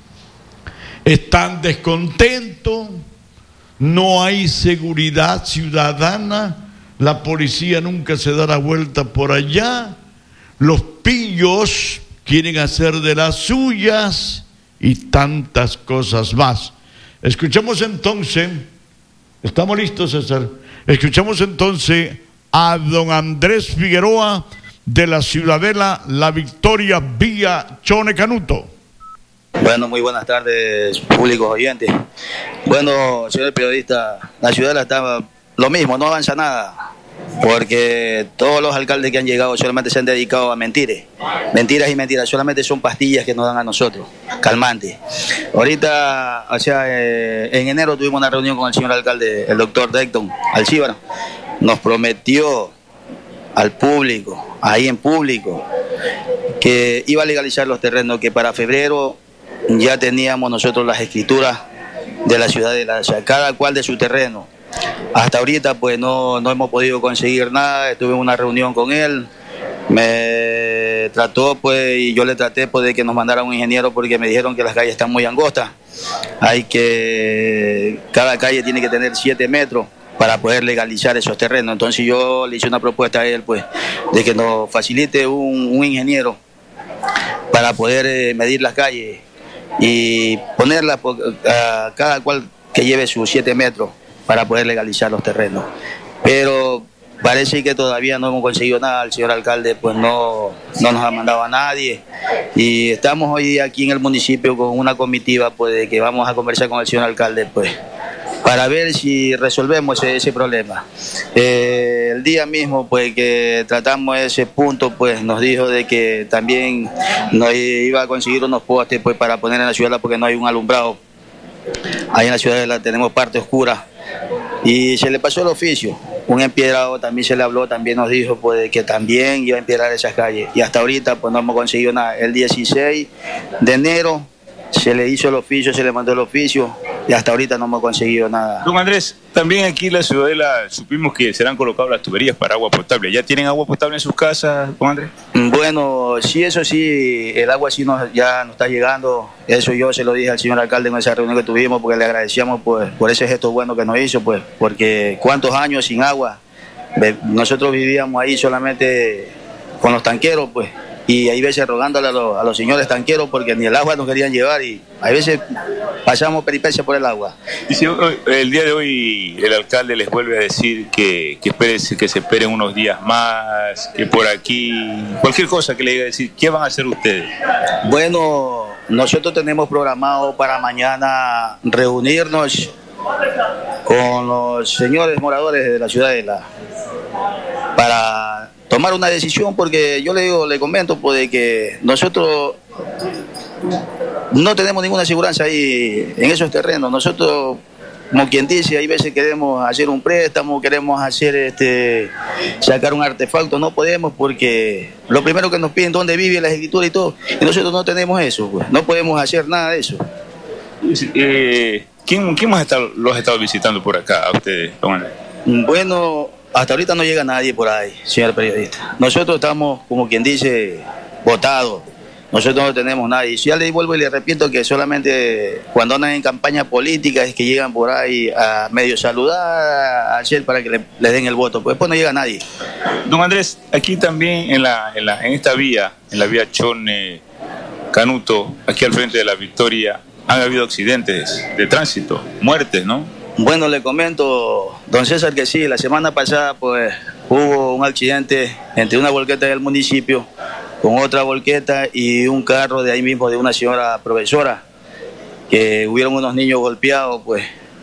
están descontentos, no hay seguridad ciudadana, la policía nunca se da la vuelta por allá, los pillos quieren hacer de las suyas y tantas cosas más. Escuchamos entonces, ¿estamos listos, César? Escuchamos entonces a don Andrés Figueroa de la Ciudadela La Victoria, vía Chone Canuto. Bueno, muy buenas tardes, públicos oyentes. Bueno, señor periodista, la Ciudadela estaba lo mismo, no avanza nada, porque todos los alcaldes que han llegado solamente se han dedicado a mentir, mentiras y mentiras, solamente son pastillas que nos dan a nosotros, calmantes. Ahorita, o sea, eh, en enero tuvimos una reunión con el señor alcalde, el doctor Dayton Alcíbar, nos prometió al público, ahí en público, que iba a legalizar los terrenos, que para febrero ya teníamos nosotros las escrituras de la Ciudadela, o sea, cada cual de su terreno. Hasta ahorita pues no, no hemos podido conseguir nada, estuve en una reunión con él, me trató pues y yo le traté pues de que nos mandara un ingeniero porque me dijeron que las calles están muy angostas, hay que, cada calle tiene que tener siete metros para poder legalizar esos terrenos. Entonces yo le hice una propuesta a él pues de que nos facilite un, un ingeniero para poder eh, medir las calles y ponerlas a cada cual que lleve sus siete metros para poder legalizar los terrenos. Pero parece que todavía no hemos conseguido nada, el señor alcalde pues no, no nos ha mandado a nadie y estamos hoy aquí en el municipio con una comitiva pues de que vamos a conversar con el señor alcalde pues para ver si resolvemos ese, ese problema. Eh, el día mismo pues que tratamos ese punto pues nos dijo de que también nos iba a conseguir unos postes pues para poner en la ciudad porque no hay un alumbrado. Ahí en la ciudad tenemos parte oscura y se le pasó el oficio. Un empiedrado también se le habló, también nos dijo pues que también iba a empiedrar esas calles y hasta ahorita pues no hemos conseguido nada. El dieciséis de enero se le hizo el oficio, se le mandó el oficio y hasta ahorita no hemos conseguido nada. Don Andrés, también aquí en la Ciudadela supimos que serán colocadas las tuberías para agua potable. ¿Ya tienen agua potable en sus casas, don Andrés? Bueno, sí, eso sí, el agua sí nos, ya nos está llegando. Eso yo se lo dije al señor alcalde en esa reunión que tuvimos porque le agradecíamos pues, por ese gesto bueno que nos hizo, pues, porque cuántos años sin agua. Nosotros vivíamos ahí solamente con los tanqueros, pues. Y hay veces rogándole a los, a los señores tanqueros porque ni el agua nos querían llevar y hay veces pasamos peripecias por el agua. Y si el día de hoy el alcalde les vuelve a decir que, que, espere, que se esperen unos días más, que por aquí, cualquier cosa que le diga decir, ¿qué van a hacer ustedes? Bueno, nosotros tenemos programado para mañana reunirnos con los señores moradores de la Ciudadela para tomar una decisión, porque yo le digo, le comento pues, de que nosotros no tenemos ninguna seguridad ahí en esos terrenos. Nosotros, como quien dice, hay veces queremos hacer un préstamo, queremos hacer este sacar un artefacto, no podemos porque lo primero que nos piden dónde vive la escritura y todo, y nosotros no tenemos eso, pues. No podemos hacer nada de eso. Eh, ¿quién, ¿Quién más está, los ha estado visitando por acá a ustedes, don Andrés? Bueno, hasta ahorita no llega nadie por ahí, señor periodista. Nosotros estamos, como quien dice, votados. Nosotros no tenemos nadie. Y si ya le vuelvo y le repito que solamente cuando andan en campaña política es que llegan por ahí a medio saludar, a hacer para que le, le den el voto. Pues después no llega nadie. Don Andrés, aquí también en, la, en, la, en esta vía, en la vía Chone Canuto, aquí al frente de la Victoria, han habido accidentes de tránsito, muertes, ¿no? Bueno, le comento, don César, que sí, la semana pasada pues hubo un accidente entre una volqueta del municipio con otra volqueta y un carro de ahí mismo de una señora profesora, que hubieron unos niños golpeados pues,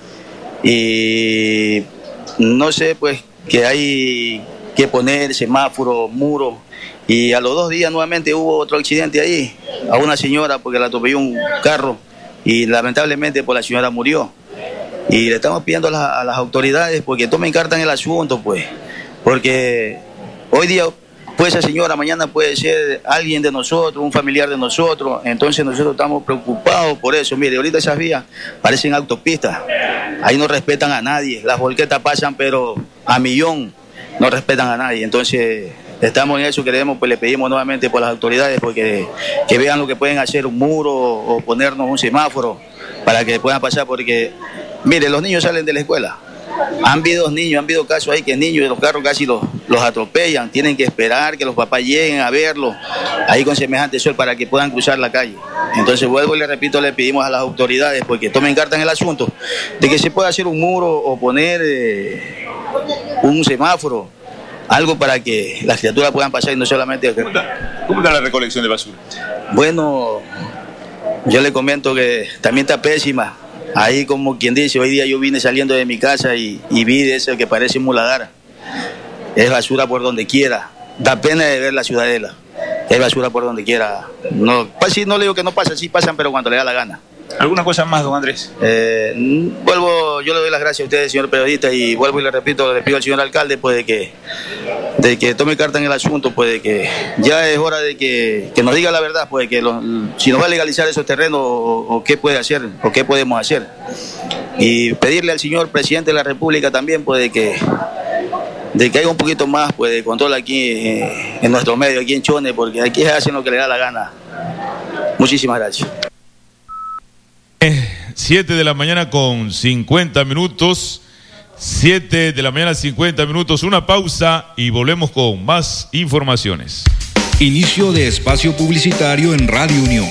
y no sé pues que hay que poner semáforo, muro, y a los dos días nuevamente hubo otro accidente ahí, a una señora porque la atropelló un carro y lamentablemente pues la señora murió. Y le estamos pidiendo a, la, a las autoridades porque tomen carta en el asunto, pues, porque hoy día puede ser señora, mañana puede ser alguien de nosotros, un familiar de nosotros, entonces nosotros estamos preocupados por eso. Mire, ahorita esas vías parecen autopistas, ahí no respetan a nadie, las volquetas pasan pero a millón, no respetan a nadie, entonces estamos en eso, queremos, pues le pedimos nuevamente por las autoridades porque que vean lo que pueden hacer, un muro o ponernos un semáforo para que puedan pasar, porque mire, los niños salen de la escuela. Han habido niños, han habido casos ahí que niños de los carros casi los, los atropellan, tienen que esperar que los papás lleguen a verlos ahí con semejante sol para que puedan cruzar la calle. Entonces vuelvo y le repito, le pedimos a las autoridades porque tomen carta en el asunto de que se pueda hacer un muro o poner eh, un semáforo, algo para que las criaturas puedan pasar y no solamente... ¿Cómo está, ¿Cómo está la recolección de basura? Bueno, yo le comento que también está pésima. Ahí, como quien dice, hoy día yo vine saliendo de mi casa y, y vi de eso que parece un muladar. Es basura por donde quiera. Da pena de ver la ciudadela. Es basura por donde quiera. No, pues, no le digo que no pasa, sí pasan, pero cuando le da la gana. ¿Alguna cosa más, don Andrés? Eh, vuelvo, yo le doy las gracias a ustedes, señor periodista, y vuelvo y le repito, le pido al señor alcalde pues de que, de que tome carta en el asunto, pues de que ya es hora de que, que nos diga la verdad, pues de que lo, si nos va a legalizar esos terrenos o, o qué puede hacer, o qué podemos hacer. Y pedirle al señor presidente de la República también, pues de que de que haya un poquito más pues de control aquí eh, en nuestro medio, aquí en Chone, porque aquí hacen lo que le da la gana. Muchísimas gracias. siete de la mañana con cincuenta minutos. siete de la mañana cincuenta minutos. Una pausa y volvemos con más informaciones. Inicio de espacio publicitario en Radio Unión.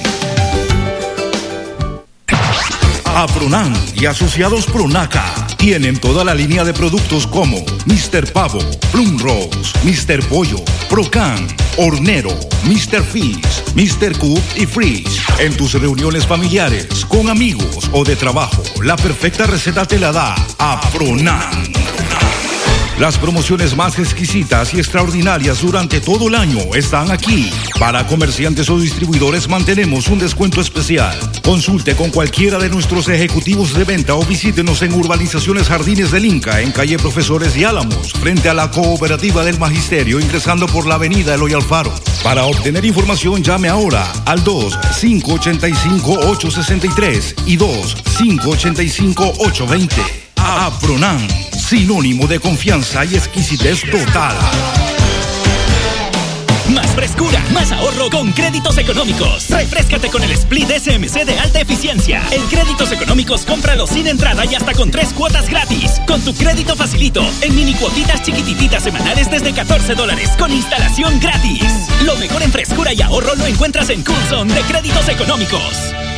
Apronan y asociados Pronaca tienen toda la línea de productos como míster Pavo, Plum Rose, míster Pollo, Procan, Hornero, míster Fish, míster Cook y Freeze. En tus reuniones familiares, con amigos o de trabajo, la perfecta receta te la da Apronan. Las promociones más exquisitas y extraordinarias durante todo el año están aquí. Para comerciantes o distribuidores mantenemos un descuento especial. Consulte con cualquiera de nuestros ejecutivos de venta o visítenos en Urbanizaciones Jardines del Inca, en calle Profesores y Álamos, frente a la Cooperativa del Magisterio, ingresando por la avenida Eloy Alfaro. Para obtener información, llame ahora al dos cinco ocho cinco ocho seis tres y dos cinco ocho cinco ocho dos cero. Apronan, sinónimo de confianza y exquisitez total. Más frescura, más ahorro con créditos económicos. Refréscate con el Split S M C de alta eficiencia. En créditos económicos, cómpralo sin entrada y hasta con tres cuotas gratis. Con tu crédito facilito, en mini cuotitas chiquitititas semanales desde catorce dólares con instalación gratis. Lo mejor en frescura y ahorro lo encuentras en Coulson de créditos económicos.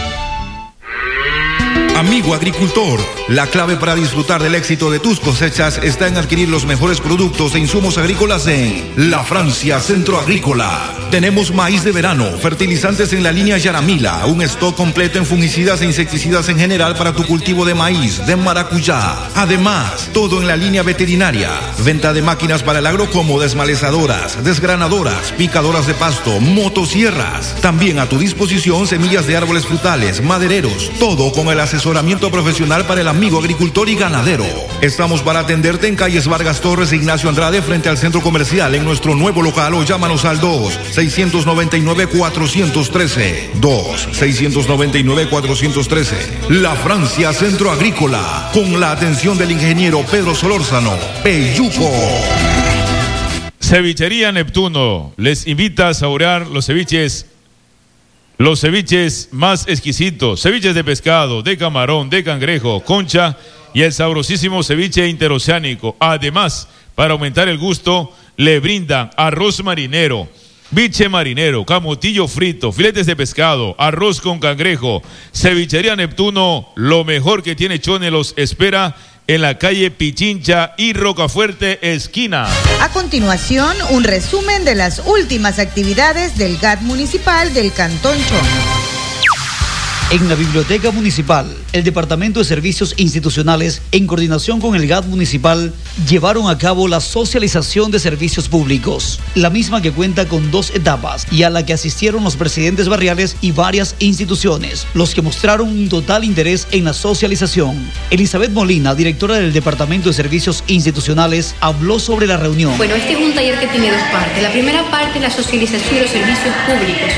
Amigo agricultor, la clave para disfrutar del éxito de tus cosechas está en adquirir los mejores productos e insumos agrícolas en La Francia Centro Agrícola. Tenemos maíz de verano, fertilizantes en la línea Yaramila, un stock completo en fungicidas e insecticidas en general para tu cultivo de maíz, de maracuyá. Además, todo en la línea veterinaria. Venta de máquinas para el agro como desmalezadoras, desgranadoras, picadoras de pasto, motosierras. También a tu disposición semillas de árboles frutales, madereros, todo con el asesoramiento profesional para el amigo agricultor y ganadero. Estamos para atenderte en calles Vargas Torres e Ignacio Andrade frente al centro comercial en nuestro nuevo local o llámanos al dos seis nueve nueve cuatro uno tres dos seis nueve nueve cuatro uno tres. La Francia Centro Agrícola, con la atención del ingeniero Pedro Solórzano, Peyuco. Cevichería Neptuno les invita a saborear los ceviches Los ceviches más exquisitos, ceviches de pescado, de camarón, de cangrejo, concha y el sabrosísimo ceviche interoceánico. Además, para aumentar el gusto, le brindan arroz marinero, biche marinero, camotillo frito, filetes de pescado, arroz con cangrejo. Cevichería Neptuno, lo mejor que tiene Chone, los espera en la calle Pichincha y Rocafuerte, esquina. A continuación, un resumen de las últimas actividades del G A T municipal del Cantón Chone. En la Biblioteca Municipal, el Departamento de Servicios Institucionales, en coordinación con el G A T Municipal, llevaron a cabo la socialización de servicios públicos, la misma que cuenta con dos etapas y a la que asistieron los presidentes barriales y varias instituciones, los que mostraron un total interés en la socialización. Elizabeth Molina, directora del Departamento de Servicios Institucionales, habló sobre la reunión. Bueno, este es un taller que tiene dos partes. La primera parte es la socialización de los servicios públicos.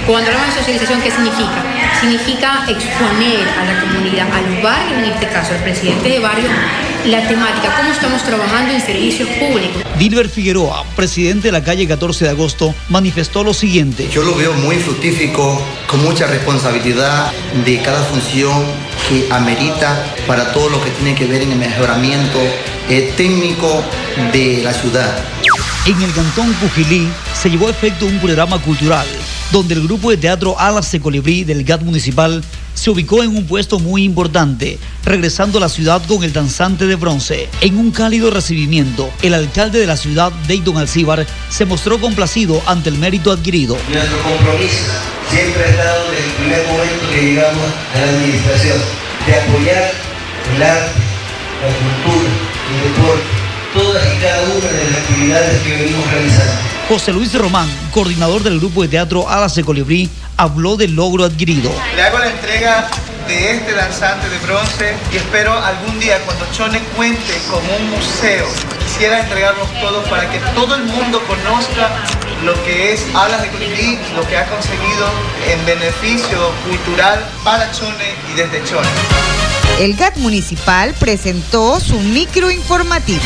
Cuando hablamos de socialización, ¿qué significa? Significa exponer a la comunidad, a los barrios, en este caso, al presidente de barrio, la temática, cómo estamos trabajando en servicios públicos. Dilber Figueroa, presidente de la calle catorce de agosto, manifestó lo siguiente. Yo lo veo muy fructífico, con mucha responsabilidad de cada función que amerita para todo lo que tiene que ver en el mejoramiento eh, técnico de la ciudad. En el cantón Cujilí se llevó a efecto un programa cultural donde el grupo de teatro Alas de Colibrí del G A T municipal se ubicó en un puesto muy importante, regresando a la ciudad con el danzante de bronce. En un cálido recibimiento, el alcalde de la ciudad, Dayton Alcíbar, se mostró complacido ante el mérito adquirido. Nuestro compromiso siempre ha estado desde el primer momento que llegamos a la administración, de apoyar el arte, la cultura, el deporte, todas y cada una de las actividades que venimos realizando. José Luis Román, coordinador del grupo de teatro Alas de Colibrí, habló del logro adquirido. Le hago la entrega de este danzante de bronce y espero algún día, cuando Chone cuente como un museo, quisiera entregarlos todos para que todo el mundo conozca lo que es Alas de Colibrí, lo que ha conseguido en beneficio cultural para Chone y desde Chone. El G A T municipal presentó su microinformativo.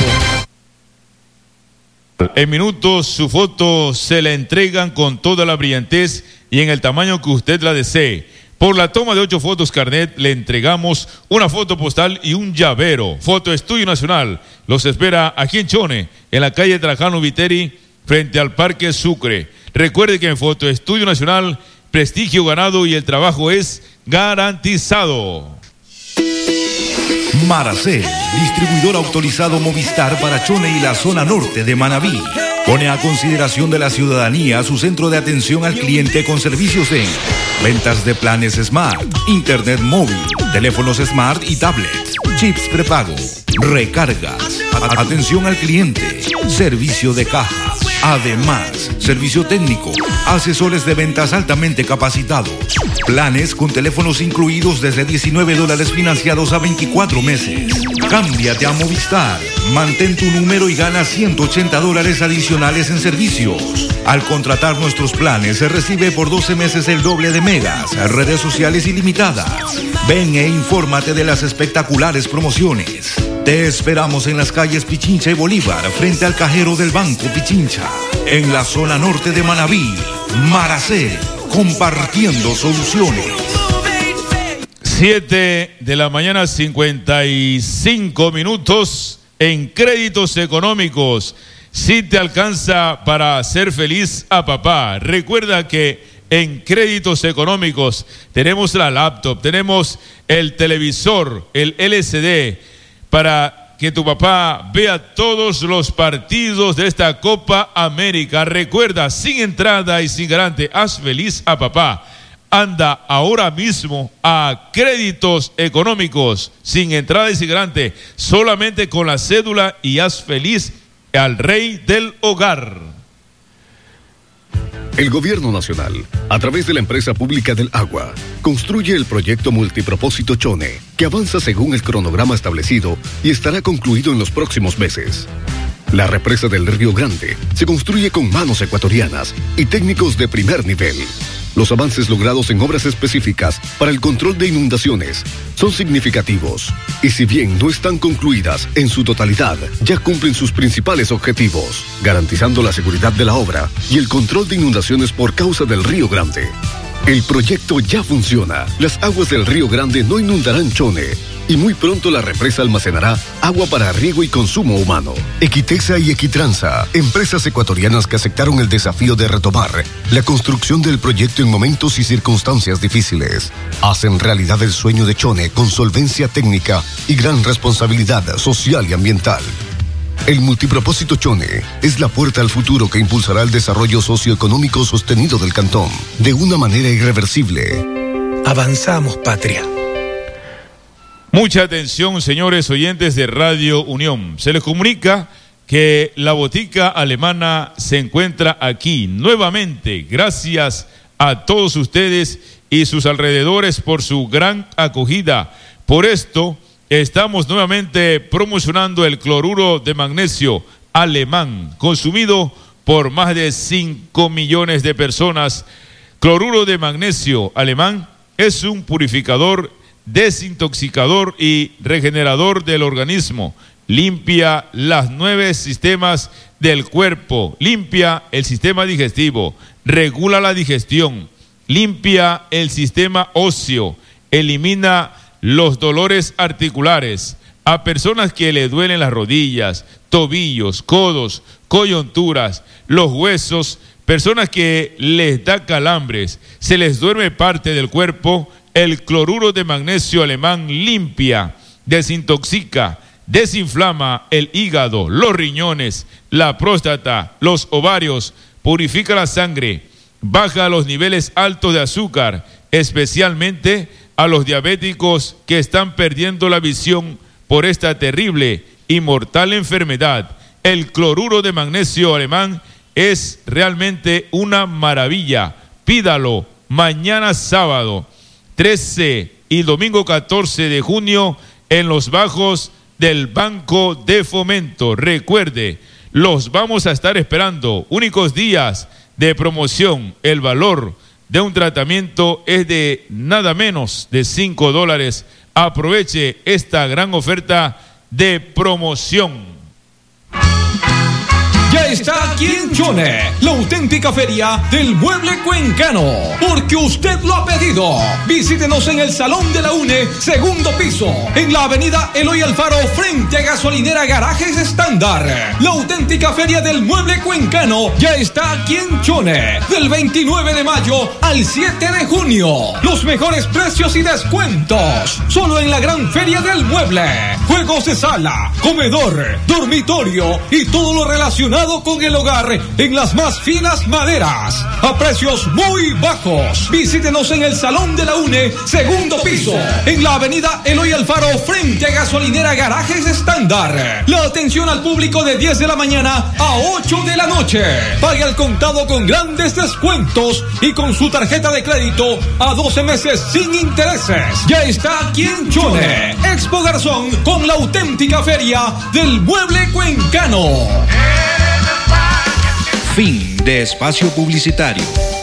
En minutos su foto se la entregan con toda la brillantez y en el tamaño que usted la desee. Por la toma de ocho fotos carnet le entregamos una foto postal y un llavero. Foto Estudio Nacional los espera aquí en Chone, en la calle Trajano Viteri, frente al Parque Sucre. Recuerde que en Foto Estudio Nacional, prestigio ganado y el trabajo es garantizado. Maracel, distribuidor autorizado Movistar para Chone y la zona norte de Manabí. Pone a consideración de la ciudadanía su centro de atención al cliente con servicios en ventas de planes Smart, internet móvil, teléfonos Smart y tablets, chips prepago, recargas, atención al cliente, servicio de caja. Además, servicio técnico, asesores de ventas altamente capacitados, planes con teléfonos incluidos desde diecinueve dólares financiados a veinticuatro meses. Cámbiate a Movistar, mantén tu número y gana ciento ochenta dólares adicionales en servicios. Al contratar nuestros planes se recibe por doce meses el doble de megas, redes sociales ilimitadas. Ven e infórmate de las espectaculares promociones. Te esperamos en las calles Pichincha y Bolívar, frente al cajero del Banco Pichincha. En la zona norte de Manabí, Maracel, compartiendo soluciones. siete de la mañana, cincuenta y cinco minutos. En créditos económicos, si te alcanza para hacer feliz a papá. Recuerda que en créditos económicos tenemos la laptop, tenemos el televisor, el L C D, para que tu papá vea todos los partidos de esta Copa América. Recuerda, sin entrada y sin garante, haz feliz a papá. Anda ahora mismo a créditos económicos, sin entrada y sin garante, solamente con la cédula, y haz feliz al rey del hogar. El Gobierno Nacional, a través de la Empresa Pública del Agua, construye el proyecto multipropósito Chone, que avanza según el cronograma establecido y estará concluido en los próximos meses. La represa del Río Grande se construye con manos ecuatorianas y técnicos de primer nivel. Los avances logrados en obras específicas para el control de inundaciones son significativos, y si bien no están concluidas en su totalidad, ya cumplen sus principales objetivos, garantizando la seguridad de la obra y el control de inundaciones por causa del Río Grande. El proyecto ya funciona. Las aguas del Río Grande no inundarán Chone, y muy pronto la represa almacenará agua para riego y consumo humano. Equitesa y Equitranza, empresas ecuatorianas que aceptaron el desafío de retomar la construcción del proyecto en momentos y circunstancias difíciles, hacen realidad el sueño de Chone con solvencia técnica y gran responsabilidad social y ambiental. El multipropósito Chone es la puerta al futuro que impulsará el desarrollo socioeconómico sostenido del cantón de una manera irreversible. Avanzamos, patria. Mucha atención, señores oyentes de Radio Unión. Se les comunica que la botica alemana se encuentra aquí nuevamente. Gracias a todos ustedes y sus alrededores por su gran acogida. Por esto, estamos nuevamente promocionando el cloruro de magnesio alemán, consumido por más de cinco millones de personas, cloruro de magnesio alemán es un purificador, desintoxicador y regenerador del organismo. Limpia los nueve sistemas del cuerpo, limpia el sistema digestivo, regula la digestión, limpia el sistema óseo, elimina los dolores articulares. A personas que le duelen las rodillas, tobillos, codos, coyunturas, los huesos, personas que les da calambres, se les duerme parte del cuerpo, el cloruro de magnesio alemán limpia, desintoxica, desinflama el hígado, los riñones, la próstata, los ovarios, purifica la sangre, baja los niveles altos de azúcar, especialmente a los diabéticos que están perdiendo la visión por esta terrible y mortal enfermedad. El cloruro de magnesio alemán es realmente una maravilla. Pídalo mañana sábado trece y domingo catorce de junio en los bajos del Banco de Fomento. Recuerde, los vamos a estar esperando. Únicos días de promoción. El valor de un tratamiento es de nada menos de cinco dólares. Aproveche esta gran oferta de promoción. Ya está aquí en Chone, la auténtica feria del mueble cuencano, porque usted lo ha pedido. Visítenos en el Salón de la UNE, segundo piso, en la avenida Eloy Alfaro, frente a Gasolinera Garajes Estándar. La auténtica feria del mueble cuencano ya está aquí en Chone, del veintinueve de mayo al siete de junio. Los mejores precios y descuentos, solo en la gran feria del mueble. Juegos de sala, comedor, dormitorio y todo lo relacionado con el hogar en las más finas maderas a precios muy bajos. Visítenos en el Salón de la UNE, segundo piso, en la avenida Eloy Alfaro, frente a Gasolinera Garajes Estándar. La atención al público de diez de la mañana a ocho de la noche. Pague al contado con grandes descuentos y con su tarjeta de crédito a doce meses sin intereses. Ya está aquí en Chone, Expo Garzón, con la auténtica feria del mueble cuencano. Fin de espacio publicitario.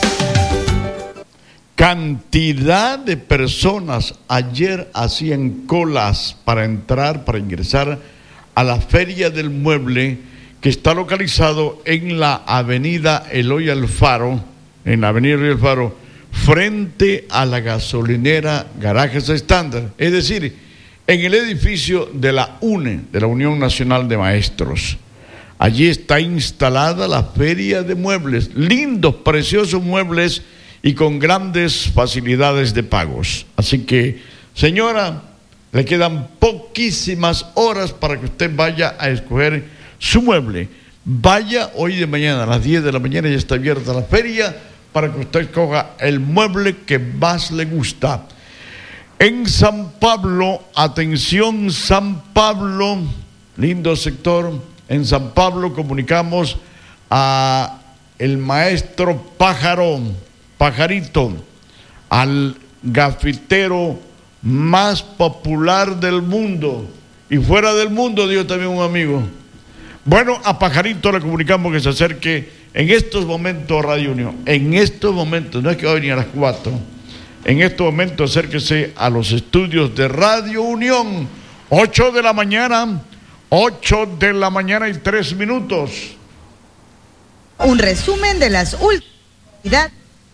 Cantidad de personas ayer hacían colas para entrar, para ingresar a la Feria del Mueble, que está localizado en la avenida Eloy Alfaro, en la avenida Eloy Alfaro, frente a la gasolinera Garajes Estándar, es decir, en el edificio de la UNE, de la Unión Nacional de Maestros. Allí está instalada la Feria de Muebles, lindos, preciosos muebles y con grandes facilidades de pagos. Así que, señora, le quedan poquísimas horas para que usted vaya a escoger su mueble. Vaya hoy de mañana, a las diez de la mañana ya está abierta la feria para que usted escoja el mueble que más le gusta. En San Pablo, atención San Pablo, lindo sector. En San Pablo comunicamos a el maestro Pájaro, Pajarito, al gafitero más popular del mundo. Y fuera del mundo, dio también un amigo. Bueno, a Pajarito le comunicamos que se acerque en estos momentos a Radio Unión. En estos momentos, no es que va a venir a las cuatro. En estos momentos acérquese a los estudios de Radio Unión. ocho de la mañana. ocho de la mañana y tres minutos. Un resumen de las últimas.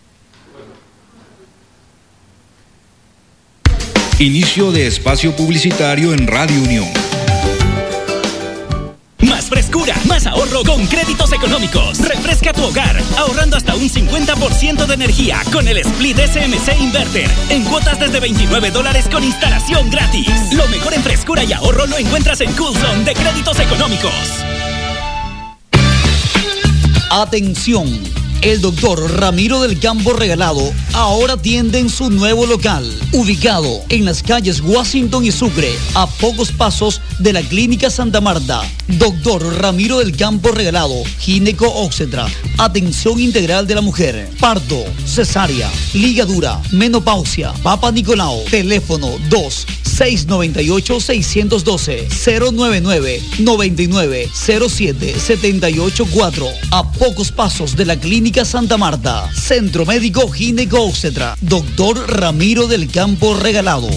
Inicio de espacio publicitario en Radio Unión. Más frescura, más ahorro con créditos económicos. Refresca tu hogar, ahorrando hasta un cincuenta por ciento de energía con el Split S M C Inverter. En cuotas desde veintinueve dólares con instalación gratis. Lo mejor en frescura y ahorro lo encuentras en Coulson de créditos económicos. Atención. El doctor Ramiro del Campo Regalado ahora atiende en su nuevo local, ubicado en las calles Washington y Sucre, a pocos pasos de la Clínica Santa Marta. Doctor Ramiro del Campo Regalado, gineco obstetra, atención integral de la mujer, parto, cesárea, ligadura, menopausia, Papa Nicolau, teléfono dos seis nueve ocho, seis uno dos, cero nueve nueve, nueve nueve cero siete, siete ocho cuatro. A pocos pasos de la Clínica Santa Marta. Centro Médico Ginecóstetra. Doctor Ramiro del Campo Regalado.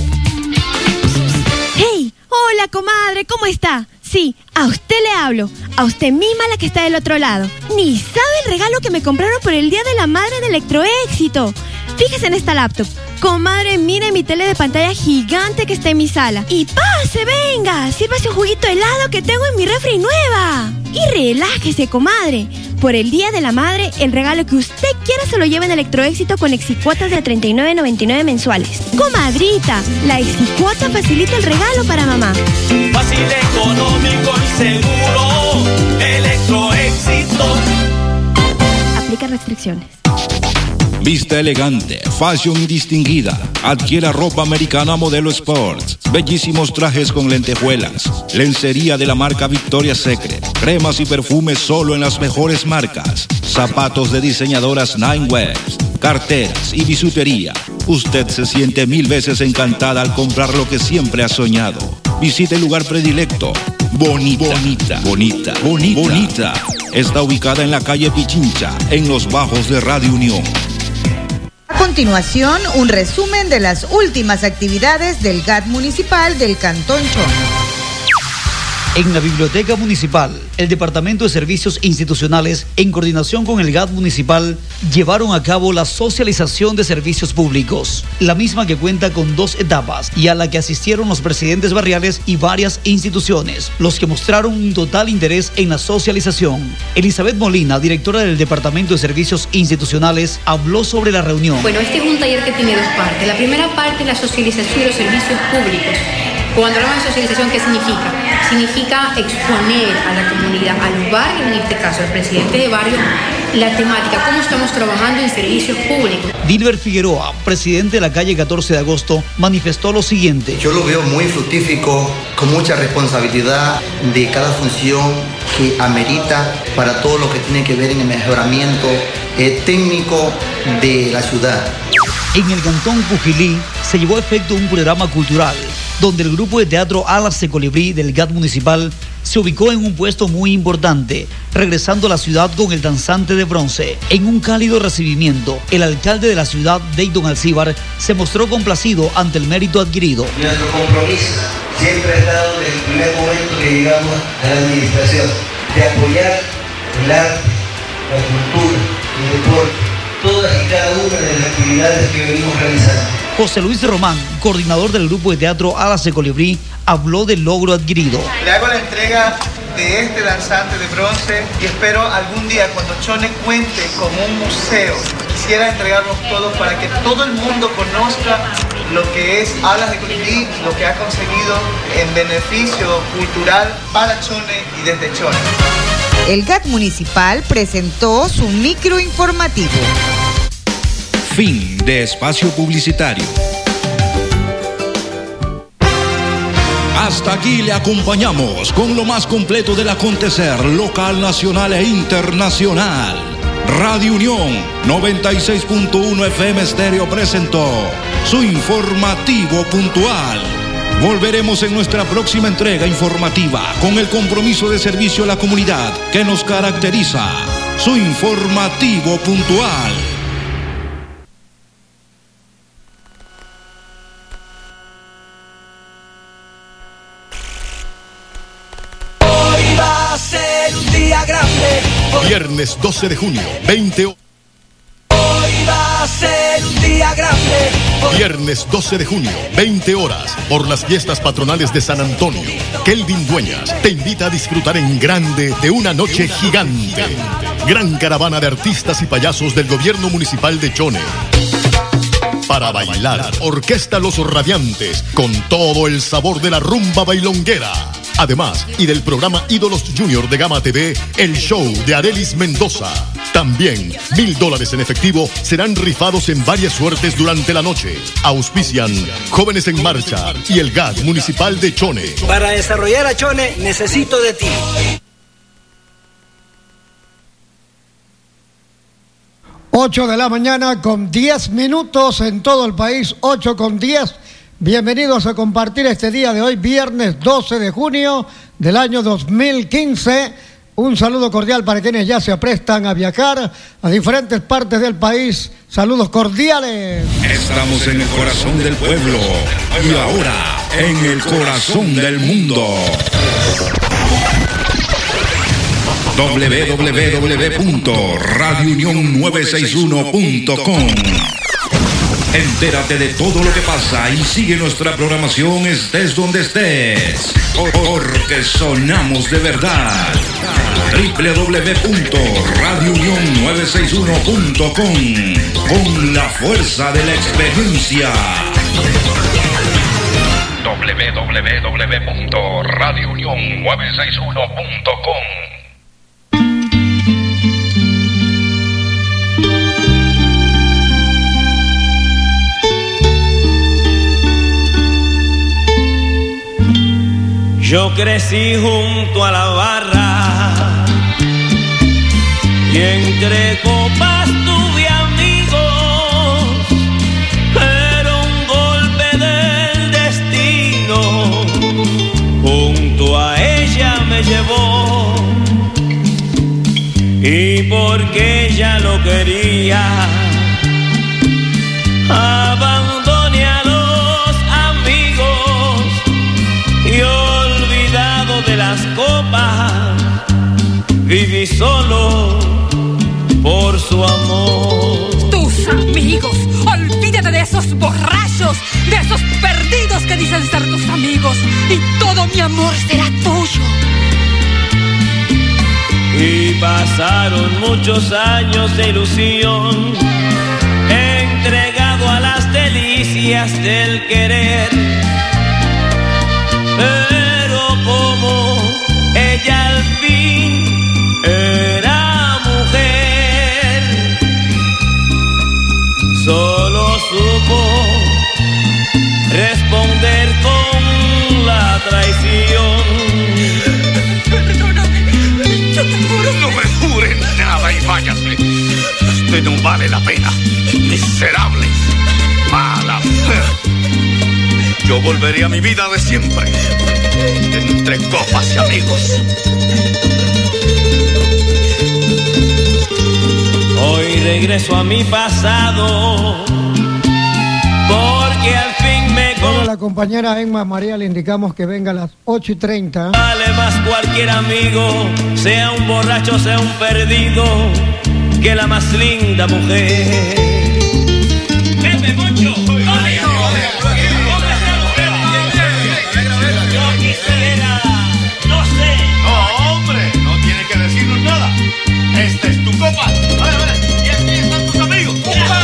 ¡Hey! Hola, comadre, ¿cómo está? Sí, a usted le hablo, a usted misma la que está del otro lado. Ni sabe el regalo que me compraron por el Día de la Madre de Electroéxito. Fíjese en esta laptop. Comadre, mire mi tele de pantalla gigante que está en mi sala. Y pase, venga, sírvase un juguito helado que tengo en mi refri nueva. Y relájese, comadre. Por el Día de la Madre, el regalo que usted quiera se lo lleva en Electroéxito con Exicuotas de treinta y nueve noventa y nueve mensuales. Comadrita, la Exicuota facilita el regalo para mamá. Fácil, económico y seguro. Electroéxito. Aplica restricciones. Vista elegante, fashion distinguida. Adquiera ropa americana modelo Sports. Bellísimos trajes con lentejuelas. Lencería de la marca Victoria's Secret. Cremas y perfumes solo en las mejores marcas. Zapatos de diseñadoras Nine Webs. Carteras y bisutería. Usted se siente mil veces encantada al comprar lo que siempre ha soñado. Visite el lugar predilecto. Bonita, bonita, bonita, bonita, bonita. Está ubicada en la calle Pichincha, en los bajos de Radio Unión. A continuación, un resumen de las últimas actividades del G A T municipal del Cantón Chone. En la Biblioteca Municipal, el Departamento de Servicios Institucionales, en coordinación con el G A T municipal, llevaron a cabo la socialización de servicios públicos, la misma que cuenta con dos etapas y a la que asistieron los presidentes barriales y varias instituciones, los que mostraron un total interés en la socialización. Elizabeth Molina, directora del Departamento de Servicios Institucionales, habló sobre la reunión. Bueno, este es un taller que tiene dos partes. La primera parte es la socialización de los servicios públicos. Cuando hablamos de socialización, ¿qué significa? Significa exponer a la comunidad, a los barrios, en este caso al presidente de barrio, la temática, cómo estamos trabajando en servicios públicos. Dilber Figueroa, presidente de la calle catorce de agosto, manifestó lo siguiente. Yo lo veo muy fructífico, con mucha responsabilidad de cada función que amerita para todo lo que tiene que ver en el mejoramiento eh, técnico de la ciudad. En el cantón Cujilí se llevó a efecto un programa cultural donde el grupo de teatro Alas de Colibrí del G A T municipal se ubicó en un puesto muy importante, regresando a la ciudad con el danzante de bronce. En un cálido recibimiento, el alcalde de la ciudad, Dayton Alcíbar, se mostró complacido ante el mérito adquirido. Nuestro compromiso siempre ha estado desde el primer momento que llegamos a la administración, de apoyar el arte, la cultura, el deporte, todas y cada una de las actividades que venimos realizando. José Luis Román, coordinador del grupo de teatro Alas de Colibrí, habló del logro adquirido. Le hago la entrega de este danzante de bronce y espero algún día, cuando Chone cuente como un museo, quisiera entregarlos todos para que todo el mundo conozca lo que es Alas de Colibrí, lo que ha conseguido en beneficio cultural para Chone y desde Chone. El G A T municipal presentó su microinformativo. Fin de espacio publicitario. Hasta aquí le acompañamos con lo más completo del acontecer local, nacional e internacional. Radio Unión noventa y seis punto uno F M Estéreo presentó su informativo puntual. Volveremos en nuestra próxima entrega informativa con el compromiso de servicio a la comunidad que nos caracteriza. Su informativo puntual. Hoy va a ser un día grande. Viernes doce de junio, veinte horas. Hoy va a ser un día grande. Viernes doce de junio, veinte horas, por las fiestas patronales de San Antonio. Kelvin Dueñas te invita a disfrutar en grande de una noche gigante. Gran caravana de artistas y payasos del gobierno municipal de Chone. Para bailar, orquesta Los Radiantes, con todo el sabor de la rumba bailonguera. Además, y del programa Ídolos Junior de Gama T V, el show de Arelis Mendoza. También, mil dólares en efectivo serán rifados en varias suertes durante la noche. Auspician Jóvenes en Marcha y el G A T Municipal de Chone. Para desarrollar a Chone, necesito de ti. ocho de la mañana con diez minutos en todo el país, ocho con diez Bienvenidos a compartir este día de hoy, viernes doce de junio del año dos mil quince. Un saludo cordial para quienes ya se aprestan a viajar a diferentes partes del país. Saludos cordiales. Estamos en el corazón del pueblo y ahora en el corazón del mundo. doble u doble u doble u punto radio unión nueve sesenta y uno punto com. Entérate de todo lo que pasa y sigue nuestra programación estés donde estés, porque sonamos de verdad. doble u doble u doble u punto radio unión nueve sesenta y uno punto com, con la fuerza de la experiencia. doble u doble u doble u punto radio unión nueve sesenta y uno punto com. Yo crecí junto a la barra y entre copas tuve amigos, pero un golpe del destino junto a ella me llevó, y porque ella lo quería abandoné a los amigos y olvidado de las copas viví solo por su amor. Tus amigos, olvídate de esos borrachos, de esos perdidos que dicen ser tus amigos, y todo mi amor será tuyo. Y pasaron muchos años de ilusión, entregado a las delicias del querer, pero como ella al fin era mujer, solo supo responder con la traición. Perdóname, yo te juro. No me jure nada y váyase. Usted no vale la pena. Miserable, mala mujer. Yo volveré a mi vida de siempre, entre copas y amigos. Hoy regreso a mi pasado, porque al fin me... A la compañera Emma María le indicamos que venga a las ocho y treinta. Vale más cualquier amigo, sea un borracho, sea un perdido, que la más linda mujer. Pepe Moncho, yo quisiera, no sé. No, hombre, no tiene que decirnos nada. Esta es tu copa. Vale, vale. Y aquí están tus amigos.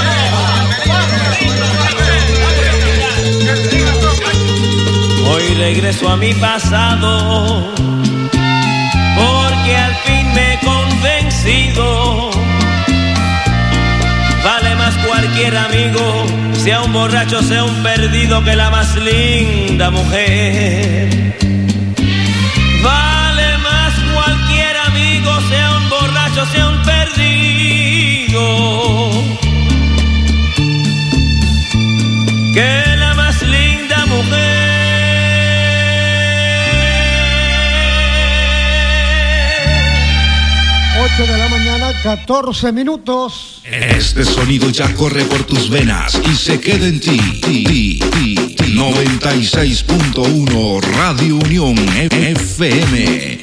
Hoy regreso a mi pasado, porque al fin me he convencido. Vale más cualquier amigo, sea un borracho, sea un perdido, que la más linda mujer. Vale más cualquier amigo, sea un borracho, sea un perdido, que la más linda mujer. ocho de la mañana, catorce minutos. Este sonido ya corre por tus venas y se queda en ti. ti, ti, ti. noventa y seis punto uno Radio Unión F M.